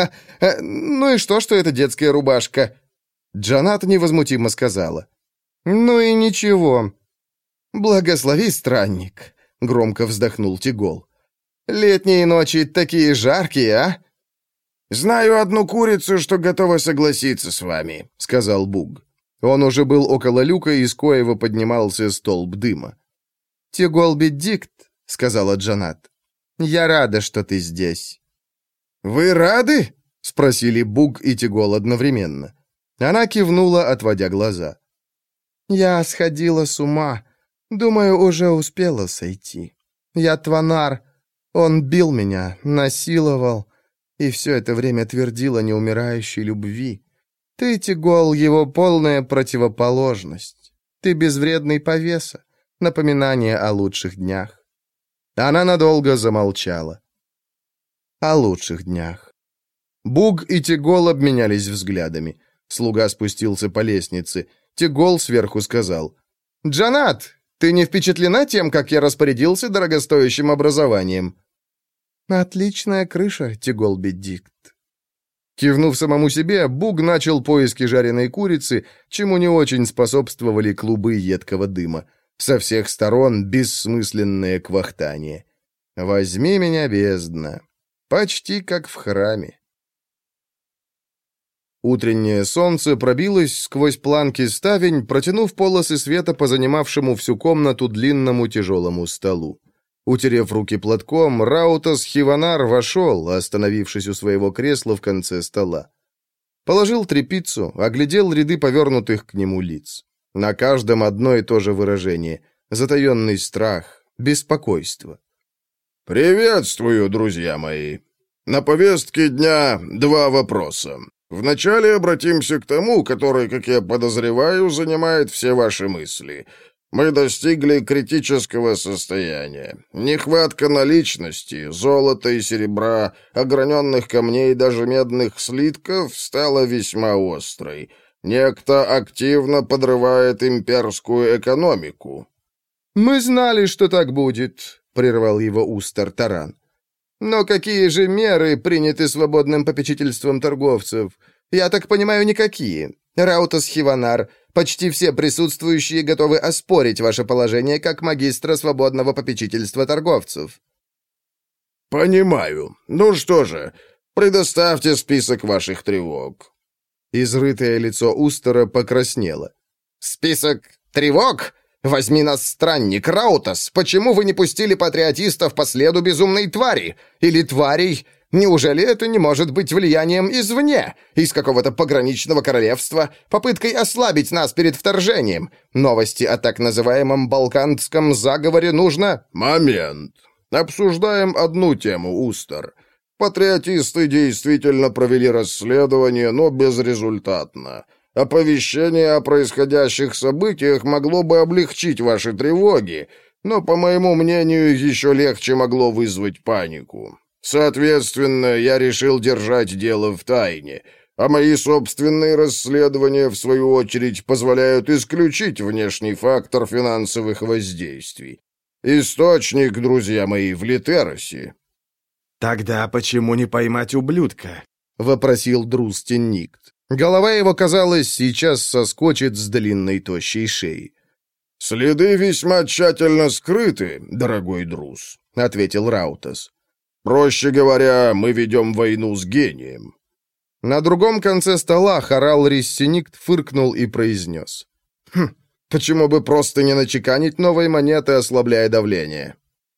Ну и что, что это детская рубашка?» Джанат невозмутимо сказала. «Ну и ничего». «Благослови, странник», — громко вздохнул Тигол. «Летние ночи такие жаркие, а?» «Знаю одну курицу, что готова согласиться с вами», — сказал Буг. Он уже был около люка, из коего поднимался столб дыма. «Тигол Беддикт», — сказала Джанат, — «я рада, что ты здесь». «Вы рады?» — спросили Буг и Тигол одновременно. Она кивнула, отводя глаза. «Я сходила с ума. Думаю, уже успела сойти. Я Тванар. Он бил меня, насиловал, и все это время твердил о неумирающей любви. Ты, Тигол, его полная противоположность. Ты безвредный повеса, напоминание о лучших днях». Она надолго замолчала. «О лучших днях». Буг и Тигол обменялись взглядами. Слуга спустился по лестнице. Тигол сверху сказал. «Джанат, ты не впечатлена тем, как я распорядился дорогостоящим образованием?» «Отличная крыша, Тигол Беддикт». Кивнув самому себе, Буг начал поиски жареной курицы, чему не очень способствовали клубы едкого дыма. Со всех сторон бессмысленное квахтание. «Возьми меня, бездна». Почти как в храме. Утреннее солнце пробилось сквозь планки ставень, протянув полосы света по занимавшему всю комнату длинному тяжелому столу. Утерев руки платком, Раутас Хиванар вошел, остановившись у своего кресла в конце стола. Положил тряпицу, оглядел ряды повернутых к нему лиц. На каждом одно и то же выражение — затаенный страх, беспокойство. «Приветствую, друзья мои. На повестке дня два вопроса. Вначале обратимся к тому, который, как я подозреваю, занимает все ваши мысли. Мы достигли критического состояния. Нехватка наличности, золота и серебра, ограненных камней и даже медных слитков стала весьма острой. Некто активно подрывает имперскую экономику». «Мы знали, что так будет», — прервал его Устар Таран. «Но какие же меры приняты свободным попечительством торговцев? Я так понимаю, никакие. Раутас Хиванар, почти все присутствующие готовы оспорить ваше положение как магистра свободного попечительства торговцев». «Понимаю. Ну что же, предоставьте список ваших тревог». Изрытое лицо Устара покраснело. «Список тревог? Возьми нас, странник, Раутас! Почему вы не пустили патриотистов по следу безумной твари? Или тварей? Неужели это не может быть влиянием извне, из какого-то пограничного королевства, попыткой ослабить нас перед вторжением? Новости о так называемом балканском заговоре нужно...» «Момент. Обсуждаем одну тему, Устер. Патриотисты действительно провели расследование, но безрезультатно. Оповещение о происходящих событиях могло бы облегчить ваши тревоги, но, по моему мнению, еще легче могло вызвать панику. Соответственно, я решил держать дело в тайне, а мои собственные расследования, в свою очередь, позволяют исключить внешний фактор финансовых воздействий. Источник, друзья мои, в Литеросе». «Тогда почему не поймать ублюдка?» — вопросил Друстенникт. Голова его, казалось, сейчас соскочит с длинной тощей шеи. «Следы весьма тщательно скрыты, дорогой Друз», — ответил Раутас. «Проще говоря, мы ведем войну с гением». На другом конце стола хорал Риссеникт фыркнул и произнес. «Хм, почему бы просто не начеканить новые монеты, ослабляя давление?»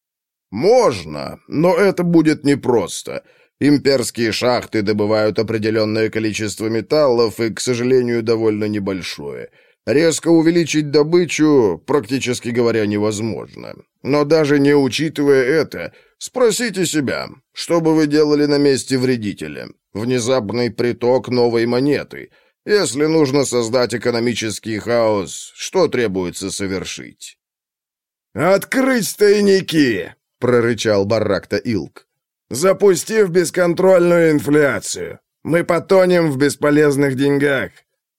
«Можно, но это будет непросто. Имперские шахты добывают определенное количество металлов и, к сожалению, довольно небольшое. Резко увеличить добычу, практически говоря, невозможно. Но даже не учитывая это, спросите себя, что бы вы делали на месте вредителя? Внезапный приток новой монеты. Если нужно создать экономический хаос, что требуется совершить?» «Открыть тайники!» — прорычал Барракта Илк. «Запустив бесконтрольную инфляцию. Мы потонем в бесполезных деньгах».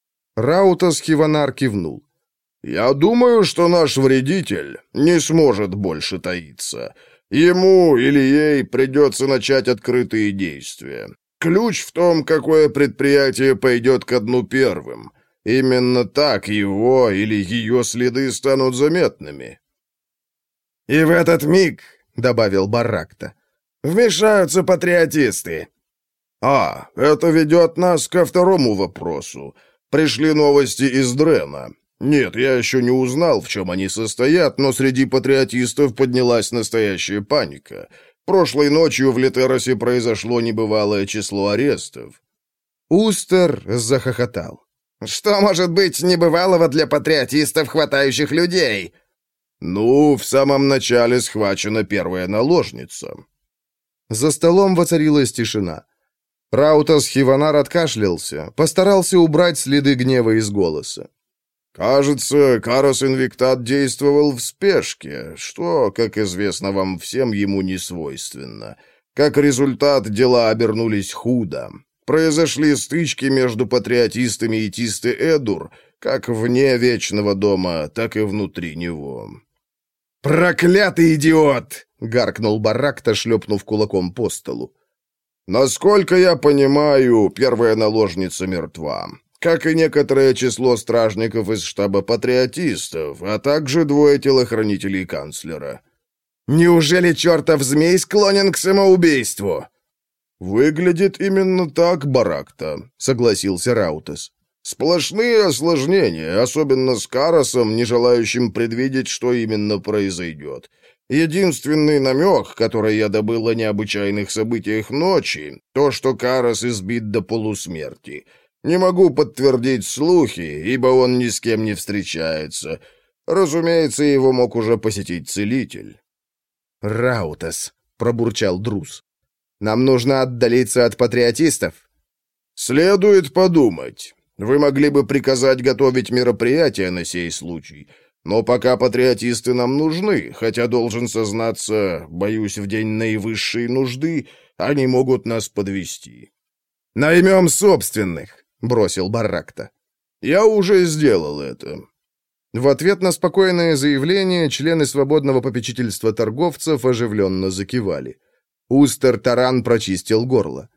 Раутас Хиванар кивнул. «Я думаю, что наш вредитель не сможет больше таиться. Ему или ей придется начать открытые действия. Ключ в том, какое предприятие пойдет ко дну первым. Именно так его или ее следы станут заметными». «И в этот миг, — добавил Барракта, — вмешаются патриотисты». «А, это ведет нас ко второму вопросу. Пришли новости из Дрена. Нет, я еще не узнал, в чем они состоят, но среди патриотистов поднялась настоящая паника. Прошлой ночью в Литеросе произошло небывалое число арестов». Устер захохотал. «Что может быть небывалого для патриотистов, хватающих людей?» «Ну, в самом начале схвачена первая наложница». За столом воцарилась тишина. Раутас Хиванар откашлялся, постарался убрать следы гнева из голоса. «Кажется, Карос Инвиктат действовал в спешке, что, как известно вам всем, ему не свойственно. Как результат, дела обернулись худо. Произошли стычки между патриотистами и Тисты Эдур, как вне Вечного дома, так и внутри него». «Проклятый идиот!» — гаркнул Барракта, шлепнув кулаком по столу. «Насколько я понимаю, первая наложница мертва, как и некоторое число стражников из штаба патриотистов, а также двое телохранителей канцлера». «Неужели чертов змей склонен к самоубийству?» «Выглядит именно так, Баракта», — согласился Раутас. «Сплошные осложнения, особенно с Каросом, не желающим предвидеть, что именно произойдет. Единственный намек, который я добыл о необычайных событиях ночи, то, что Карос избит до полусмерти. Не могу подтвердить слухи, ибо он ни с кем не встречается. Разумеется, его мог уже посетить целитель». «Раутас», — пробурчал Друз, — «нам нужно отдалиться от патриотистов». «Следует подумать. Вы могли бы приказать готовить мероприятия на сей случай». Но пока патриотисты нам нужны, хотя, должен сознаться, боюсь, в день наивысшей нужды они могут нас подвести. «Наймем собственных», — бросил Барракта. «Я уже сделал это». В ответ на спокойное заявление члены свободного попечительства торговцев оживленно закивали. Устер Таран прочистил горло.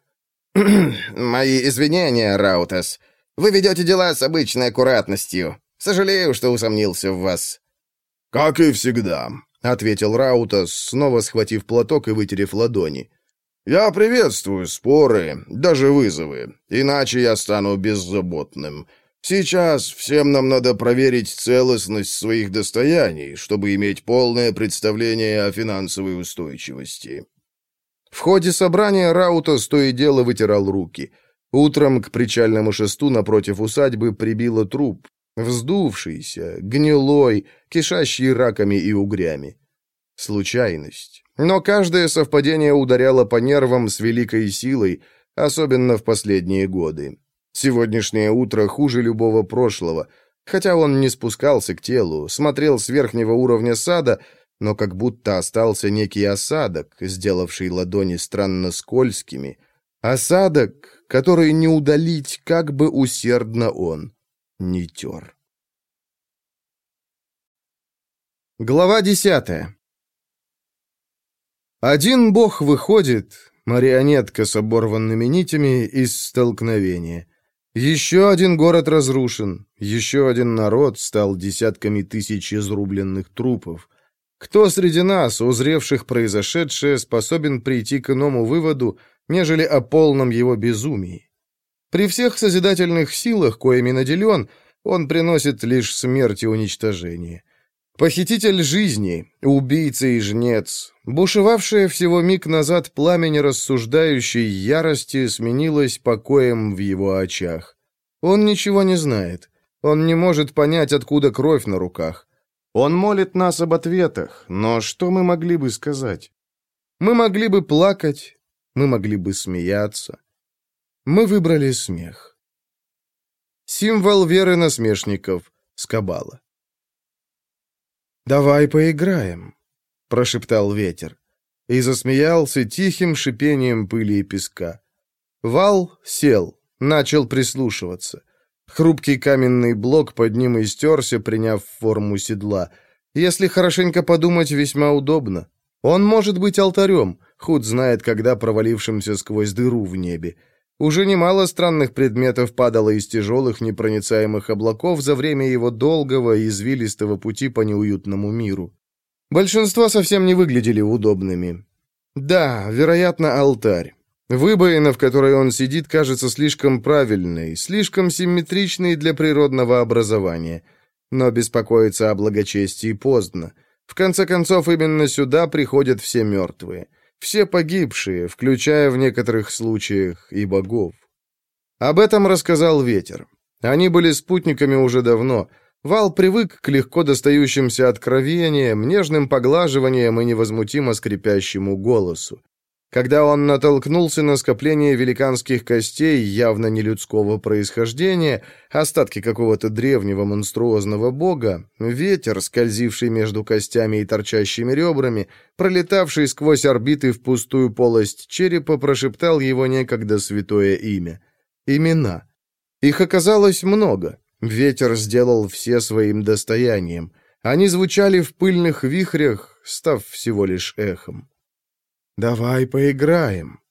«Мои извинения, Раутас. Вы ведете дела с обычной аккуратностью. Сожалею, что усомнился в вас». «Как и всегда», — ответил Раутас, снова схватив платок и вытерев ладони. «Я приветствую споры, даже вызовы, иначе я стану беззаботным. Сейчас всем нам надо проверить целостность своих достояний, чтобы иметь полное представление о финансовой устойчивости». В ходе собрания Раутас то и дело вытирал руки. Утром к причальному шесту напротив усадьбы прибило труп, вздувшийся, гнилой, кишащий раками и угрями. Случайность. Но каждое совпадение ударяло по нервам с великой силой, особенно в последние годы. Сегодняшнее утро хуже любого прошлого, хотя он не спускался к телу, смотрел с верхнего уровня сада, но как будто остался некий осадок, сделавший ладони странно скользкими. Осадок, который не удалить, как бы усердно он не тер. Глава десятая. Один бог выходит, марионетка с оборванными нитями, из столкновения. Еще один город разрушен, еще один народ стал десятками тысяч изрубленных трупов. Кто среди нас, узревших произошедшее, способен прийти к иному выводу, нежели о полном его безумии? При всех созидательных силах, коими наделен, он приносит лишь смерть и уничтожение. Похититель жизни, убийца и жнец, бушевавшее всего миг назад пламя нерассуждающей ярости сменилось покоем в его очах. Он ничего не знает. Он не может понять, откуда кровь на руках. Он молит нас об ответах, но что мы могли бы сказать? Мы могли бы плакать, мы могли бы смеяться. Мы выбрали смех. Символ веры насмешников — Скабала. «Давай поиграем», — прошептал ветер, и засмеялся тихим шипением пыли и песка. Вал сел, начал прислушиваться. Хрупкий каменный блок под ним истерся, приняв форму седла. Если хорошенько подумать, весьма удобно. Он может быть алтарем, худ знает, когда провалившимся сквозь дыру в небе. Уже немало странных предметов падало из тяжелых непроницаемых облаков за время его долгого, извилистого пути по неуютному миру. Большинство совсем не выглядели удобными. Да, вероятно, алтарь. Выбоина, в которой он сидит, кажется слишком правильной, слишком симметричной для природного образования. Но беспокоиться о благочестии поздно. В конце концов, именно сюда приходят все мертвые. Все погибшие, включая в некоторых случаях и богов. Об этом рассказал ветер. Они были спутниками уже давно. Вал привык к легко достающимся откровениям, нежным поглаживаниям и невозмутимо скрипящему голосу. Когда он натолкнулся на скопление великанских костей, явно не людского происхождения, остатки какого-то древнего монструозного бога, ветер, скользивший между костями и торчащими ребрами, пролетавший сквозь орбиты в пустую полость черепа, прошептал его некогда святое имя. Имена. Их оказалось много. Ветер сделал все своим достоянием. Они звучали в пыльных вихрях, став всего лишь эхом. «Давай поиграем».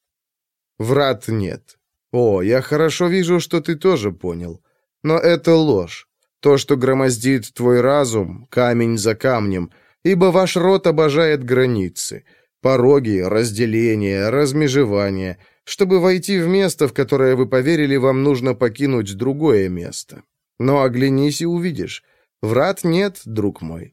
Врат нет. О, я хорошо вижу, что ты тоже понял. Но это ложь. То, что громоздит твой разум, камень за камнем, ибо ваш род обожает границы, пороги, разделения, размежевания. Чтобы войти в место, в которое вы поверили, вам нужно покинуть другое место. Но оглянись и увидишь. Врат нет, друг мой.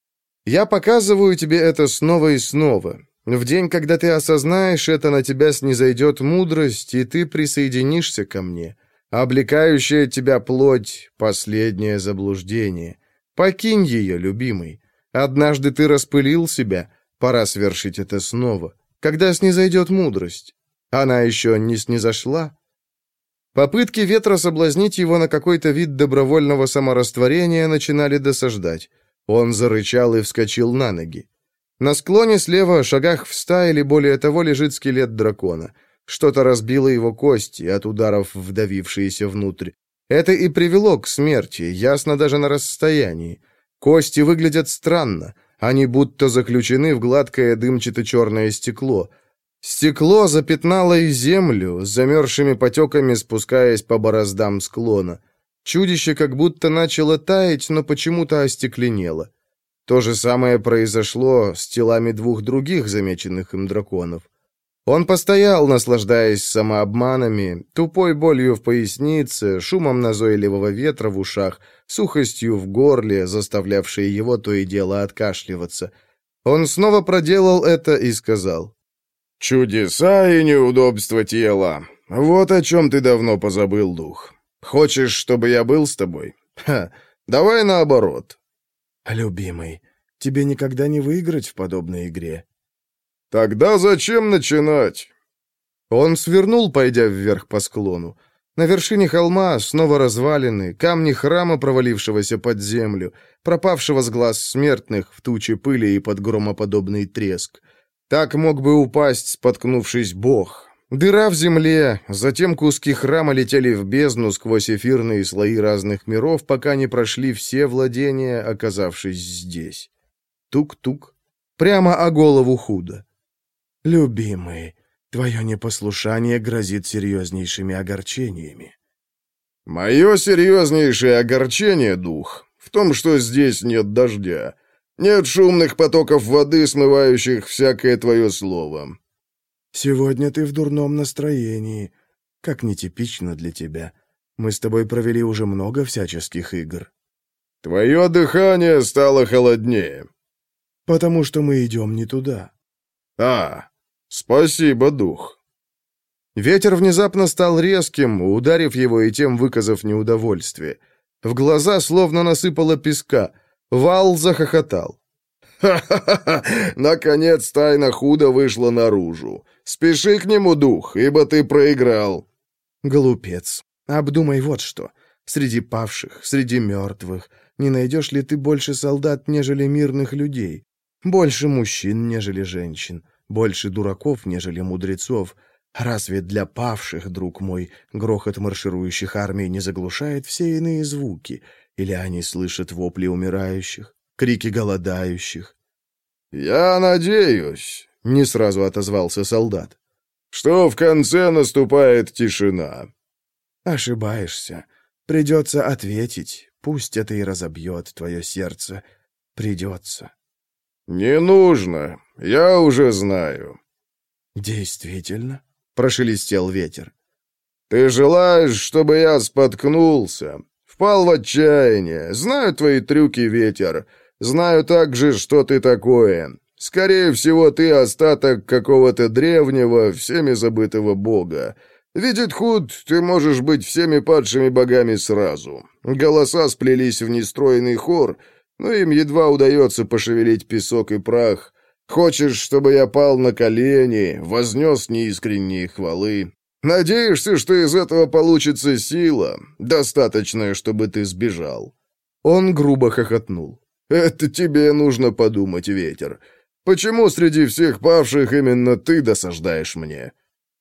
Я показываю тебе это снова и снова. В день, когда ты осознаешь это, на тебя снизойдет мудрость, и ты присоединишься ко мне. Облекающая тебя плоть — последнее заблуждение. Покинь ее, любимый. Однажды ты распылил себя, пора свершить это снова. Когда снизойдет мудрость? Она еще не снизошла. Попытки ветра соблазнить его на какой-то вид добровольного саморастворения начинали досаждать. Он зарычал и вскочил на ноги. На склоне слева, шагах в ста или более того, лежит скелет дракона. Что-то разбило его кости, от ударов вдавившиеся внутрь. Это и привело к смерти, ясно даже на расстоянии. Кости выглядят странно. Они будто заключены в гладкое дымчато-черное стекло. Стекло запятнало и землю, с замерзшими потеками спускаясь по бороздам склона. Чудище как будто начало таять, но почему-то остекленело. То же самое произошло с телами двух других замеченных им драконов. Он постоял, наслаждаясь самообманами, тупой болью в пояснице, шумом назойливого ветра в ушах, сухостью в горле, заставлявшей его то и дело откашливаться. Он снова проделал это и сказал: Чудеса и неудобства тела. Вот о чем ты давно позабыл, дух. Хочешь, чтобы я был с тобой? Ха, давай наоборот. Любимый, тебе никогда не выиграть в подобной игре. Тогда зачем начинать? Он свернул, пойдя вверх по склону. На вершине холма снова развалины, камни храма, провалившегося под землю, пропавшего с глаз смертных в туче пыли и под громоподобный треск. Так мог бы упасть, споткнувшись, Бог. Дыра в земле, затем куски храма летели в бездну сквозь эфирные слои разных миров, пока не прошли все владения, оказавшись здесь. Тук-тук. Прямо о голову Худа. Любимый, твое непослушание грозит серьезнейшими огорчениями. Мое серьезнейшее огорчение, дух, в том, что здесь нет дождя. Нет шумных потоков воды, смывающих всякое твое слово. Сегодня ты в дурном настроении. Как нетипично для тебя. Мы с тобой провели уже много всяческих игр. Твое дыхание стало холоднее. Потому что мы идем не туда. А, спасибо, дух. Ветер внезапно стал резким, ударив его и тем выказав неудовольствие. В глаза словно насыпало песка. Вал захохотал. «Ха-ха-ха! Наконец тайна Худа вышла наружу. Спеши к нему, дух, ибо ты проиграл». Глупец, обдумай вот что. Среди павших, среди мертвых, не найдешь ли ты больше солдат, нежели мирных людей? Больше мужчин, нежели женщин, больше дураков, нежели мудрецов. Разве для павших, друг мой, грохот марширующих армий не заглушает все иные звуки? Или они слышат вопли умирающих, крики голодающих? «Я надеюсь», — не сразу отозвался солдат, «что в конце наступает тишина». Ошибаешься. Придется ответить. Пусть это и разобьет твое сердце. Придется. «Не нужно. Я уже знаю». «Действительно?» — прошелестел ветер. «Ты желаешь, чтобы я споткнулся? Впал в отчаяние. Знаю твои трюки, ветер. Знаю также, что ты такое. Скорее всего, ты остаток какого-то древнего, всеми забытого бога. Видит Худ, ты можешь быть всеми падшими богами сразу. Голоса сплелись в нестройный хор, но им едва удается пошевелить песок и прах. Хочешь, чтобы я пал на колени, вознес неискренние хвалы? Надеешься, что из этого получится сила, достаточная, чтобы ты сбежал?» Он грубо хохотнул. «Это тебе нужно подумать, ветер. Почему среди всех павших именно ты досаждаешь мне?»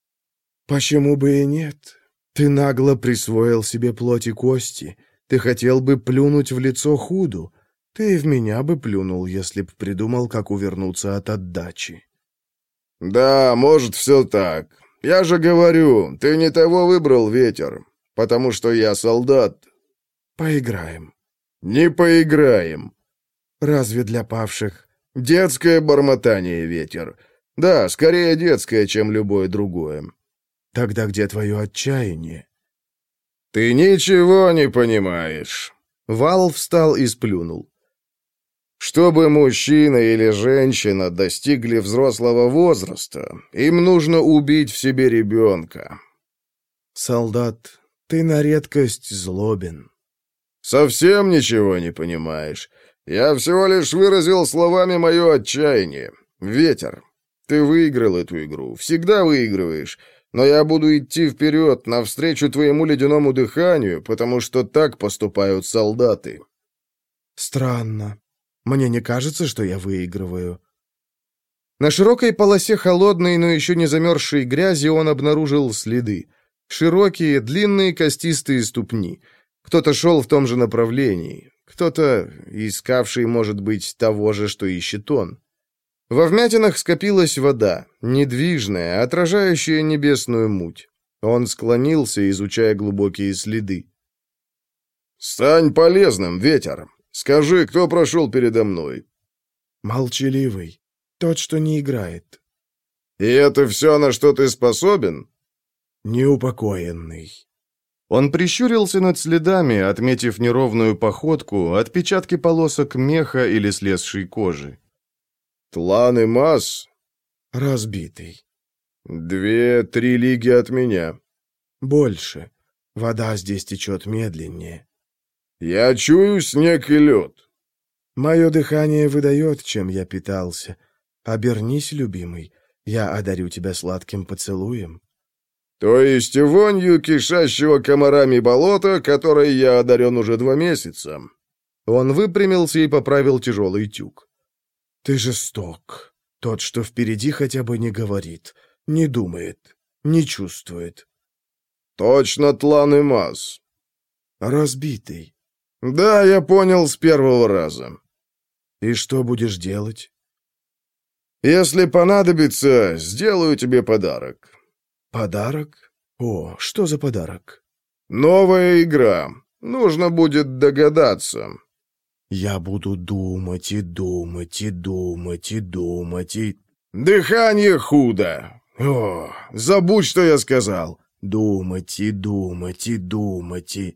«Почему бы и нет? Ты нагло присвоил себе плоть и кости. Ты хотел бы плюнуть в лицо Худу. Ты и в меня бы плюнул, если б придумал, как увернуться от отдачи». «Да, может, все так. Я же говорю, ты не того выбрал, ветер, потому что я солдат». «Поиграем». «Не поиграем». «Разве для павших?» «Детское бормотание, ветер. Да, скорее детское, чем любое другое». «Тогда где твое отчаяние?» «Ты ничего не понимаешь». Вал встал и сплюнул. «Чтобы мужчина или женщина достигли взрослого возраста, им нужно убить в себе ребенка». «Солдат, ты на редкость злобен». «Совсем ничего не понимаешь. Я всего лишь выразил словами мое отчаяние. Ветер, ты выиграл эту игру, всегда выигрываешь, но я буду идти вперед, навстречу твоему ледяному дыханию, потому что так поступают солдаты». «Странно. Мне не кажется, что я выигрываю». На широкой полосе холодной, но еще не замерзшей грязи он обнаружил следы. Широкие, длинные костистые ступни. Кто-то шел в том же направлении. Кто-то, искавший, может быть, того же, что ищет он. Во вмятинах скопилась вода, недвижная, отражающая небесную муть. Он склонился, изучая глубокие следы. «Стань полезным, ветер. Скажи, кто прошел передо мной?» «Молчаливый. Тот, что не играет». «И это все, на что ты способен?» «Неупокоенный». Он прищурился над следами, отметив неровную походку, отпечатки полосок меха или слезшей кожи. «Тлан и масс?» «Разбитый». «Две-три лиги от меня». «Больше. Вода здесь течет медленнее». «Я чую снег и лед». «Мое дыхание выдает, чем я питался. Обернись, любимый, я одарю тебя сладким поцелуем». «То есть вонью кишащего комарами болота, которой я одарен уже два месяца». Он выпрямился и поправил тяжелый тюк. «Ты жесток. Тот, что впереди, хотя бы не говорит, не думает, не чувствует». «Точно тлан и маз». «Разбитый». «Да, я понял с первого раза». «И что будешь делать?» «Если понадобится, сделаю тебе подарок». «Подарок? О, что за подарок?» «Новая игра. Нужно будет догадаться». «Я буду думать и думать и думать и думать и...» «Дыхание худо. О, забудь, что я сказал». «Думать и думать и думать и...»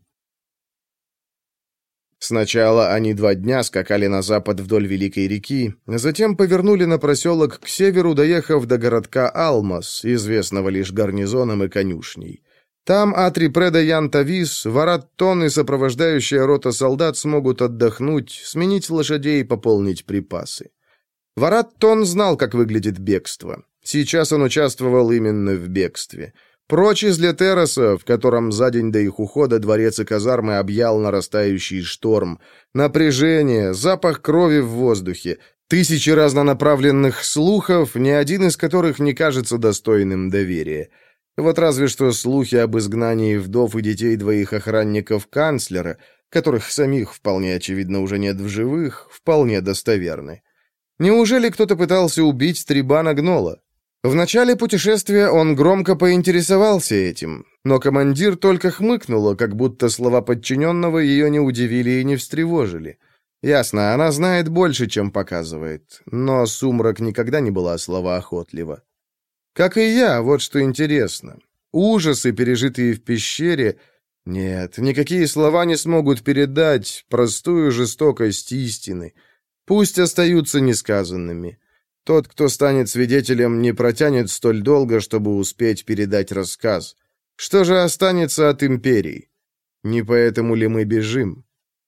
Сначала они два дня скакали на запад вдоль Великой реки, затем повернули на проселок к северу, доехав до городка Алмас, известного лишь гарнизоном и конюшней. Там Атрипреда Ян Тавис, Варат Тон и сопровождающая рота солдат смогут отдохнуть, сменить лошадей и пополнить припасы. Варат Тон знал, как выглядит бегство. Сейчас он участвовал именно в бегстве. Прочь из Летероса, в котором за день до их ухода дворец и казармы объял нарастающий шторм, напряжение, запах крови в воздухе, тысячи разнонаправленных слухов, ни один из которых не кажется достойным доверия. Вот разве что слухи об изгнании вдов и детей двоих охранников канцлера, которых самих, вполне очевидно, уже нет в живых, вполне достоверны. Неужели кто-то пытался убить Трибана Гнола? В начале путешествия он громко поинтересовался этим, но командир только хмыкнула, как будто слова подчиненного ее не удивили и не встревожили. Ясно, она знает больше, чем показывает, но Сумрак никогда не была словоохотлива. Как и я, вот что интересно. Ужасы, пережитые в пещере... Нет, никакие слова не смогут передать простую жестокость истины. Пусть остаются несказанными. Тот, кто станет свидетелем, не протянет столь долго, чтобы успеть передать рассказ. Что же останется от империи? Не поэтому ли мы бежим?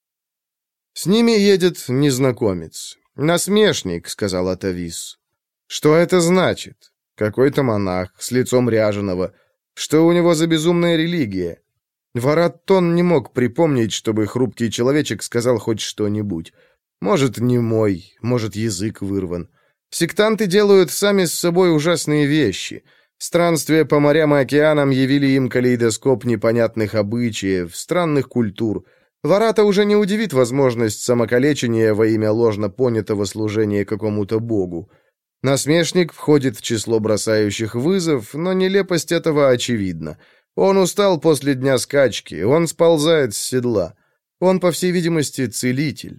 С ними едет незнакомец. «Насмешник», — сказал Атавис. «Что это значит? Какой-то монах с лицом ряженого. Что у него за безумная религия?» Вараттон не мог припомнить, чтобы хрупкий человечек сказал хоть что-нибудь. Может, не мой, может, язык вырван. Сектанты делают сами с собой ужасные вещи. Странствия по морям и океанам явили им калейдоскоп непонятных обычаев, странных культур. Варата уже не удивит возможность самокалечения во имя ложно понятого служения какому-то богу. Насмешник входит в число бросающих вызов, но нелепость этого очевидна. Он устал после дня скачки, он сползает с седла. Он, по всей видимости, целитель.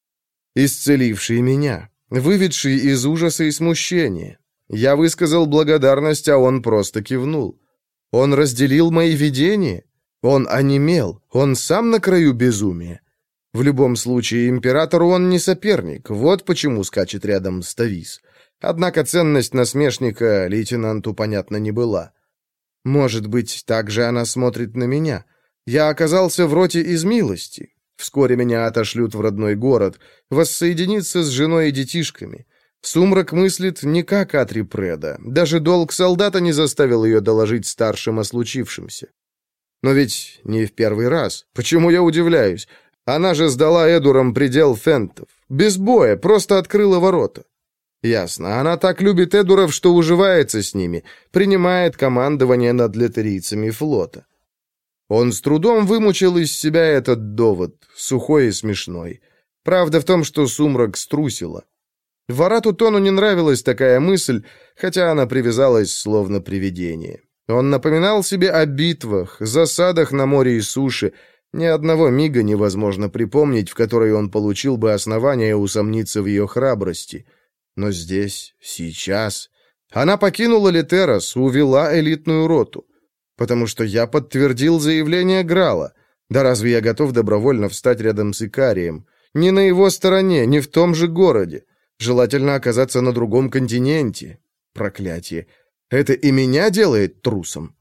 Исцеливший меня. Выведший из ужаса и смущения. Я высказал благодарность, а он просто кивнул. Он разделил мои видения. Он онемел. Он сам на краю безумия. В любом случае, императору он не соперник. Вот почему скачет рядом с Тавис. Однако ценность насмешника лейтенанту, понятно, не была. Может быть, так же она смотрит на меня. Я оказался в роте из милости. Вскоре меня отошлют в родной город, воссоединиться с женой и детишками. Сумрак мыслит не как Атрипреда. Даже долг солдата не заставил ее доложить старшим о случившемся. Но ведь не в первый раз. Почему я удивляюсь? Она же сдала Эдурам предел фентов. Без боя, просто открыла ворота. Ясно, она так любит Эдуров, что уживается с ними, принимает командование над летерийцами флота. Он с трудом вымучил из себя этот довод, сухой и смешной. Правда в том, что Сумрак струсила. Варату Тону не нравилась такая мысль, хотя она привязалась словно привидение. Он напоминал себе о битвах, засадах на море и суше. Ни одного мига невозможно припомнить, в который он получил бы основания усомниться в ее храбрости. Но здесь, сейчас... Она покинула Летерос, увела элитную роту. Потому что я подтвердил заявление Грала. Да разве я готов добровольно встать рядом с Икарием? Не на его стороне, не в том же городе. Желательно оказаться на другом континенте. Проклятие. Это и меня делает трусом.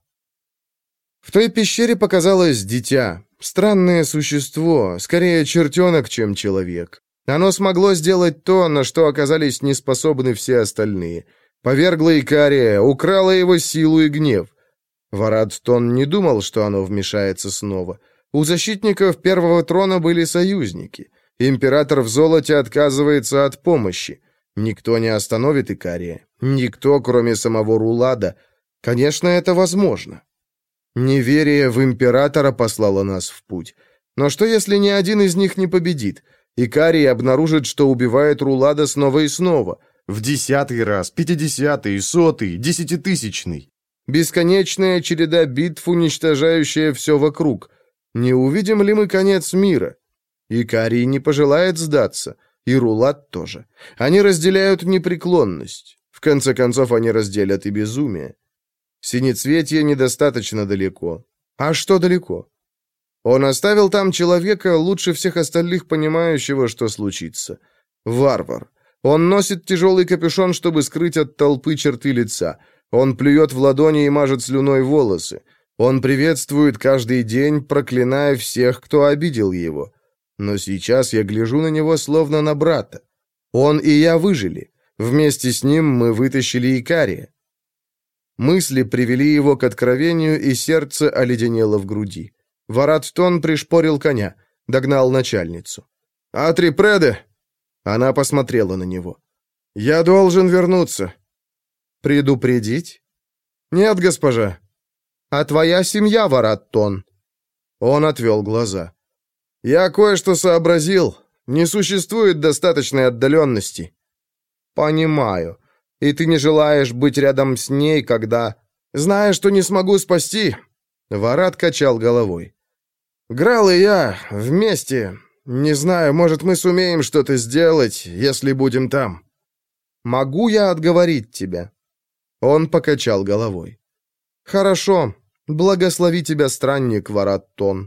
В той пещере показалось дитя, странное существо, скорее чертенок, чем человек. Оно смогло сделать то, на что оказались неспособны все остальные. Повергло Икария, украло его силу и гнев. Варад-Тон не думал, что оно вмешается снова. У защитников Первого Трона были союзники. Император в золоте отказывается от помощи. Никто не остановит Икария. Никто, кроме самого Рулада. Конечно, это возможно. Неверие в императора послало нас в путь. Но что, если ни один из них не победит? Икарий обнаружит, что убивает Рулада снова и снова. В десятый раз, пятидесятый, сотый, десятитысячный. Бесконечная череда битв, уничтожающая все вокруг. Не увидим ли мы конец мира? Икарий не пожелает сдаться. И Рулад тоже. Они разделяют непреклонность. В конце концов, они разделят и безумие. Синецветье недостаточно далеко. А что далеко? Он оставил там человека, лучше всех остальных понимающего, что случится. Варвар. Он носит тяжелый капюшон, чтобы скрыть от толпы черты лица. Он плюет в ладони и мажет слюной волосы. Он приветствует каждый день, проклиная всех, кто обидел его. Но сейчас я гляжу на него, словно на брата. Он и я выжили. Вместе с ним мы вытащили Икария. Мысли привели его к откровению, и сердце оледенело в груди. Варад-Тон пришпорил коня, догнал начальницу. «Атри Преде!» Она посмотрела на него. «Я должен вернуться». «Предупредить?» «Нет, госпожа». «А твоя семья, Варад-Тон?» Он отвел глаза. «Я кое-что сообразил. Не существует достаточной отдаленности». «Понимаю. И ты не желаешь быть рядом с ней, когда... Зная, что не смогу спасти...» Варад качал головой. «Грал и я вместе. Не знаю, может, мы сумеем что-то сделать, если будем там». «Могу я отговорить тебя?» Он покачал головой. «Хорошо. Благослови тебя, странник, Варад-Тон».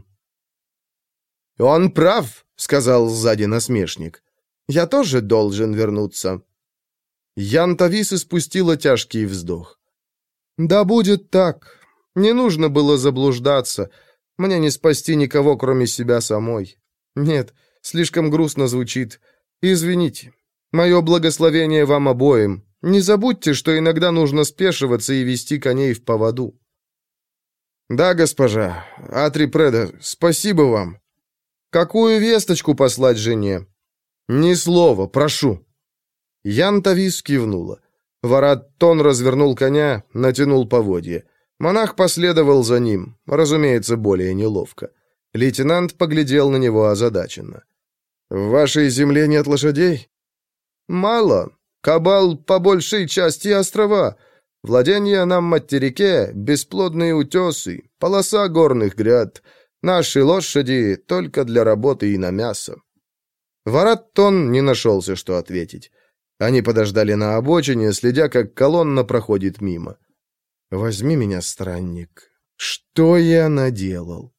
«Он прав», — сказал сзади насмешник. «Я тоже должен вернуться». Ян Тавис испустила тяжкий вздох. «Да будет так. Не нужно было заблуждаться. Мне не спасти никого, кроме себя самой. Нет, слишком грустно звучит. Извините. Мое благословение вам обоим. Не забудьте, что иногда нужно спешиваться и вести коней в поводу». «Да, госпожа. Атри Преде, спасибо вам». «Какую весточку послать жене?» «Ни слова, прошу». Ян Тавис кивнула. Варад-Тон развернул коня, натянул поводья. Монах последовал за ним, разумеется, более неловко. Лейтенант поглядел на него озадаченно. «В вашей земле нет лошадей?» «Мало. Кабал по большей части острова. Владения на материке, бесплодные утесы, полоса горных гряд. Наши лошади только для работы и на мясо». Варад-Тон не нашелся, что ответить. Они подождали на обочине, следя, как колонна проходит мимо. «Возьми меня, странник. Что я наделал?»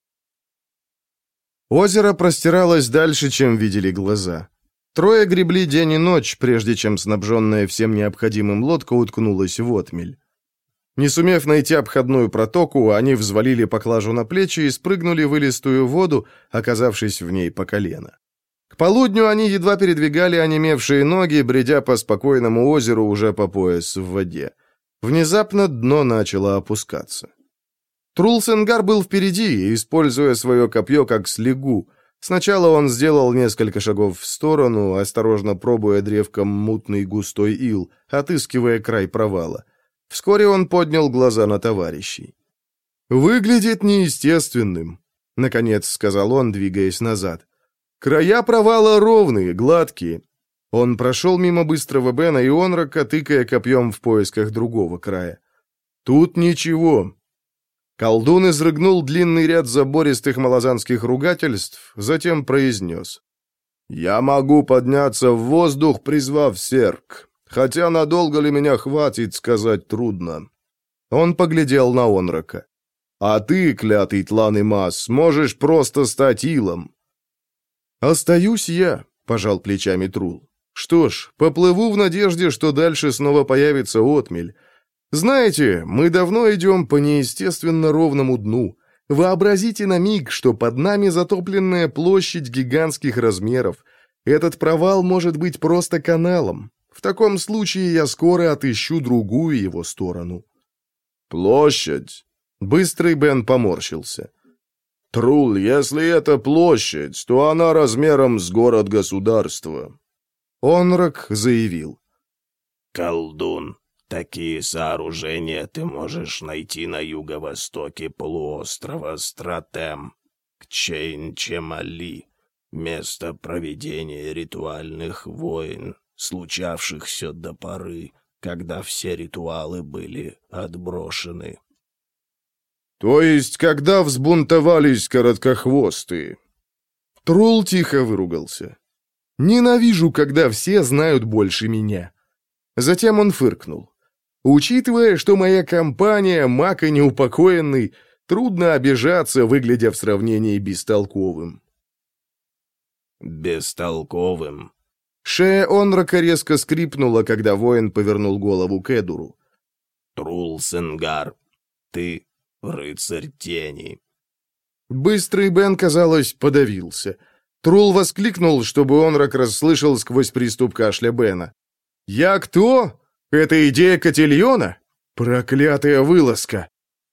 Озеро простиралось дальше, чем видели глаза. Трое гребли день и ночь, прежде чем снабженная всем необходимым лодка уткнулась в отмель. Не сумев найти обходную протоку, они взвалили поклажу на плечи и спрыгнули в илистую воду, оказавшись в ней по колено. К полудню они едва передвигали онемевшие ноги, бредя по спокойному озеру уже по пояс в воде. Внезапно дно начало опускаться. Трулсенгар был впереди, используя свое копье как слегу. Сначала он сделал несколько шагов в сторону, осторожно пробуя древком мутный густой ил, отыскивая край провала. Вскоре он поднял глаза на товарищей. «Выглядит неестественным», — наконец сказал он, двигаясь назад. «Края провала ровные, гладкие». Он прошел мимо быстрого Бена и Онрака, тыкая копьем в поисках другого края. «Тут ничего». Колдун изрыгнул длинный ряд забористых малозанских ругательств, затем произнес. «Я могу подняться в воздух, призвав серк, хотя надолго ли меня хватит, сказать трудно». Он поглядел на Онрака. «А ты, клятый Тлан-и-Мас, можешь просто стать илом». «Остаюсь я», — пожал плечами Трул. «Что ж, поплыву в надежде, что дальше снова появится отмель. Знаете, мы давно идем по неестественно ровному дну. Вообразите на миг, что под нами затопленная площадь гигантских размеров. Этот провал может быть просто каналом. В таком случае я скоро отыщу другую его сторону». «Площадь?» Быстрый Бен поморщился. «Трул, если это площадь, то она размером с город-государство». Онрак заявил. «Колдун, такие сооружения ты можешь найти на юго-востоке полуострова Стратем, Кчейн-Чемали, место проведения ритуальных войн, случавшихся до поры, когда все ритуалы были отброшены». «То есть, когда взбунтовались короткохвостые?» Трул тихо выругался. «Ненавижу, когда все знают больше меня». Затем он фыркнул. «Учитывая, что моя компания маг и неупокоенный, трудно обижаться, выглядя в сравнении бестолковым». «Бестолковым?» Шея Онрака резко скрипнула, когда воин повернул голову к Эдуру. «Трул Сенгар, ты рыцарь тени». Быстрый Бен, казалось, подавился. Трул воскликнул, чтобы Онрак расслышал сквозь приступ кашля Бена. «Я кто? Это идея Котильона? Проклятая вылазка!»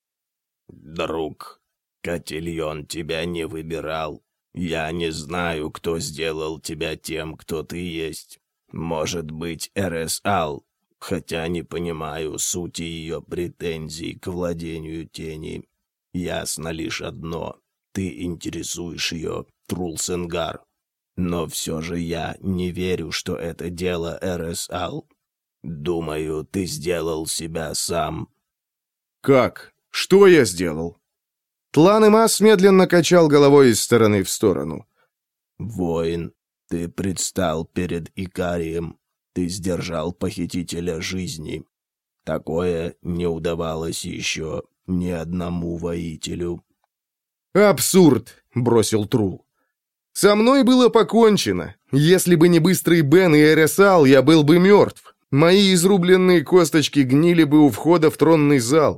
«Друг, Котильон тебя не выбирал. Я не знаю, кто сделал тебя тем, кто ты есть. Может быть, Эресал, хотя не понимаю сути ее претензий к владению тени. Ясно лишь одно. Ты интересуешь ее, Трул Сенгар. Но все же я не верю, что это дело Эресал. Думаю, ты сделал себя сам». «Как? Что я сделал?» Тлан-Имас медленно качал головой из стороны в сторону. «Воин, ты предстал перед Икарием. Ты сдержал похитителя жизни. Такое не удавалось еще ни одному воителю». «Абсурд!» — бросил Трул. «Со мной было покончено. Если бы не Быстрый Бен и Эресал, я был бы мертв. Мои изрубленные косточки гнили бы у входа в тронный зал».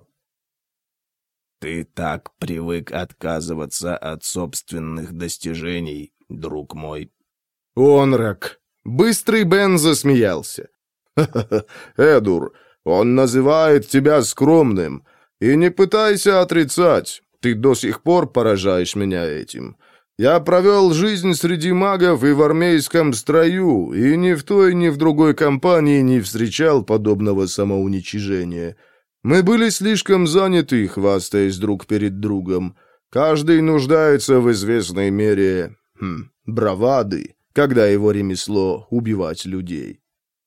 «Ты так привык отказываться от собственных достижений, друг мой». «Онрак!» Быстрый Бен засмеялся. «Ха-ха-ха, Эдур, он называет тебя скромным. И не пытайся отрицать, ты до сих пор поражаешь меня этим. Я провел жизнь среди магов и в армейском строю, и ни в той, ни в другой компании не встречал подобного самоуничижения. Мы были слишком заняты, хвастаясь друг перед другом. Каждый нуждается в известной мере хм, бравады, когда его ремесло — убивать людей».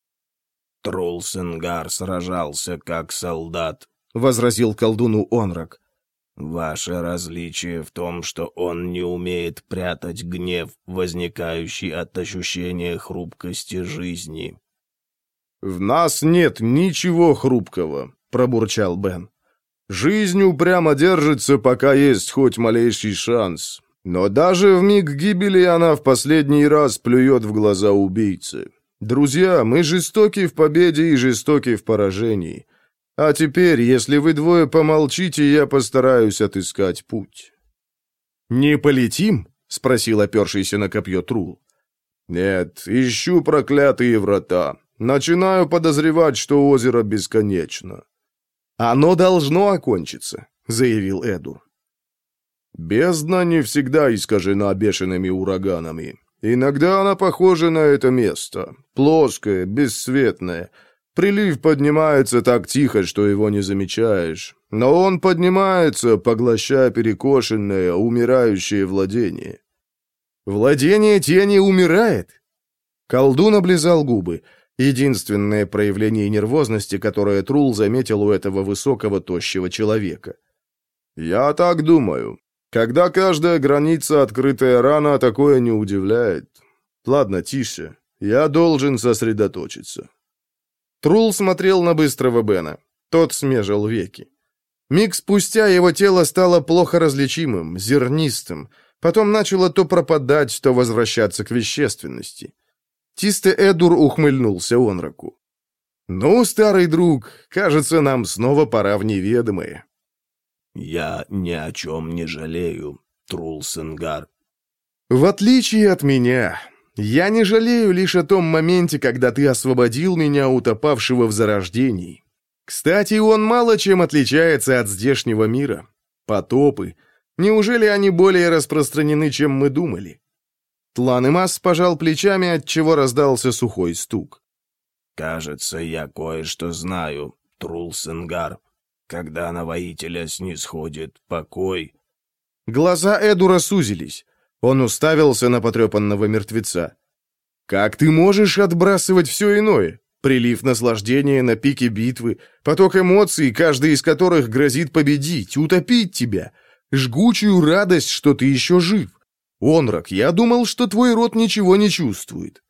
«Трул Сенгар сражался как солдат», — возразил колдуну Онрак. «Ваше различие в том, что он не умеет прятать гнев, возникающий от ощущения хрупкости жизни». «В нас нет ничего хрупкого», — пробурчал Бен. «Жизнь упрямо держится, пока есть хоть малейший шанс. Но даже в миг гибели она в последний раз плюет в глаза убийцы. Друзья, мы жестоки в победе и жестоки в поражении. А теперь, если вы двое помолчите, я постараюсь отыскать путь». «Не полетим?» — спросил опершийся на копье Трул. «Нет, ищу проклятые врата. Начинаю подозревать, что озеро бесконечно». «Оно должно окончиться», — заявил Эдур. «Бездна не всегда искажена бешеными ураганами. Иногда она похожа на это место. Плоское, бесцветное. Прилив поднимается так тихо, что его не замечаешь. Но он поднимается, поглощая перекошенное, умирающее владение». «Владение тени умирает?» Колдун облизал губы. Единственное проявление нервозности, которое Трул заметил у этого высокого, тощего человека. «Я так думаю. Когда каждая граница открытая рана, такое не удивляет. Ладно, тише. Я должен сосредоточиться». Трул смотрел на Быстрого Бена. Тот смежил веки. Миг спустя его тело стало плохо различимым, зернистым. Потом начало то пропадать, то возвращаться к вещественности. Тисте Эдур ухмыльнулся Онраку. «Ну, старый друг, кажется, нам снова пора в неведомое». «Я ни о чем не жалею, Трулсенгар». «В отличие от меня, я не жалею лишь о том моменте, когда ты освободил меня, утопавшего в зарождении. Кстати, он мало чем отличается от здешнего мира. Потопы. Неужели они более распространены, чем мы думали?» Тлан-Имас пожал плечами, отчего раздался сухой стук. «Кажется, я кое-что знаю, Трулсенгар. Когда на воителя снисходит покой...» Глаза Эдура сузились. Он уставился на потрепанного мертвеца. «Как ты можешь отбрасывать все иное? Прилив наслаждения на пике битвы, поток эмоций, каждый из которых грозит победить, утопить тебя, жгучую радость, что ты еще жив. Онрак, я думал, что твой род ничего не чувствует».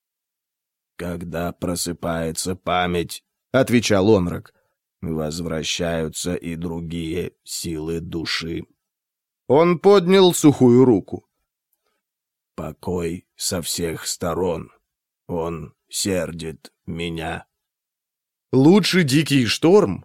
«Когда просыпается память, — отвечал Онрак, — возвращаются и другие силы души». Он поднял сухую руку. «Покой со всех сторон. Он сердит меня». «Лучше дикий шторм?»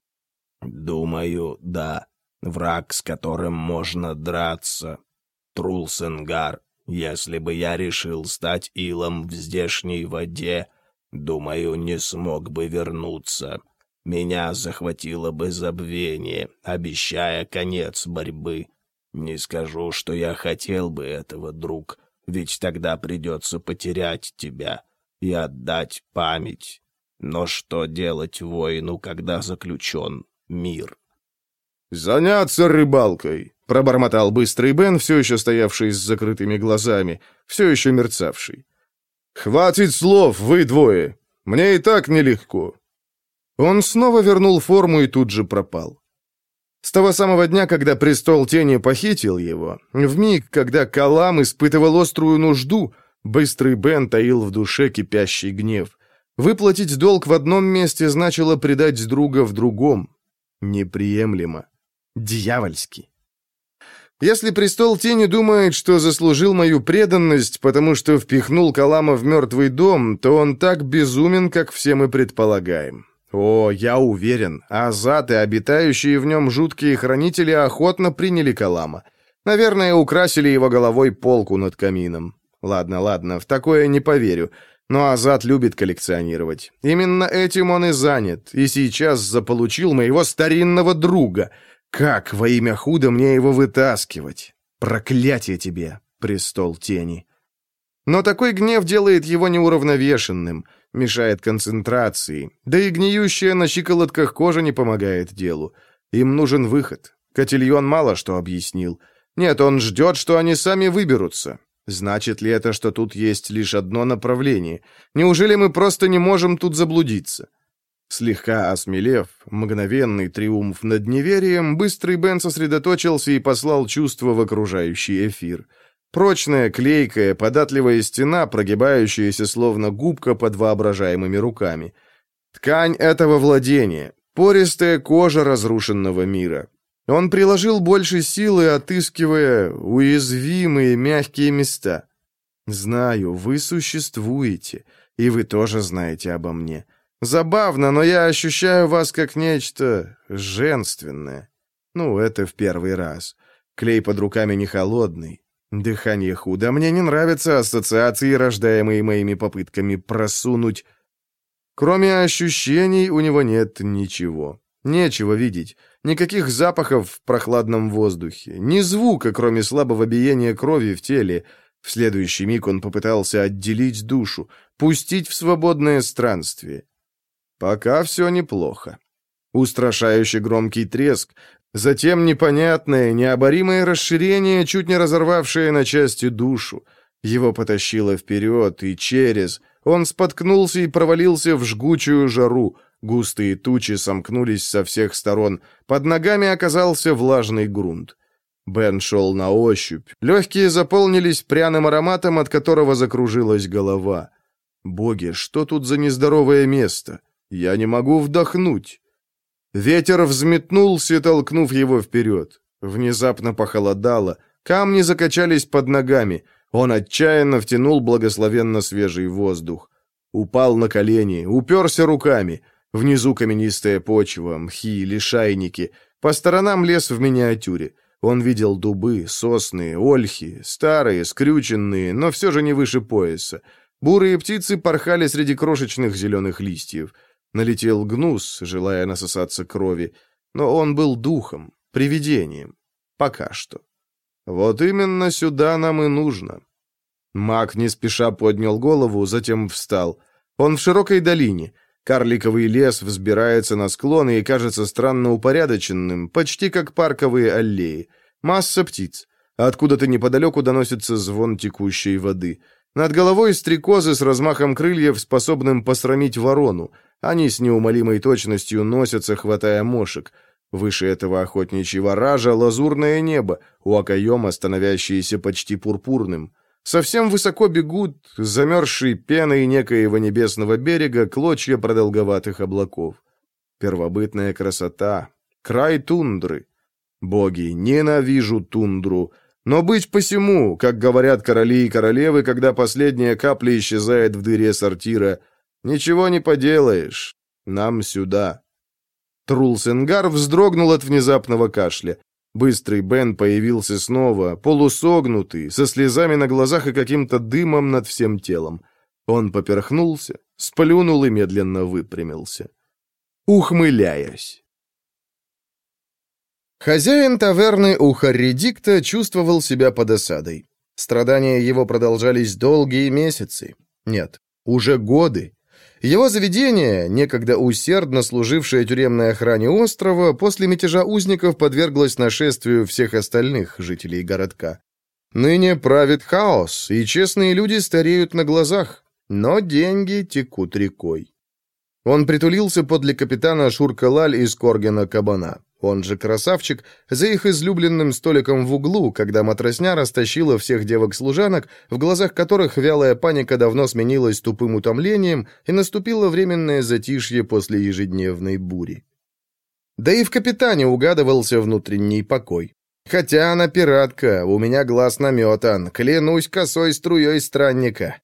«Думаю, да. Враг, с которым можно драться. Трулсенгар, если бы я решил стать илом в здешней воде, думаю, не смог бы вернуться. Меня захватило бы забвение, обещая конец борьбы. Не скажу, что я хотел бы этого, друг, ведь тогда придется потерять тебя и отдать память. Но что делать воину, когда заключен мир?» «Заняться рыбалкой», — пробормотал быстрый Бен, все еще стоявший с закрытыми глазами, все еще мерцавший. «Хватит слов, вы двое. Мне и так нелегко». Он снова вернул форму и тут же пропал. С того самого дня, когда престол тени похитил его, в миг, когда Калам испытывал острую нужду, быстрый Бен таил в душе кипящий гнев. Выплатить долг в одном месте значило предать друга в другом. Неприемлемо. Дьявольски. Если престол тени думает, что заслужил мою преданность, потому что впихнул Калама в мертвый дом, то он так безумен, как все мы предполагаем. О, я уверен, Азат и обитающие в нем жуткие хранители охотно приняли Калама. Наверное, украсили его головой полку над камином. Ладно, ладно, в такое не поверю. Но Азат любит коллекционировать. Именно этим он и занят, и сейчас заполучил моего старинного друга. Как во имя худа мне его вытаскивать? Проклятие тебе, престол тени. Но такой гнев делает его неуравновешенным, мешает концентрации, да и гниющая на щиколотках кожа не помогает делу. Им нужен выход. Котильон мало что объяснил. Нет, он ждет, что они сами выберутся. Значит ли это, что тут есть лишь одно направление? Неужели мы просто не можем тут заблудиться? Слегка осмелев, мгновенный триумф над неверием, быстрый Бен сосредоточился и послал чувство в окружающий эфир. Прочная, клейкая, податливая стена, прогибающаяся словно губка под воображаемыми руками. Ткань этого владения, пористая кожа разрушенного мира. Он приложил больше силы, отыскивая уязвимые мягкие места. «Знаю, вы существуете, и вы тоже знаете обо мне. Забавно, но я ощущаю вас как нечто женственное. Ну, это в первый раз. Клей под руками не холодный. Дыхание худо. Мне не нравятся ассоциации, рождаемые моими попытками просунуть. Кроме ощущений у него нет ничего. Нечего видеть. Никаких запахов в прохладном воздухе. Ни звука, кроме слабого биения крови в теле. В следующий миг он попытался отделить душу, пустить в свободное странствие. Пока все неплохо. Устрашающе громкий треск, затем непонятное, необоримое расширение, чуть не разорвавшее на части душу. Его потащило вперед и через. Он споткнулся и провалился в жгучую жару. Густые тучи сомкнулись со всех сторон. Под ногами оказался влажный грунт. Бен шел на ощупь. Легкие заполнились пряным ароматом, от которого закружилась голова. Боги, что тут за нездоровое место? Я не могу вдохнуть. Ветер взметнулся, толкнув его вперед. Внезапно похолодало. Камни закачались под ногами. Он отчаянно втянул благословенно свежий воздух. Упал на колени, уперся руками. Внизу каменистая почва, мхи, лишайники. По сторонам лес в миниатюре. Он видел дубы, сосны, ольхи, старые, скрюченные, но все же не выше пояса. Бурые птицы порхали среди крошечных зеленых листьев. Налетел гнус, желая насосаться крови, но он был духом, привидением. Пока что. Вот именно сюда нам и нужно. Маг не спеша поднял голову, затем встал. Он в широкой долине. Карликовый лес взбирается на склоны и кажется странно упорядоченным, почти как парковые аллеи. Масса птиц. Откуда-то неподалеку доносится звон текущей воды. Над головой стрекозы с размахом крыльев, способным посрамить ворону. Они с неумолимой точностью носятся, хватая мошек. Выше этого охотничьего ража лазурное небо, у окоема становящееся почти пурпурным. Совсем высоко бегут, замерзшей пеной некоего небесного берега, клочья продолговатых облаков. Первобытная красота. Край тундры. Боги, ненавижу тундру. Но быть посему, как говорят короли и королевы, когда последняя капля исчезает в дыре сортира, ничего не поделаешь. Нам сюда. Трулсенгар вздрогнул от внезапного кашля. Быстрый Бен появился снова, полусогнутый, со слезами на глазах и каким-то дымом над всем телом. Он поперхнулся, сплюнул и медленно выпрямился. Ухмыляясь. Хозяин таверны у Харридикта чувствовал себя под осадой. Страдания его продолжались долгие месяцы. Нет, уже годы. Его заведение, некогда усердно служившее тюремной охране острова, после мятежа узников подверглось нашествию всех остальных жителей городка. Ныне правит хаос, и честные люди стареют на глазах, но деньги текут рекой. Он притулился подле капитана Шуркалаль из Коргена Кабана, он же Красавчик, за их излюбленным столиком в углу, когда матросня растащила всех девок-служанок, в глазах которых вялая паника давно сменилась тупым утомлением, и наступило временное затишье после ежедневной бури. Да и в капитане угадывался внутренний покой. Хотя она пиратка, у меня глаз наметан, клянусь косой струей странника.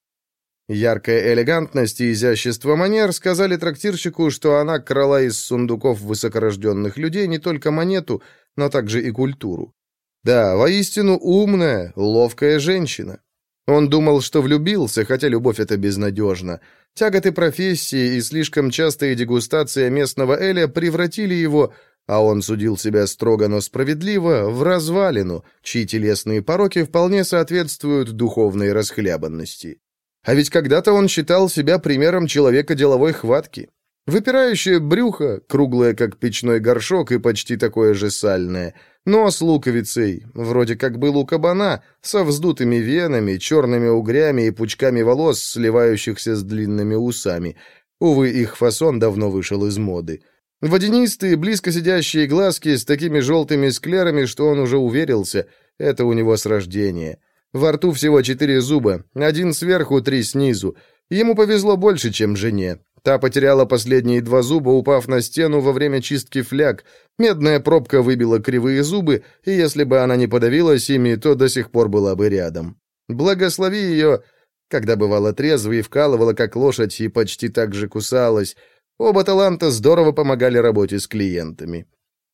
Яркая элегантность и изящество манер сказали трактирщику, что она крала из сундуков высокорожденных людей не только монету, но также и культуру. Да, воистину умная, ловкая женщина. Он думал, что влюбился, хотя любовь это безнадежно. Тяготы профессии и слишком частая дегустация местного эля превратили его, а он судил себя строго, но справедливо, в развалину, чьи телесные пороки вполне соответствуют духовной расхлябанности. А ведь когда-то он считал себя примером человека деловой хватки. Выпирающее брюхо, круглое как печной горшок и почти такое же сальное. Нос луковицей, вроде как был у кабана, со вздутыми венами, черными угрями и пучками волос, сливающихся с длинными усами. Увы, их фасон давно вышел из моды. Водянистые, близко сидящие глазки с такими желтыми склерами, что он уже уверился, это у него с рождения. Во рту всего четыре зуба, один сверху, три снизу. Ему повезло больше, чем жене. Та потеряла последние два зуба, упав на стену во время чистки фляг. Медная пробка выбила кривые зубы, и если бы она не подавилась ими, то до сих пор была бы рядом. Благослови ее, когда бывала трезвой и вкалывала, как лошадь, и почти так же кусалась. Оба таланта здорово помогали работе с клиентами.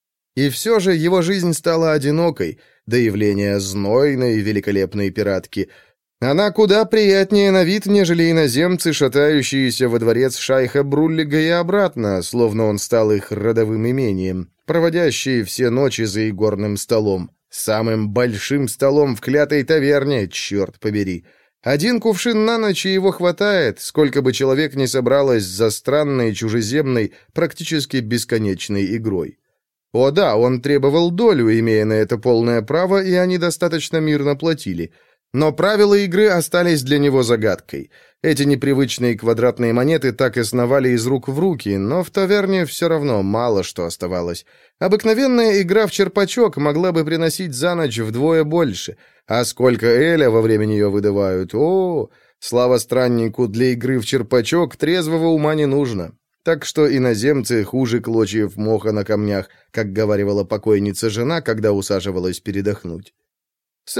И все же его жизнь стала одинокой, до явления знойной, великолепной пиратки. Она куда приятнее на вид, нежели иноземцы, шатающиеся во дворец шайха Бруллига и обратно, словно он стал их родовым имением, проводящие все ночи за игорным столом, самым большим столом в клятой таверне, черт побери. Один кувшин на ночь, и его хватает, сколько бы человек ни собралось за странной, чужеземной, практически бесконечной игрой. О да, он требовал долю, имея на это полное право, и они достаточно мирно платили. Но правила игры остались для него загадкой. Эти непривычные квадратные монеты так и сновали из рук в руки, но в таверне все равно мало что оставалось. Обыкновенная игра в черпачок могла бы приносить за ночь вдвое больше. А сколько эля во время нее выдавают? О, слава страннику, для игры в черпачок трезвого ума не нужно. Так что иноземцы хуже клочьев моха на камнях, как говаривала покойница жена, когда усаживалась передохнуть.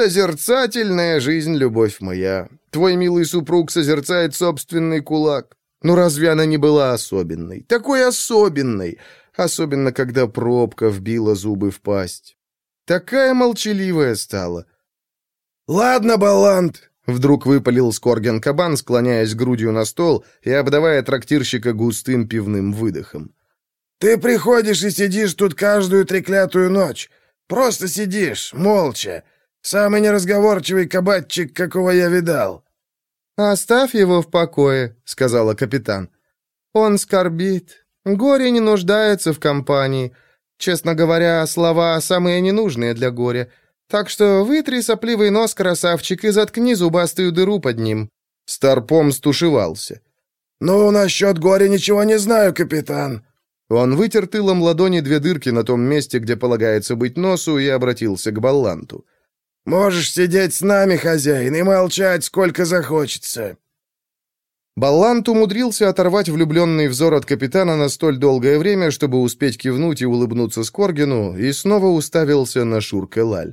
«Созерцательная жизнь, любовь моя. Твой милый супруг созерцает собственный кулак. Ну разве она не была особенной? Такой особенной! Особенно, когда пробка вбила зубы в пасть. Такая молчаливая стала. «Ладно, Балланд!» — вдруг выпалил Скорген-кабан, склоняясь грудью на стол и обдавая трактирщика густым пивным выдохом. «Ты приходишь и сидишь тут каждую треклятую ночь. Просто сидишь, молча. Самый неразговорчивый кабатчик, какого я видал». «Оставь его в покое», — сказала капитан. «Он скорбит. Горе не нуждается в компании. Честно говоря, слова самые ненужные для горя. Так что вытри сопливый нос, красавчик, и заткни зубастую дыру под ним». Старпом стушевался. «Ну, насчет горя ничего не знаю, капитан». Он вытер тылом ладони две дырки на том месте, где полагается быть носу, и обратился к Балланту. «Можешь сидеть с нами, хозяин, и молчать, сколько захочется». Баллант умудрился оторвать влюбленный взор от капитана на столь долгое время, чтобы успеть кивнуть и улыбнуться Скоргену, и снова уставился на Шурка-Лаль.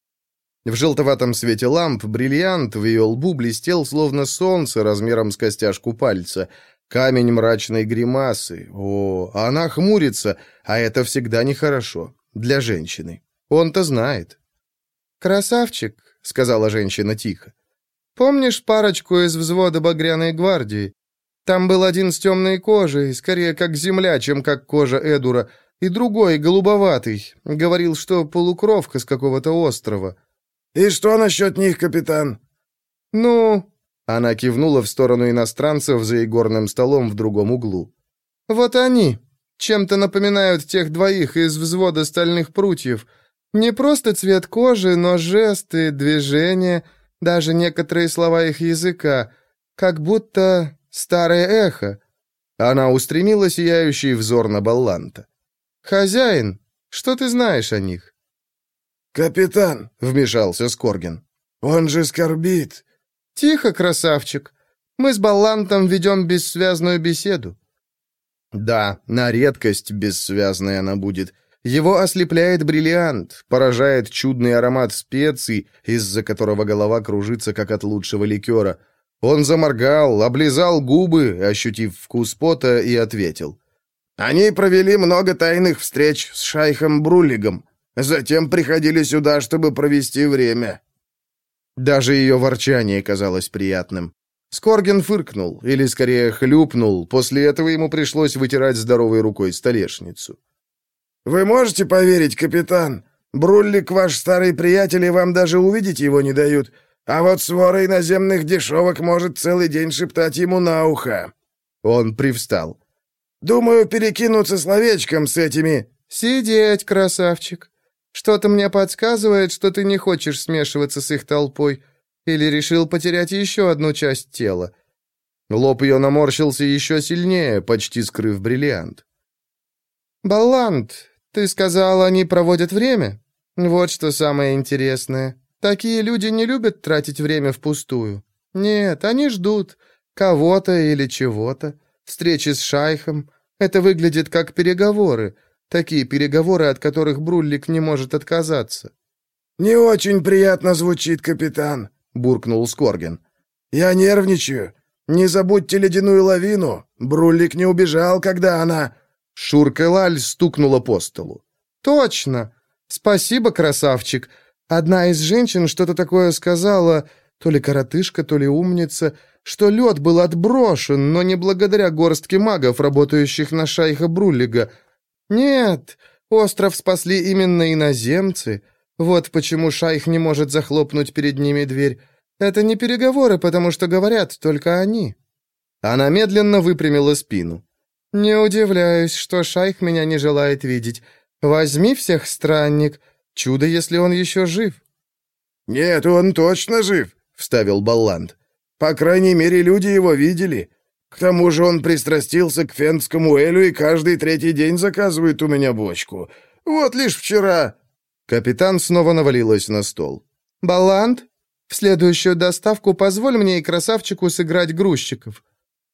В желтоватом свете ламп бриллиант в ее лбу блестел, словно солнце размером с костяшку пальца. Камень мрачной гримасы. О, она хмурится, а это всегда нехорошо. Для женщины. Он-то знает. «Красавчик», — сказала женщина тихо. «Помнишь парочку из взвода Багряной гвардии? Там был один с темной кожей, скорее как земля, чем как кожа Эдура, и другой, голубоватый. Говорил, что полукровка с какого-то острова». «И что насчет них, капитан?» «Ну...» Она кивнула в сторону иностранцев за игорным столом в другом углу. «Вот они. Чем-то напоминают тех двоих из взвода стальных прутьев. Не просто цвет кожи, но жесты, движения, даже некоторые слова их языка. Как будто старое эхо». Она устремила сияющий взор на Балланта. «Хозяин, что ты знаешь о них?» «Капитан», — вмешался Скорген, — «он же скорбит». «Тихо, красавчик. Мы с Баллантом ведем бессвязную беседу». Да, на редкость бессвязная она будет. Его ослепляет бриллиант, поражает чудный аромат специй, из-за которого голова кружится, как от лучшего ликера. Он заморгал, облизал губы, ощутив вкус пота, и ответил. «Они провели много тайных встреч с шайхом Бруллигом. Затем приходили сюда, чтобы провести время». Даже ее ворчание казалось приятным. Скорген фыркнул, или скорее хлюпнул, после этого ему пришлось вытирать здоровой рукой столешницу. «Вы можете поверить, капитан? Бруллик ваш старый приятель, и вам даже увидеть его не дают. А вот свора иноземных дешевок может целый день шептать ему на ухо». Он привстал. «Думаю, перекинуться словечком с этими...» «Сидеть, красавчик. Что-то мне подсказывает, что ты не хочешь смешиваться с их толпой. Или решил потерять еще одну часть тела». Лоб ее наморщился еще сильнее, почти скрыв бриллиант. «Баллант, ты сказал, они проводят время? Вот что самое интересное. Такие люди не любят тратить время впустую. Нет, они ждут кого-то или чего-то. Встречи с шайхом. Это выглядит как переговоры. Такие переговоры, от которых Бруллик не может отказаться». «Не очень приятно звучит, капитан», — буркнул Скорген. «Я нервничаю. Не забудьте ледяную лавину. Бруллик не убежал, когда она...» Шурка-Лаль стукнула по столу. «Точно! Спасибо, красавчик. Одна из женщин что-то такое сказала, то ли коротышка, то ли умница, что лед был отброшен, но не благодаря горстке магов, работающих на шайха Бруллига. Нет, остров спасли именно иноземцы. Вот почему шайх не может захлопнуть перед ними дверь. Это не переговоры, потому что говорят только они». Она медленно выпрямила спину. «Не удивляюсь, что шайх меня не желает видеть. Возьми всех, странник. Чудо, если он еще жив». «Нет, он точно жив», — вставил Балланд. «По крайней мере, люди его видели. К тому же он пристрастился к фентскому элю и каждый третий день заказывает у меня бочку. Вот лишь вчера...» Капитан снова навалилась на стол. «Балланд, в следующую доставку позволь мне и красавчику сыграть грузчиков».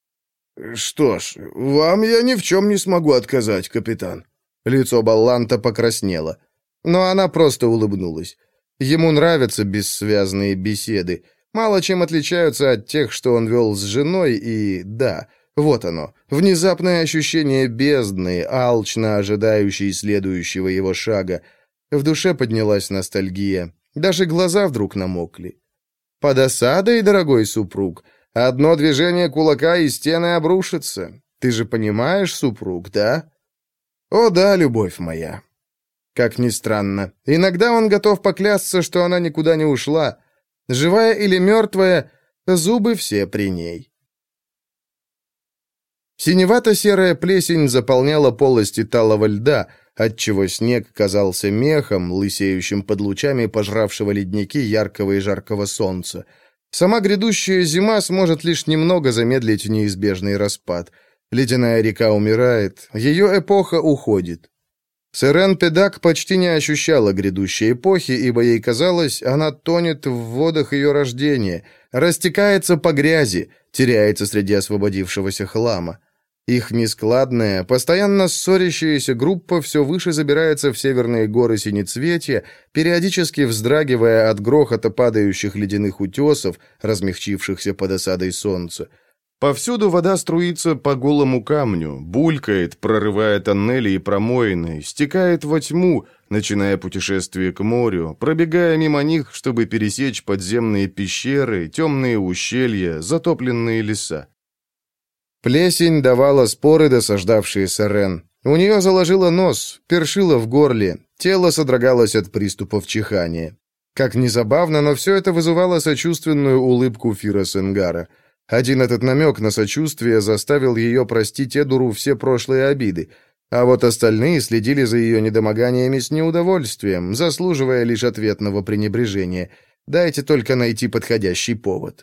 «Что ж, вам я ни в чем не смогу отказать, капитан». Лицо Балланта покраснело. Но она просто улыбнулась. Ему нравятся бессвязные беседы. Мало чем отличаются от тех, что он вел с женой, и, да, Вот оно, внезапное ощущение бездны, алчно ожидающей следующего его шага. В душе поднялась ностальгия. Даже глаза вдруг намокли. Под осадой, дорогой супруг, одно движение кулака и стены обрушатся. Ты же понимаешь, супруг, да? О да, любовь моя. Как ни странно, иногда он готов поклясться, что она никуда не ушла. Живая или мертвая, зубы все при ней. Синевато-серая плесень заполняла полости талого льда, отчего снег казался мехом, лысеющим под лучами пожравшего ледники яркого и жаркого солнца. Сама грядущая зима сможет лишь немного замедлить неизбежный распад. Ледяная река умирает, ее эпоха уходит. Сэрен Педак почти не ощущала грядущей эпохи, ибо ей казалось, она тонет в водах ее рождения, растекается по грязи, теряется среди освободившегося хлама. Их нескладная, постоянно ссорящаяся группа все выше забирается в северные горы Синецветия, периодически вздрагивая от грохота падающих ледяных утесов, размягчившихся под осадой солнца. Повсюду вода струится по голому камню, булькает, прорывая тоннели и промоины, стекает во тьму, начиная путешествие к морю, пробегая мимо них, чтобы пересечь подземные пещеры, темные ущелья, затопленные леса. Плесень давала споры, досаждавшие Сэрен. У нее заложило нос, першило в горле, тело содрогалось от приступов чихания. Как ни забавно, но все это вызывало сочувственную улыбку Фира Сенгара. Один этот намек на сочувствие заставил ее простить Эдуру все прошлые обиды, а вот остальные следили за ее недомоганиями с неудовольствием, заслуживая лишь ответного пренебрежения. Дайте только найти подходящий повод.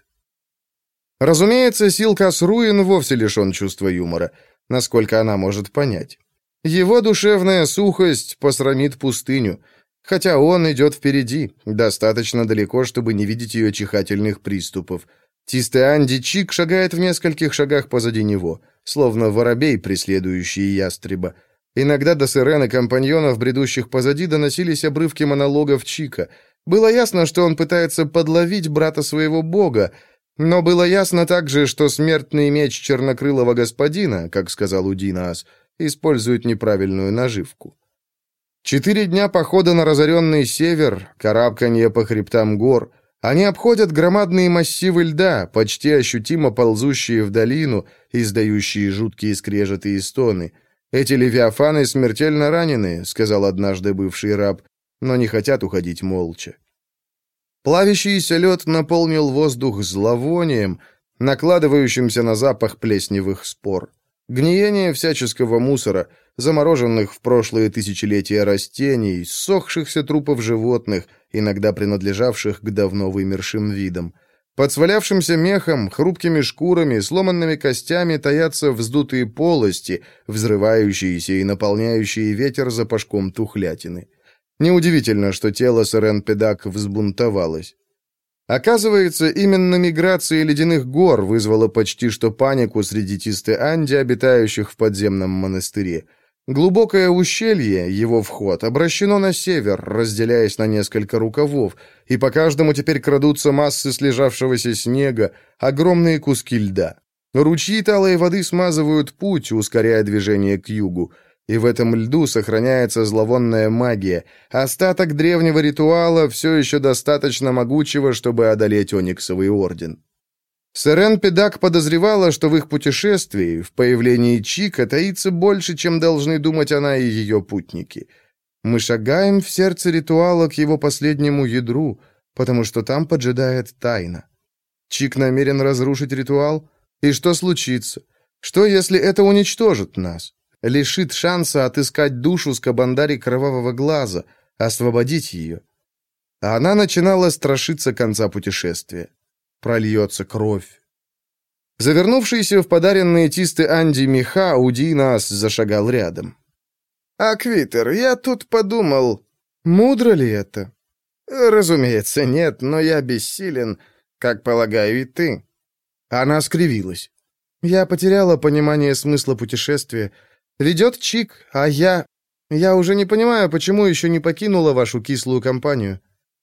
Разумеется, Силкас Руин вовсе лишен чувства юмора, насколько она может понять. Его душевная сухость посрамит пустыню, хотя он идет впереди, достаточно далеко, чтобы не видеть ее чихательных приступов. Тистеанди Чик шагает в нескольких шагах позади него, словно воробей, преследующий ястреба. Иногда до Сэрен и компаньонов, бредущих позади, доносились обрывки монологов Чика. Было ясно, что он пытается подловить брата своего бога, но было ясно также, что смертный меч чернокрылого господина, как сказал Удинаас, использует неправильную наживку. Четыре дня похода на разоренный север, карабканье по хребтам гор. Они обходят громадные массивы льда, почти ощутимо ползущие в долину, издающие жуткие скрежеты и стоны. «Эти левиафаны смертельно ранены», — сказал однажды бывший раб, но не хотят уходить молча. Плавящийся лед наполнил воздух зловонием, накладывающимся на запах плесневых спор. Гниение всяческого мусора, замороженных в прошлые тысячелетия растений, ссохшихся трупов животных, иногда принадлежавших к давно вымершим видам. Под свалявшимся мехом, хрупкими шкурами, сломанными костями таятся вздутые полости, взрывающиеся и наполняющие ветер запашком тухлятины. Неудивительно, что тело Сэрен Педак взбунтовалось. Оказывается, именно миграция ледяных гор вызвала почти что панику среди Тисте-Анди, обитающих в подземном монастыре. Глубокое ущелье, его вход, обращено на север, разделяясь на несколько рукавов, и по каждому теперь крадутся массы слежавшегося снега, огромные куски льда. Ручьи талой воды смазывают путь, ускоряя движение к югу. И в этом льду сохраняется зловонная магия. Остаток древнего ритуала все еще достаточно могучего, чтобы одолеть Ониксовый орден. Сэрен Педак подозревала, что в их путешествии, в появлении Чика, таится больше, чем должны думать она и ее путники. Мы шагаем в сердце ритуала к его последнему ядру, потому что там поджидает тайна. Чик намерен разрушить ритуал? И что случится? Что, если это уничтожит нас? Лишит шанса отыскать душу Скабандари Кровавого Глаза, освободить ее. А она начинала страшиться конца путешествия. Прольется кровь. Завернувшийся в подаренные Тисте-Анди меха, Удинаас зашагал рядом. «Аквитер, я тут подумал, мудро ли это?» «Разумеется, нет, но я бессилен, как полагаю и ты». Она скривилась. «Я потеряла понимание смысла путешествия. Ведет Чик, а я... Я уже не понимаю, почему еще не покинула вашу кислую компанию».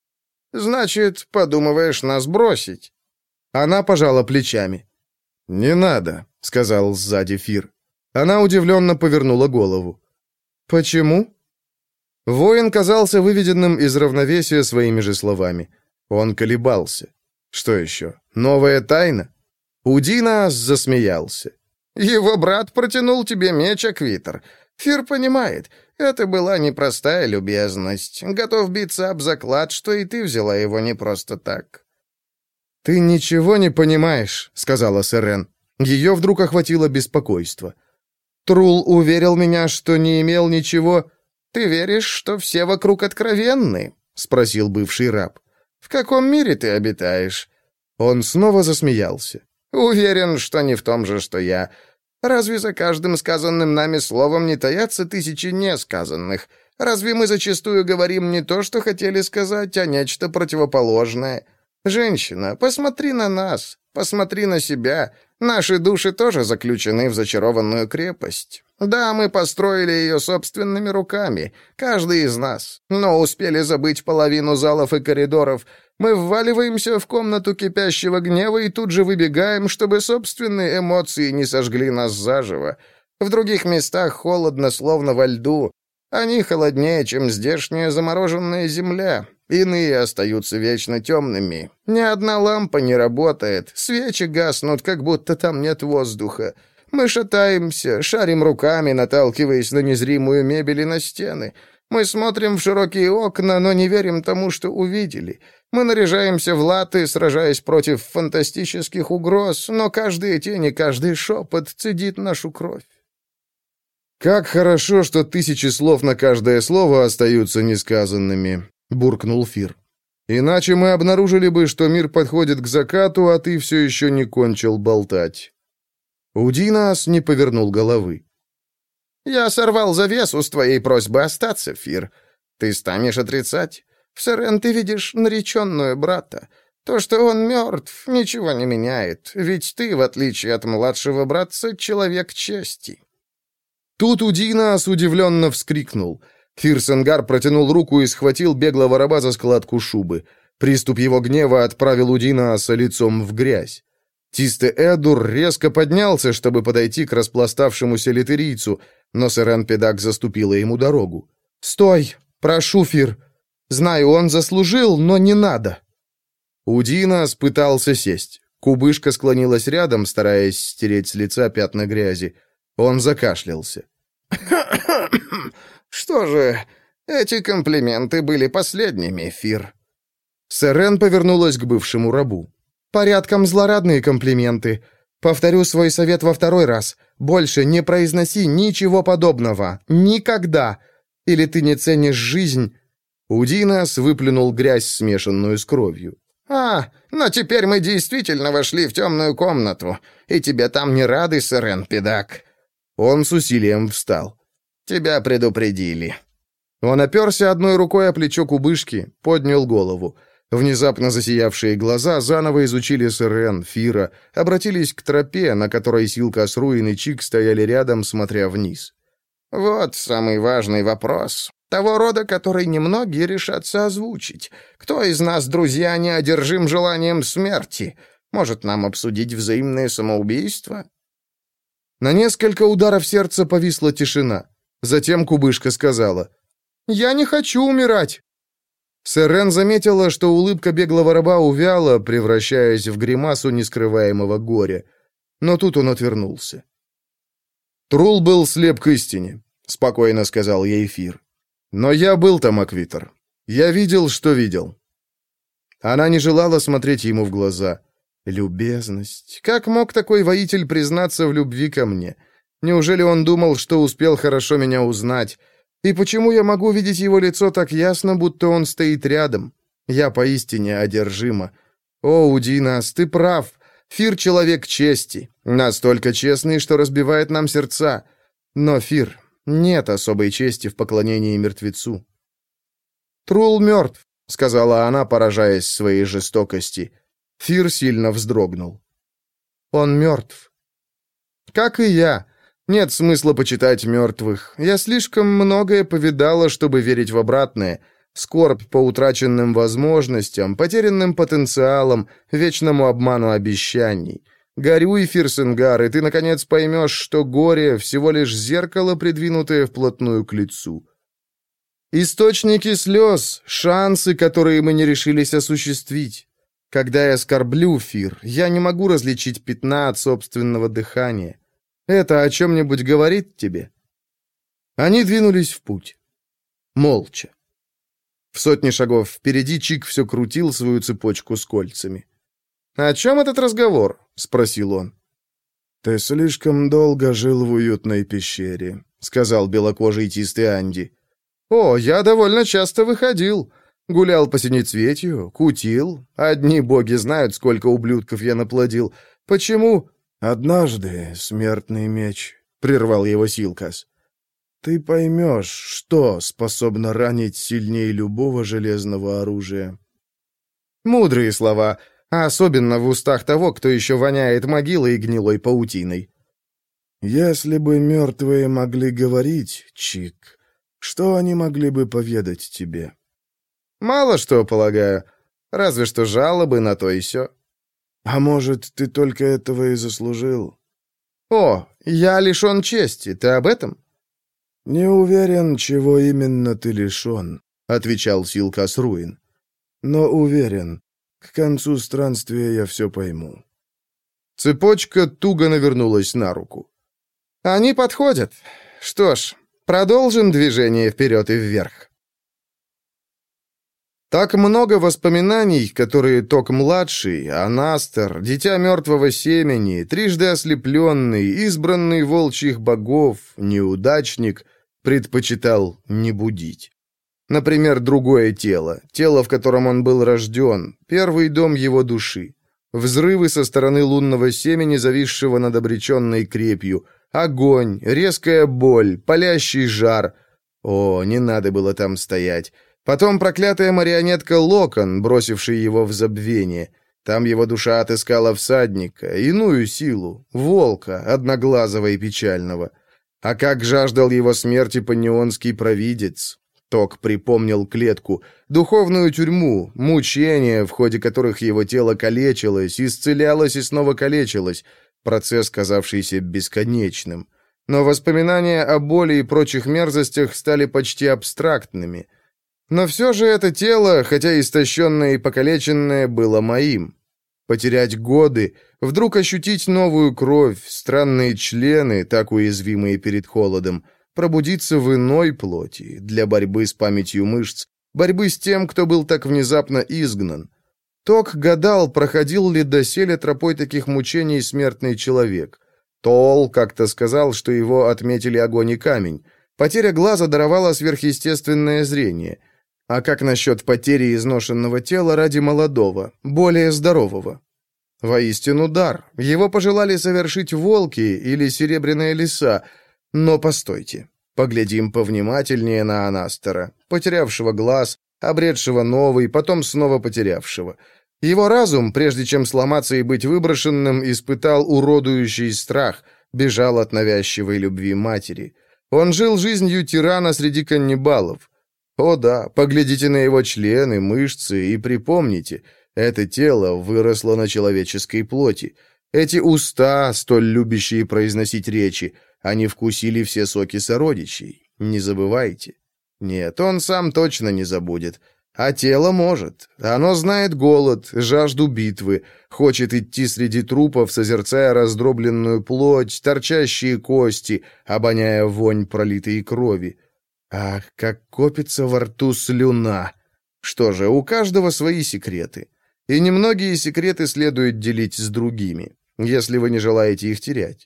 «Значит, подумываешь нас бросить?» Она пожала плечами. «Не надо. сказал сзади Фир. Она удивленно повернула голову. «Почему?» Воин казался выведенным из равновесия своими же словами. Он колебался. Что еще? Новая тайна? Удинаас засмеялся. «Его брат протянул тебе меч, Аквитер. Фир понимает, это была непростая любезность. Готов биться об заклад, что и ты взяла его не просто так». «Ты ничего не понимаешь», — сказала Сэрен. Ее вдруг охватило беспокойство. «Трул уверил меня, что не имел ничего...» «Ты веришь, что все вокруг откровенны?» — спросил бывший раб. «В каком мире ты обитаешь?» Он снова засмеялся. «Уверен, что не в том же, что я. Разве за каждым сказанным нами словом не таятся тысячи несказанных? Разве мы зачастую говорим не то, что хотели сказать, а нечто противоположное? Женщина, посмотри на нас, посмотри на себя. Наши души тоже заключены в зачарованную крепость. Да, мы построили ее собственными руками, каждый из нас, но успели забыть половину залов и коридоров. Мы вваливаемся в комнату кипящего гнева и тут же выбегаем, чтобы собственные эмоции не сожгли нас заживо. В других местах холодно, словно во льду. Они холоднее, чем здешняя замороженная земля. Иные остаются вечно темными. Ни одна лампа не работает. Свечи гаснут, как будто там нет воздуха. Мы шатаемся, шарим руками, наталкиваясь на незримую мебель и на стены. Мы смотрим в широкие окна, но не верим тому, что увидели. Мы наряжаемся в латы, сражаясь против фантастических угроз, но каждая тень и каждый шепот цедит нашу кровь. «Как хорошо, что тысячи слов на каждое слово остаются несказанными», — буркнул Фир. «Иначе мы обнаружили бы, что мир подходит к закату, а ты все еще не кончил болтать». Удинаас не повернул головы. «Я сорвал завесу с твоей просьбы остаться, Фир. Ты станешь отрицать? В Сэрен ты видишь нареченную брата. То, что он мертв, ничего не меняет, ведь ты, в отличие от младшего братца, человек чести». Тут Удинаас удивленно вскрикнул. Фирсенгар протянул руку и схватил беглого раба за складку шубы. Приступ его гнева отправил Удинааса лицом в грязь. Тисте-Эдур резко поднялся, чтобы подойти к распластавшемуся литерийцу, но Сэрен Педак заступила ему дорогу. «Стой! Прошу, Фир! Знаю, он заслужил, но не надо!» Удинаас пытался сесть. Кубышка склонилась рядом, стараясь стереть с лица пятна грязи. Он закашлялся. «Что же, эти комплименты были последними, Фир». Сэрен повернулась к бывшему рабу. «Порядком злорадные комплименты. Повторю свой совет во второй раз. Больше не произноси ничего подобного. Никогда. Или ты не ценишь жизнь?» Удинаас выплюнул грязь, смешанную с кровью. «А, но теперь мы действительно вошли в темную комнату, и тебе там не рады, Сэрен Педак». Он с усилием встал. «Тебя предупредили». Он оперся одной рукой о плечо кубышки, поднял голову. Внезапно засиявшие глаза заново изучили Сэрен, Фира, обратились к тропе, на которой Силка Сруин и Чик стояли рядом, смотря вниз. «Вот самый важный вопрос. Того рода, который немногие решатся озвучить. Кто из нас, друзья, не одержим желанием смерти? Может, нам обсудить взаимное самоубийство?» На несколько ударов сердца повисла тишина. Затем кубышка сказала: «Я не хочу умирать». Сэрен заметила, что улыбка беглого раба увяла, превращаясь в гримасу нескрываемого горя. Но тут он отвернулся. «Трул был слеп к истине», — спокойно сказал ей Фир. «Но я был там, Аквитер. Я видел, что видел». Она не желала смотреть ему в глаза. «Любезность. Как мог такой воитель признаться в любви ко мне? Неужели он думал, что успел хорошо меня узнать? И почему я могу видеть его лицо так ясно, будто он стоит рядом? Я поистине одержима. О, Удинаас, ты прав. Фир — человек чести. Настолько честный, что разбивает нам сердца. Но, Фир, нет особой чести в поклонении мертвецу». «Трул мертв», — сказала она, поражаясь своей жестокости. Фир сильно вздрогнул. «Он мертв». «Как и я. Нет смысла почитать мертвых. Я слишком многое повидала, чтобы верить в обратное. Скорбь по утраченным возможностям, потерянным потенциалам, вечному обману обещаний. Горюй, Фирсенгар, и ты, наконец, поймешь, что горе — всего лишь зеркало, придвинутое вплотную к лицу. Источники слез — шансы, которые мы не решились осуществить. Когда я скорблю, Фир, я не могу различить пятна от собственного дыхания. Это о чем-нибудь говорит тебе?» Они двинулись в путь. Молча. В сотне шагов впереди Чик все крутил свою цепочку с кольцами. «О чем этот разговор?» — спросил он. «Ты слишком долго жил в уютной пещере», — сказал белокожий Тистый Анди. «О, я довольно часто выходил. Гулял по Синецветью, кутил. Одни боги знают, сколько ублюдков я наплодил. Почему...» «Однажды, смертный меч», — прервал его Силкас, — «ты поймешь, что способно ранить сильнее любого железного оружия». Мудрые слова, а особенно в устах того, кто еще воняет могилой и гнилой паутиной. «Если бы мертвые могли говорить, Чик, что они могли бы поведать тебе?» «Мало что, полагаю. Разве что жалобы на то и сё». «А может, ты только этого и заслужил?» «О, я лишен чести. Ты об этом?» «Не уверен, чего именно ты лишен», — отвечал Силкас Руин. «Но уверен, к концу странствия я все пойму». Цепочка туго навернулась на руку. «Они подходят. Что ж, продолжим движение вперед и вверх». Так много воспоминаний, которые Ток-младший, Анастер, дитя мертвого семени, трижды ослепленный, избранный волчьих богов, неудачник, предпочитал не будить. Например, другое тело, тело, в котором он был рожден, первый дом его души. Взрывы со стороны лунного семени, зависшего над обреченной крепью, огонь, резкая боль, палящий жар. О, не надо было там стоять. Потом проклятая марионетка Локон, бросивший его в забвение. Там его душа отыскала всадника, иную силу, волка, одноглазого и печального. А как жаждал его смерти панеонский провидец. Ток припомнил клетку, духовную тюрьму, мучения, в ходе которых его тело калечилось, исцелялось и снова калечилось, процесс, казавшийся бесконечным. Но воспоминания о боли и прочих мерзостях стали почти абстрактными. Но все же это тело, хотя истощенное и покалеченное, было моим. Потерять годы, вдруг ощутить новую кровь, странные члены, так уязвимые перед холодом, пробудиться в иной плоти, для борьбы с памятью мышц, борьбы с тем, кто был так внезапно изгнан. Ток гадал, проходил ли доселе тропой таких мучений смертный человек. Тоол как-то сказал, что его отметили огонь и камень. Потеря глаза даровала сверхъестественное зрение. А как насчет потери изношенного тела ради молодого, более здорового? Воистину дар. Его пожелали совершить волки или серебряные лиса. Но постойте. Поглядим повнимательнее на Анастера, потерявшего глаз, обретшего новый, потом снова потерявшего. Его разум, прежде чем сломаться и быть выброшенным, испытал уродующий страх, бежал от навязчивой любви матери. Он жил жизнью тирана среди каннибалов. О да, поглядите на его члены, мышцы и припомните, это тело выросло на человеческой плоти. Эти уста, столь любящие произносить речи, они вкусили все соки сородичей. Не забывайте. Нет, он сам точно не забудет. А тело может. Оно знает голод, жажду битвы, хочет идти среди трупов, созерцая раздробленную плоть, торчащие кости, обоняя вонь пролитой крови. Ах, как копится во рту слюна! Что же, у каждого свои секреты. И немногие секреты следует делить с другими, если вы не желаете их терять.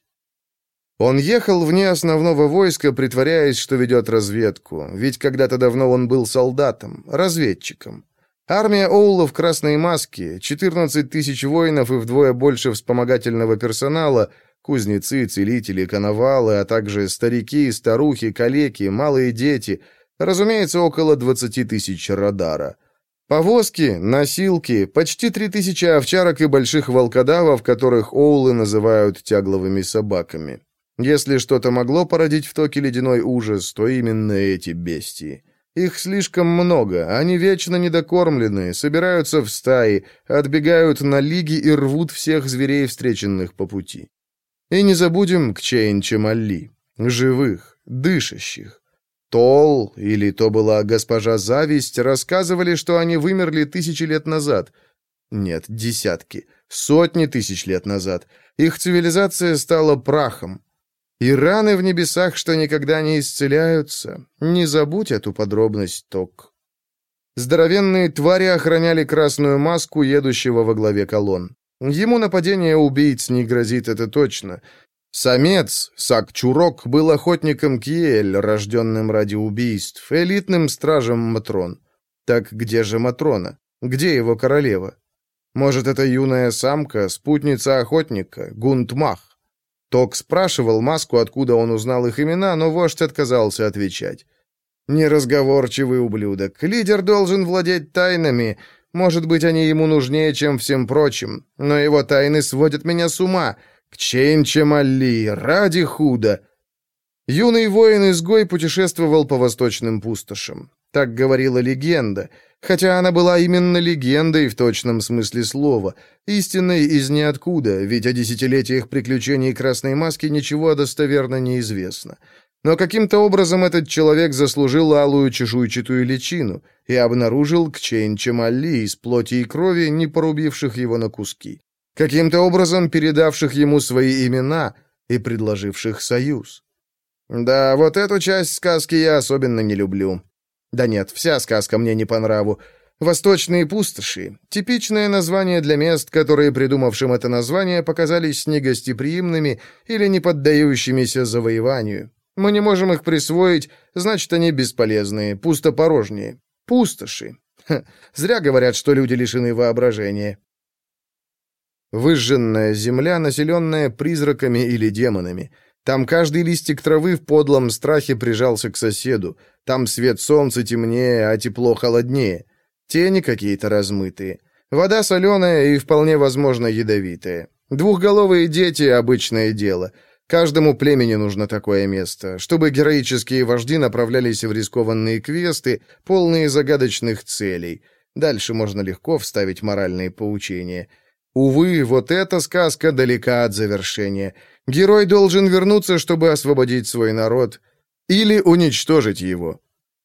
Он ехал вне основного войска, притворяясь, что ведет разведку, ведь когда-то давно он был солдатом, разведчиком. Армия Оула в красной маске, четырнадцать тысяч воинов и вдвое больше вспомогательного персонала, кузнецы, целители, коновалы, а также старики, старухи, калеки, малые дети, разумеется, около двадцати тысяч радара. Повозки, носилки, почти три тысячи овчарок и больших волкодавов, которых Оулы называют тягловыми собаками. Если что-то могло породить в Токе ледяной ужас, то именно эти бестии. Их слишком много, они вечно недокормленные, собираются в стаи, отбегают на лиги и рвут всех зверей, встреченных по пути. И не забудем Кчейн-Чемалли, живых, дышащих. Тол, или то была госпожа Зависть, рассказывали, что они вымерли тысячи лет назад. Нет, десятки, сотни тысяч лет назад. Их цивилизация стала прахом. И раны в небесах, что никогда не исцеляются. Не забудь эту подробность, Ток. Здоровенные твари охраняли красную маску, едущего во главе колонн. Ему нападение убийц не грозит, это точно. Самец, Сак-Чурок, был охотником Кьель, рожденным ради убийств, элитным стражем Матрон. Так где же Матрона? Где его королева? Может, это юная самка, спутница охотника, Гунтмах? Ток спрашивал Маску, откуда он узнал их имена, но вождь отказался отвечать. «Неразговорчивый ублюдок. Лидер должен владеть тайнами. Может быть, они ему нужнее, чем всем прочим. Но его тайны сводят меня с ума. Кчейн-Чемалли, ради худа!» Юный воин-изгой путешествовал по восточным пустошам. Так говорила легенда. Хотя она была именно легендой в точном смысле слова, истинной из ниоткуда, ведь о десятилетиях приключений Красной Маски ничего достоверно не известно. Но каким-то образом этот человек заслужил алую чешуйчатую личину и обнаружил Кчейн-Чемалли из плоти и крови, не порубивших его на куски, каким-то образом передавших ему свои имена и предложивших союз. Да, вот эту часть сказки я особенно не люблю. Да нет, вся сказка мне не по нраву. Восточные пустоши — типичное название для мест, которые придумавшим это название показались негостеприимными или не поддающимися завоеванию. Мы не можем их присвоить, значит, они бесполезные, пустопорожние. Пустоши. Ха, зря говорят, что люди лишены воображения. Выжженная земля, населенная призраками или демонами. Там каждый листик травы в подлом страхе прижался к соседу. Там свет солнца темнее, а тепло холоднее. Тени какие-то размытые. Вода соленая и, вполне возможно, ядовитая. Двухголовые дети — обычное дело. Каждому племени нужно такое место, чтобы героические вожди направлялись в рискованные квесты, полные загадочных целей. Дальше можно легко вставить моральные поучения. Увы, вот эта сказка далека от завершения. Герой должен вернуться, чтобы освободить свой народ, или уничтожить его.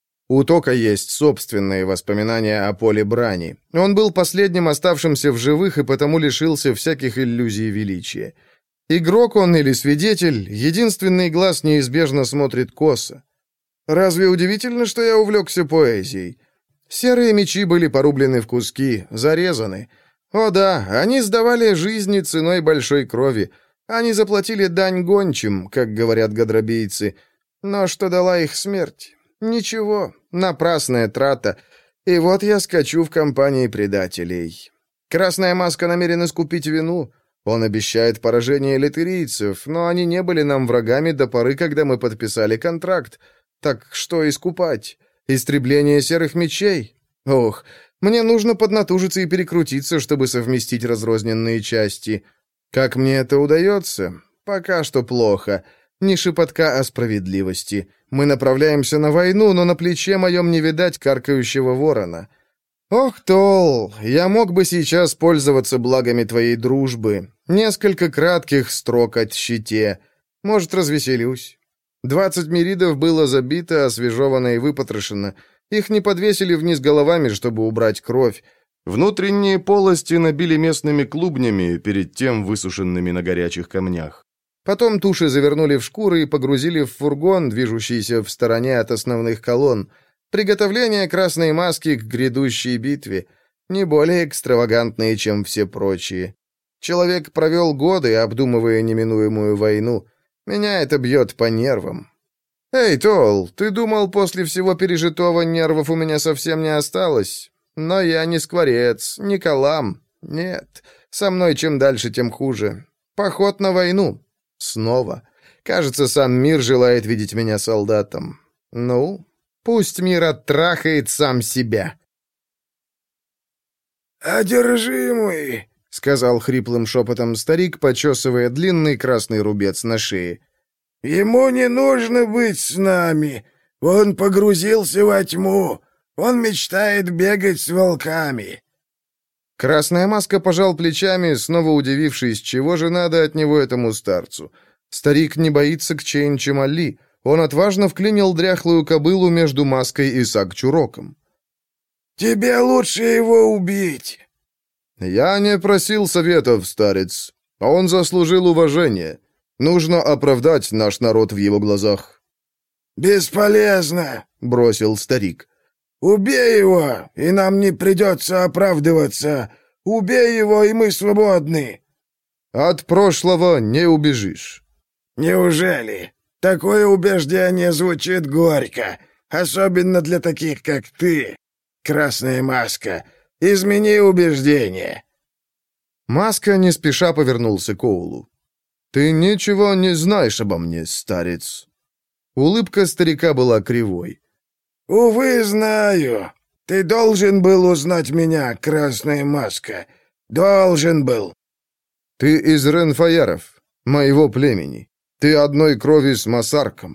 У Тока есть собственные воспоминания о поле брани. Он был последним оставшимся в живых и потому лишился всяких иллюзий величия. Игрок он или свидетель, единственный глаз неизбежно смотрит косо. Разве удивительно, что я увлекся поэзией? Серые мечи были порублены в куски, зарезаны. О да, они сдавали жизни ценой большой крови. Они заплатили дань гончим, как говорят гадробийцы. Но что дала их смерть? Ничего, напрасная трата. И вот я скачу в компании предателей. Красная Маска намерен искупить вину. Он обещает поражение литерийцев, но они не были нам врагами до поры, когда мы подписали контракт. Так что искупать? Истребление серых мечей? Ох, мне нужно поднатужиться и перекрутиться, чтобы совместить разрозненные части. Как мне это удается? Пока что плохо. Ни шепотка о справедливости. Мы направляемся на войну, но на плече моем не видать каркающего ворона. Ох, Тол, я мог бы сейчас пользоваться благами твоей дружбы. Несколько кратких строк о щите. Может, развеселюсь. Двадцать миридов было забито, освежевано и выпотрошено. Их не подвесили вниз головами, чтобы убрать кровь. Внутренние полости набили местными клубнями, перед тем высушенными на горячих камнях. Потом туши завернули в шкуры и погрузили в фургон, движущийся в стороне от основных колонн. Приготовление Красной Маски к грядущей битве. Не более экстравагантные, чем все прочие. Человек провел годы, обдумывая неминуемую войну. Меня это бьет по нервам. «Эй, Тол, ты думал, после всего пережитого нервов у меня совсем не осталось? Но я не скворец, не калам. Нет, со мной чем дальше, тем хуже. Поход на войну. Снова. Кажется, сам мир желает видеть меня солдатом. Ну, пусть мир оттрахает сам себя». «Одержимый», — сказал хриплым шепотом старик, почесывая длинный красный рубец на шее. «Ему не нужно быть с нами. Он погрузился во тьму. Он мечтает бегать с волками». Красная маска пожал плечами, снова удивившись, чего же надо от него этому старцу. Старик не боится Кчейн-Чемали. Он отважно вклинил дряхлую кобылу между маской и Сак-Чуроком. «Тебе лучше его убить». «Я не просил советов, старец. А он заслужил уважения. Нужно оправдать наш народ в его глазах». «Бесполезно», — бросил старик. «Убей его, и нам не придется оправдываться. Убей его, и мы свободны». «От прошлого не убежишь». «Неужели? Такое убеждение звучит горько, особенно для таких, как ты. Красная маска, измени убеждение». Маска не спеша повернулся к Оулу. «Ты ничего не знаешь обо мне, старец». Улыбка старика была кривой. «Увы, знаю. Ты должен был узнать меня, Красная маска. Должен был». «Ты из Ренфаяров, моего племени. Ты одной крови с Масарком».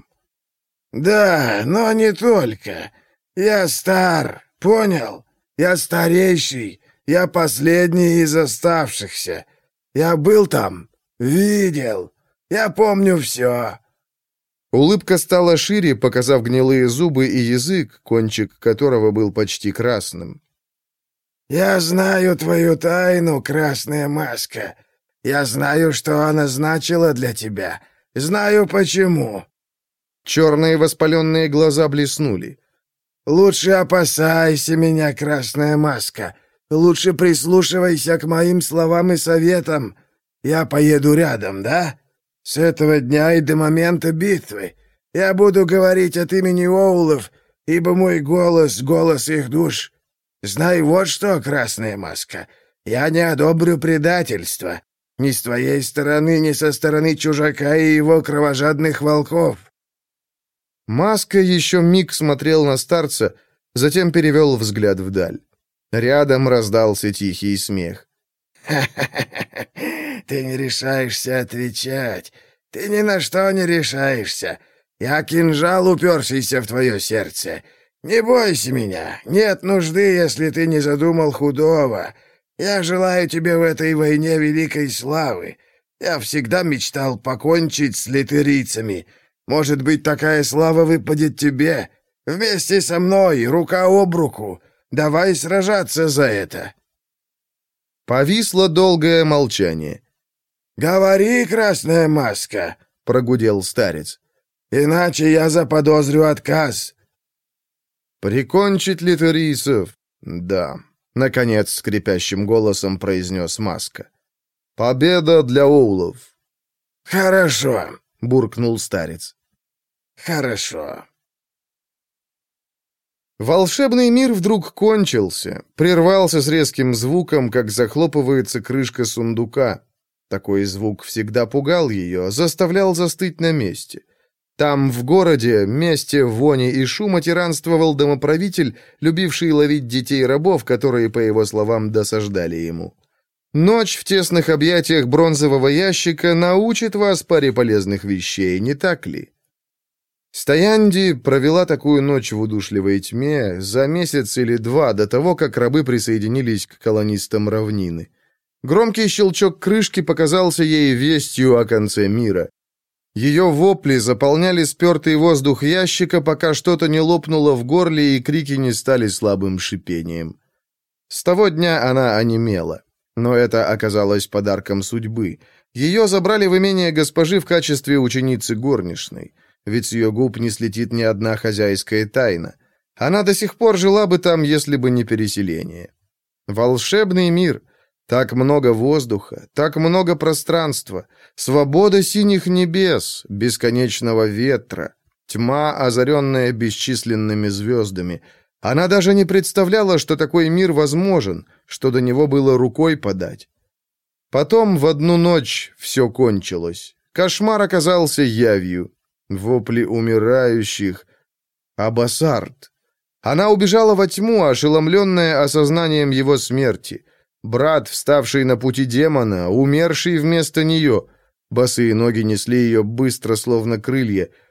«Да, но не только. Я стар, понял? Я старейший. Я последний из оставшихся. Я был там, видел. Я помню все». Улыбка стала шире, показав гнилые зубы и язык, кончик которого был почти красным. «Я знаю твою тайну, Красная маска. Я знаю, что она значила для тебя. Знаю, почему». Черные воспаленные глаза блеснули. «Лучше опасайся меня, Красная маска. Лучше прислушивайся к моим словам и советам. Я поеду рядом, да? С этого дня и до момента битвы. Я буду говорить от имени Оулов, ибо мой голос — голос их душ. Знай вот что, Красная маска, я не одобрю предательство. Ни с твоей стороны, ни со стороны чужака и его кровожадных волков». Маска еще миг смотрел на старца, затем перевел взгляд вдаль. Рядом раздался тихий смех. «Ха-ха-ха! Ты не решаешься отвечать. Ты ни на что не решаешься. Я кинжал, упершийся в твое сердце. Не бойся меня. Нет нужды, если ты не задумал худого. Я желаю тебе в этой войне великой славы. Я всегда мечтал покончить с литерийцами. Может быть, такая слава выпадет тебе. Вместе со мной, рука об руку. Давай сражаться за это». Повисло долгое молчание. «Говори, Красная маска», — прогудел старец. «Иначе я заподозрю отказ». «Прикончить литерийцев? Да», — наконец скрипящим голосом произнес Маска. «Победа для Оулов». «Хорошо», — буркнул старец. «Хорошо». Волшебный мир вдруг кончился, прервался с резким звуком, как захлопывается крышка сундука. Такой звук всегда пугал ее, заставлял застыть на месте. Там, в городе, месте вони и шума тиранствовал домоправитель, любивший ловить детей-рабов, которые, по его словам, досаждали ему. Ночь в тесных объятиях бронзового ящика научит вас паре полезных вещей, не так ли? Стоянди провела такую ночь в удушливой тьме за месяц или два до того, как рабы присоединились к колонистам равнины. Громкий щелчок крышки показался ей вестью о конце мира. Ее вопли заполняли спертый воздух ящика, пока что-то не лопнуло в горле и крики не стали слабым шипением. С того дня она онемела. Но это оказалось подарком судьбы. Ее забрали в имение госпожи в качестве ученицы горничной. Ведь с ее губ не слетит ни одна хозяйская тайна. Она до сих пор жила бы там, если бы не переселение. Волшебный мир. Так много воздуха, так много пространства, свобода синих небес, бесконечного ветра, тьма, озаренная бесчисленными звездами. Она даже не представляла, что такой мир возможен, что до него было рукой подать. Потом в одну ночь все кончилось. Кошмар оказался явью. Вопли умирающих. Абасарт. Она убежала во тьму, ошеломленная осознанием его смерти. Брат, вставший на пути демона, умерший вместо нее. Босые ноги несли ее быстро, словно крылья.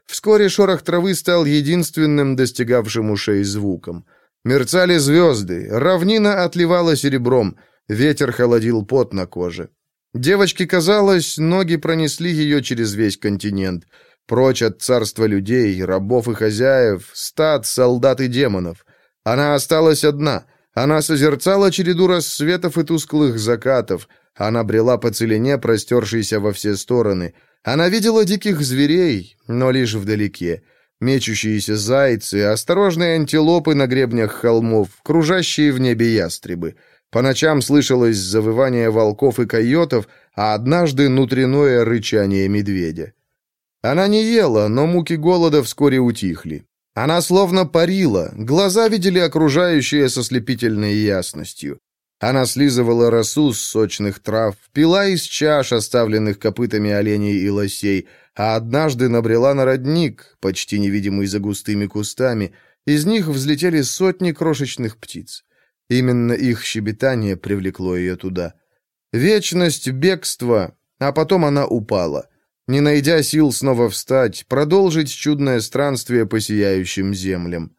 Вскоре шорох травы стал единственным достигавшим ушей звуком. Мерцали звезды, равнина отливала серебром, ветер холодил пот на коже. Девочке казалось, ноги пронесли ее через весь континент, прочь от царства людей, рабов и хозяев, стад, солдат и демонов. Она осталась одна, она созерцала череду рассветов и тусклых закатов, она брела по целине, простершейся во все стороны. Она видела диких зверей, но лишь вдалеке. Мечущиеся зайцы, осторожные антилопы на гребнях холмов, кружащие в небе ястребы. По ночам слышалось завывание волков и койотов, а однажды внутреннее рычание медведя. Она не ела, но муки голода вскоре утихли. Она словно парила, глаза видели окружающее со слепительной ясностью. Она слизывала росу с сочных трав, пила из чаш, оставленных копытами оленей и лосей, а однажды набрела на родник, почти невидимый за густыми кустами. Из них взлетели сотни крошечных птиц. Именно их щебетание привлекло ее туда. Вечность бегства, а потом она упала, не найдя сил снова встать, продолжить чудное странствие по сияющим землям.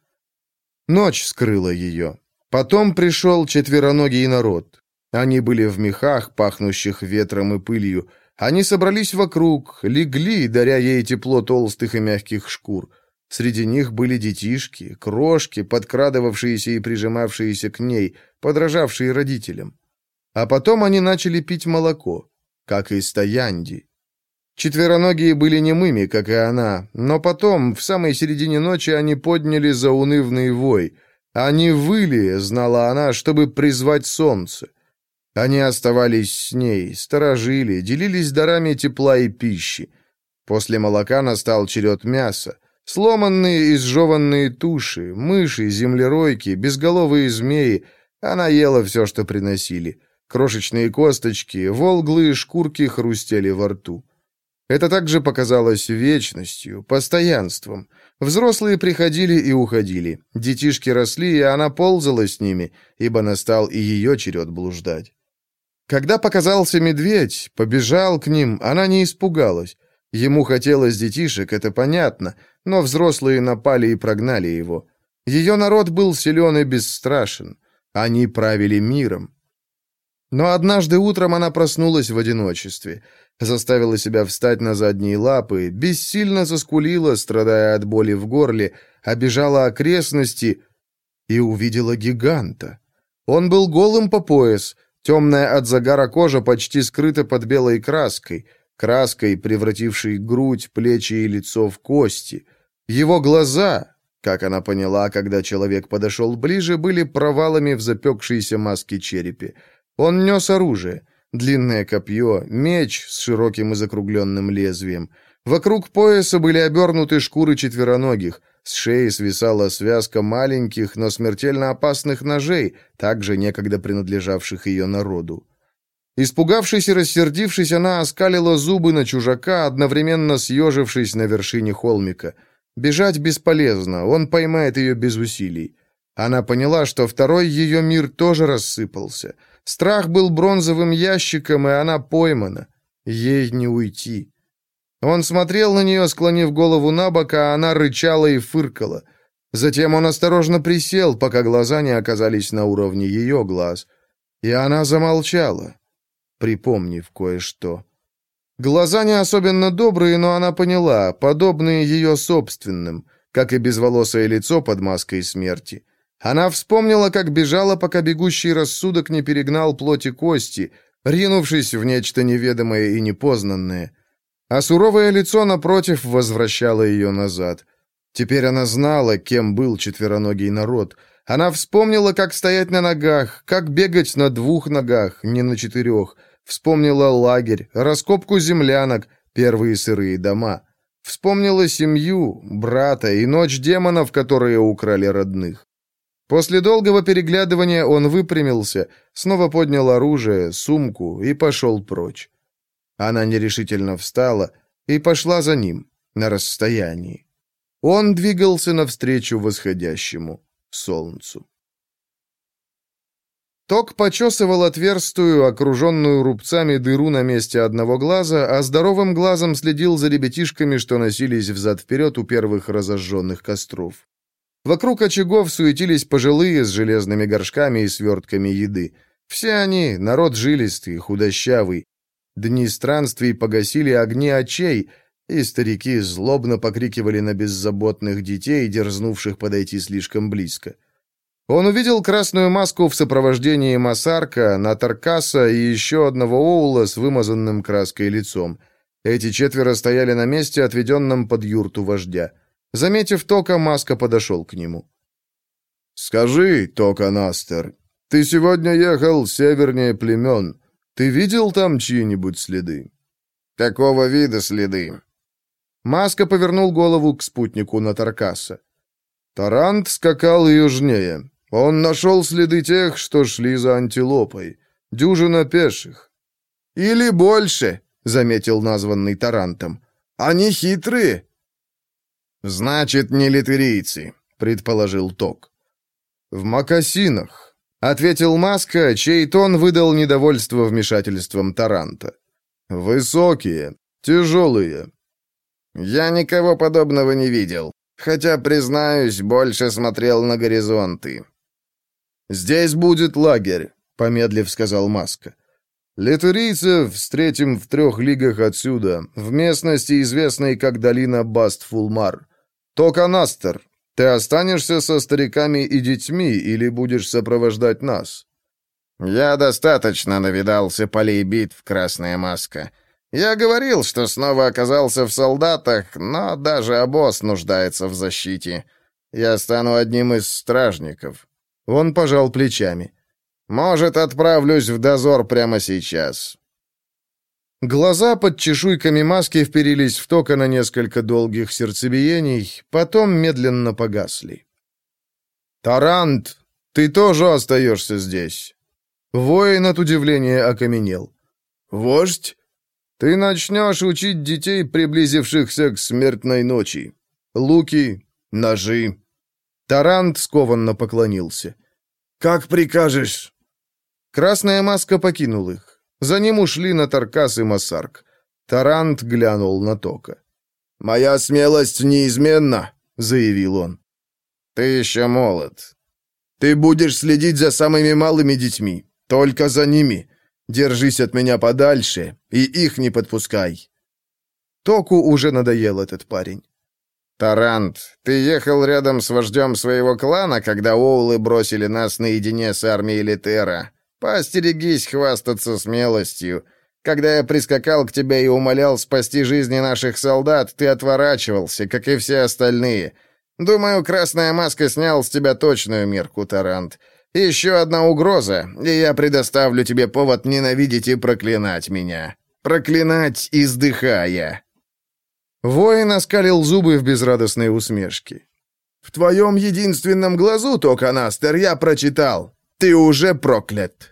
Ночь скрыла ее. Потом пришел четвероногий народ. Они были в мехах, пахнущих ветром и пылью. Они собрались вокруг, легли, даря ей тепло толстых и мягких шкур. Среди них были детишки, крошки, подкрадывавшиеся и прижимавшиеся к ней, подражавшие родителям. А потом они начали пить молоко, как и стоянди. Четвероногие были немыми, как и она, но потом, в самой середине ночи, они подняли заунывный вой. Они выли, знала она, чтобы призвать солнце. Они оставались с ней, сторожили, делились дарами тепла и пищи. После молока настал черед мяса. Сломанные и сжеванные туши, мыши, землеройки, безголовые змеи. Она ела все, что приносили. Крошечные косточки, волглые шкурки хрустели во рту. Это также показалось вечностью, постоянством. Взрослые приходили и уходили. Детишки росли, и она ползала с ними, ибо настал и ее черед блуждать. Когда показался медведь, побежал к ним, она не испугалась. Ему хотелось детишек, это понятно, но взрослые напали и прогнали его. Ее народ был силен и бесстрашен. Они правили миром. Но однажды утром она проснулась в одиночестве, заставила себя встать на задние лапы, бессильно заскулила, страдая от боли в горле, обежала окрестности и увидела гиганта. Он был голым по пояс, темная от загара кожа почти скрыта под белой краской, краской, превратившей грудь, плечи и лицо в кости. Его глаза, как она поняла, когда человек подошел ближе, были провалами в запекшейся маске черепе. Он нес оружие, длинное копье, меч с широким и закругленным лезвием. Вокруг пояса были обернуты шкуры четвероногих, с шеи свисала связка маленьких, но смертельно опасных ножей, также некогда принадлежавших ее народу. Испугавшись и рассердившись, она оскалила зубы на чужака, одновременно съежившись на вершине холмика. Бежать бесполезно, он поймает ее без усилий. Она поняла, что второй ее мир тоже рассыпался. Страх был бронзовым ящиком, и она поймана. Ей не уйти. Он смотрел на нее, склонив голову на бок, а она рычала и фыркала. Затем он осторожно присел, пока глаза не оказались на уровне ее глаз. И она замолчала, припомнив кое-что. Глаза не особенно добрые, но она поняла, подобные ее собственным, как и безволосое лицо под маской смерти. Она вспомнила, как бежала, пока бегущий рассудок не перегнал плоть и кости, ринувшись в нечто неведомое и непознанное. А суровое лицо, напротив, возвращало ее назад. Теперь она знала, кем был четвероногий народ. Она вспомнила, как стоять на ногах, как бегать на двух ногах, не на четырех. Вспомнила лагерь, раскопку землянок, первые сырые дома. Вспомнила семью, брата и ночь демонов, которые украли родных. После долгого переглядывания он выпрямился, снова поднял оружие, сумку и пошел прочь. Она нерешительно встала и пошла за ним, на расстоянии. Он двигался навстречу восходящему солнцу. Ток почесывал отверстую, окруженную рубцами дыру на месте одного глаза, а здоровым глазом следил за ребятишками, что носились взад-вперед у первых разожженных костров. Вокруг очагов суетились пожилые с железными горшками и свертками еды. Все они — народ жилистый, худощавый. Дни странствий погасили огни очей, и старики злобно покрикивали на беззаботных детей, дерзнувших подойти слишком близко. Он увидел красную маску в сопровождении Масарка, Натаркаса и еще одного Оула с вымазанным краской лицом. Эти четверо стояли на месте, отведенном под юрту вождя. Заметив Тока, Маска подошел к нему. «Скажи, Тока Настер, ты сегодня ехал севернее племен. Ты видел там чьи-нибудь следы?» «Какого вида следы?» Маска повернул голову к спутнику Натаркаса. «Тарант скакал южнее. Он нашел следы тех, что шли за антилопой. Дюжина пеших». «Или больше», — заметил названный Тарантом. «Они хитрые». «Значит, не литерийцы», — предположил Ток. «В мокасинах», — ответил Маска, чей тон выдал недовольство вмешательством Таранта. «Высокие, тяжелые». «Я никого подобного не видел, хотя, признаюсь, больше смотрел на горизонты». «Здесь будет лагерь», — помедлив сказал Маска. «Литерийцев встретим в трех лигах отсюда, в местности, известной как долина Баст-Фулмар. Токанастер, ты останешься со стариками и детьми или будешь сопровождать нас?» «Я достаточно навидался полей битв, Красная Маска. Я говорил, что снова оказался в солдатах, но даже обоз нуждается в защите. Я стану одним из стражников». Он пожал плечами. «Может, отправлюсь в дозор прямо сейчас». Глаза под чешуйками Маски вперились в Тока на несколько долгих сердцебиений, потом медленно погасли. «Тарант, ты тоже остаешься здесь?» Воин от удивления окаменел. «Вождь, ты начнешь учить детей, приблизившихся к смертной ночи. Луки, ножи». Тарант скованно поклонился. «Как прикажешь». Красная Маска покинул их. За ним ушли Натаркас и Масарк. Тарант глянул на Тока. «Моя смелость неизменна», — заявил он. «Ты еще молод. Ты будешь следить за самыми малыми детьми. Только за ними. Держись от меня подальше и их не подпускай». Току уже надоел этот парень. «Тарант, ты ехал рядом с вождем своего клана, когда Оулы бросили нас наедине с армией Литера. Поостерегись хвастаться смелостью. Когда я прискакал к тебе и умолял спасти жизни наших солдат, ты отворачивался, как и все остальные. Думаю, Красная Маска снял с тебя точную мерку, Тарант. Еще одна угроза, и я предоставлю тебе повод ненавидеть и проклинать меня. Проклинать, издыхая». Воин оскалил зубы в безрадостной усмешке. «В твоем единственном глазу, Токанастер, я прочитал. Ты уже проклят».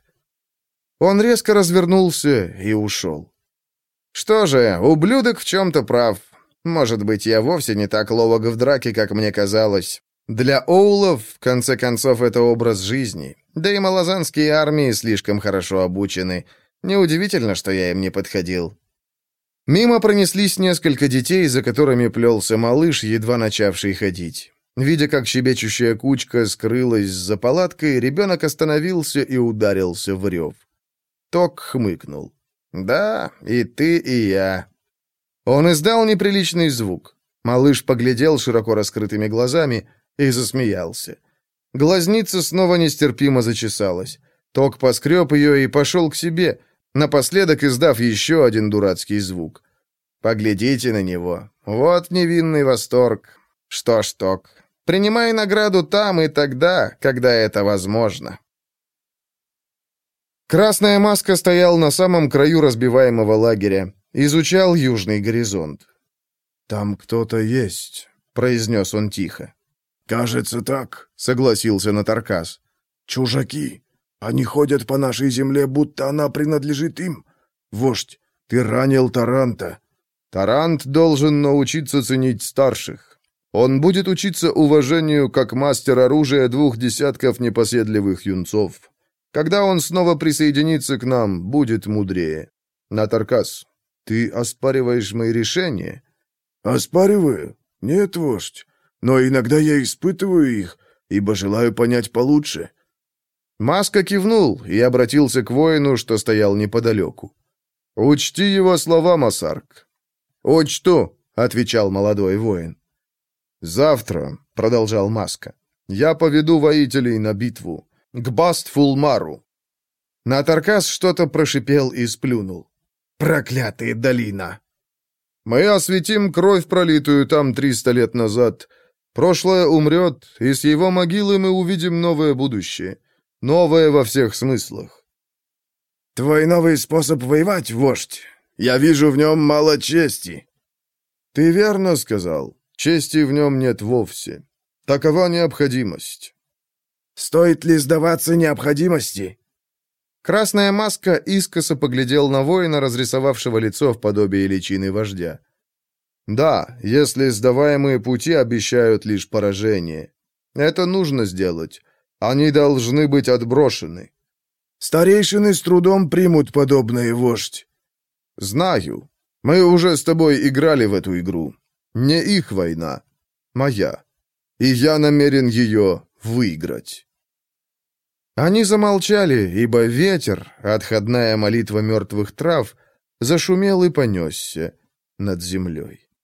Он резко развернулся и ушел. «Что же, ублюдок в чем-то прав. Может быть, я вовсе не так ловок в драке, как мне казалось. Для Оулов, в конце концов, это образ жизни. Да и малазанские армии слишком хорошо обучены. Неудивительно, что я им не подходил». Мимо пронеслись несколько детей, за которыми плелся малыш, едва начавший ходить. Видя, как щебечущая кучка скрылась за палаткой, ребенок остановился и ударился в рев. Ток хмыкнул. «Да, и ты, и я». Он издал неприличный звук. Малыш поглядел широко раскрытыми глазами и засмеялся. Глазница снова нестерпимо зачесалась. Ток поскреб ее и пошел к себе, напоследок издав еще один дурацкий звук. «Поглядите на него. Вот невинный восторг. Что ж, Ток, принимай награду там и тогда, когда это возможно». Красная Маска стоял на самом краю разбиваемого лагеря, изучал южный горизонт. «Там кто-то есть», — произнес он тихо. «Кажется, так», — согласился Натаркас. «Чужаки. Они ходят по нашей земле, будто она принадлежит им. Вождь, ты ранил Таранта». «Тарант должен научиться ценить старших. Он будет учиться уважению как мастер оружия двух десятков непоседливых юнцов. Когда он снова присоединится к нам, будет мудрее. Натаркас, ты оспариваешь мои решения?» «Оспариваю? Нет, вождь. Но иногда я испытываю их, ибо желаю понять получше». Маска кивнул и обратился к воину, что стоял неподалеку. «Учти его слова, Масарк». «Учту», — отвечал молодой воин. «Завтра», — продолжал Маска, — «я поведу воителей на битву, к Баст-Фулмару». Натаркас что-то прошипел и сплюнул. «Проклятая долина!» «Мы осветим кровь, пролитую там триста лет назад. Прошлое умрет, и с его могилы мы увидим новое будущее. Новое во всех смыслах». «Твой новый способ воевать, вождь. Я вижу в нем мало чести». «Ты верно сказал. Чести в нем нет вовсе. Такова необходимость». «Стоит ли сдаваться необходимости?» Красная маска искоса поглядел на воина, разрисовавшего лицо в подобие личины вождя. «Да, если сдаваемые пути обещают лишь поражение. Это нужно сделать. Они должны быть отброшены». «Старейшины с трудом примут подобное, вождь». «Знаю. Мы уже с тобой играли в эту игру. Не их война. Моя. И я намерен ее выиграть». Они замолчали, ибо ветер, отходная молитва мертвых трав, зашумел и понесся над землей.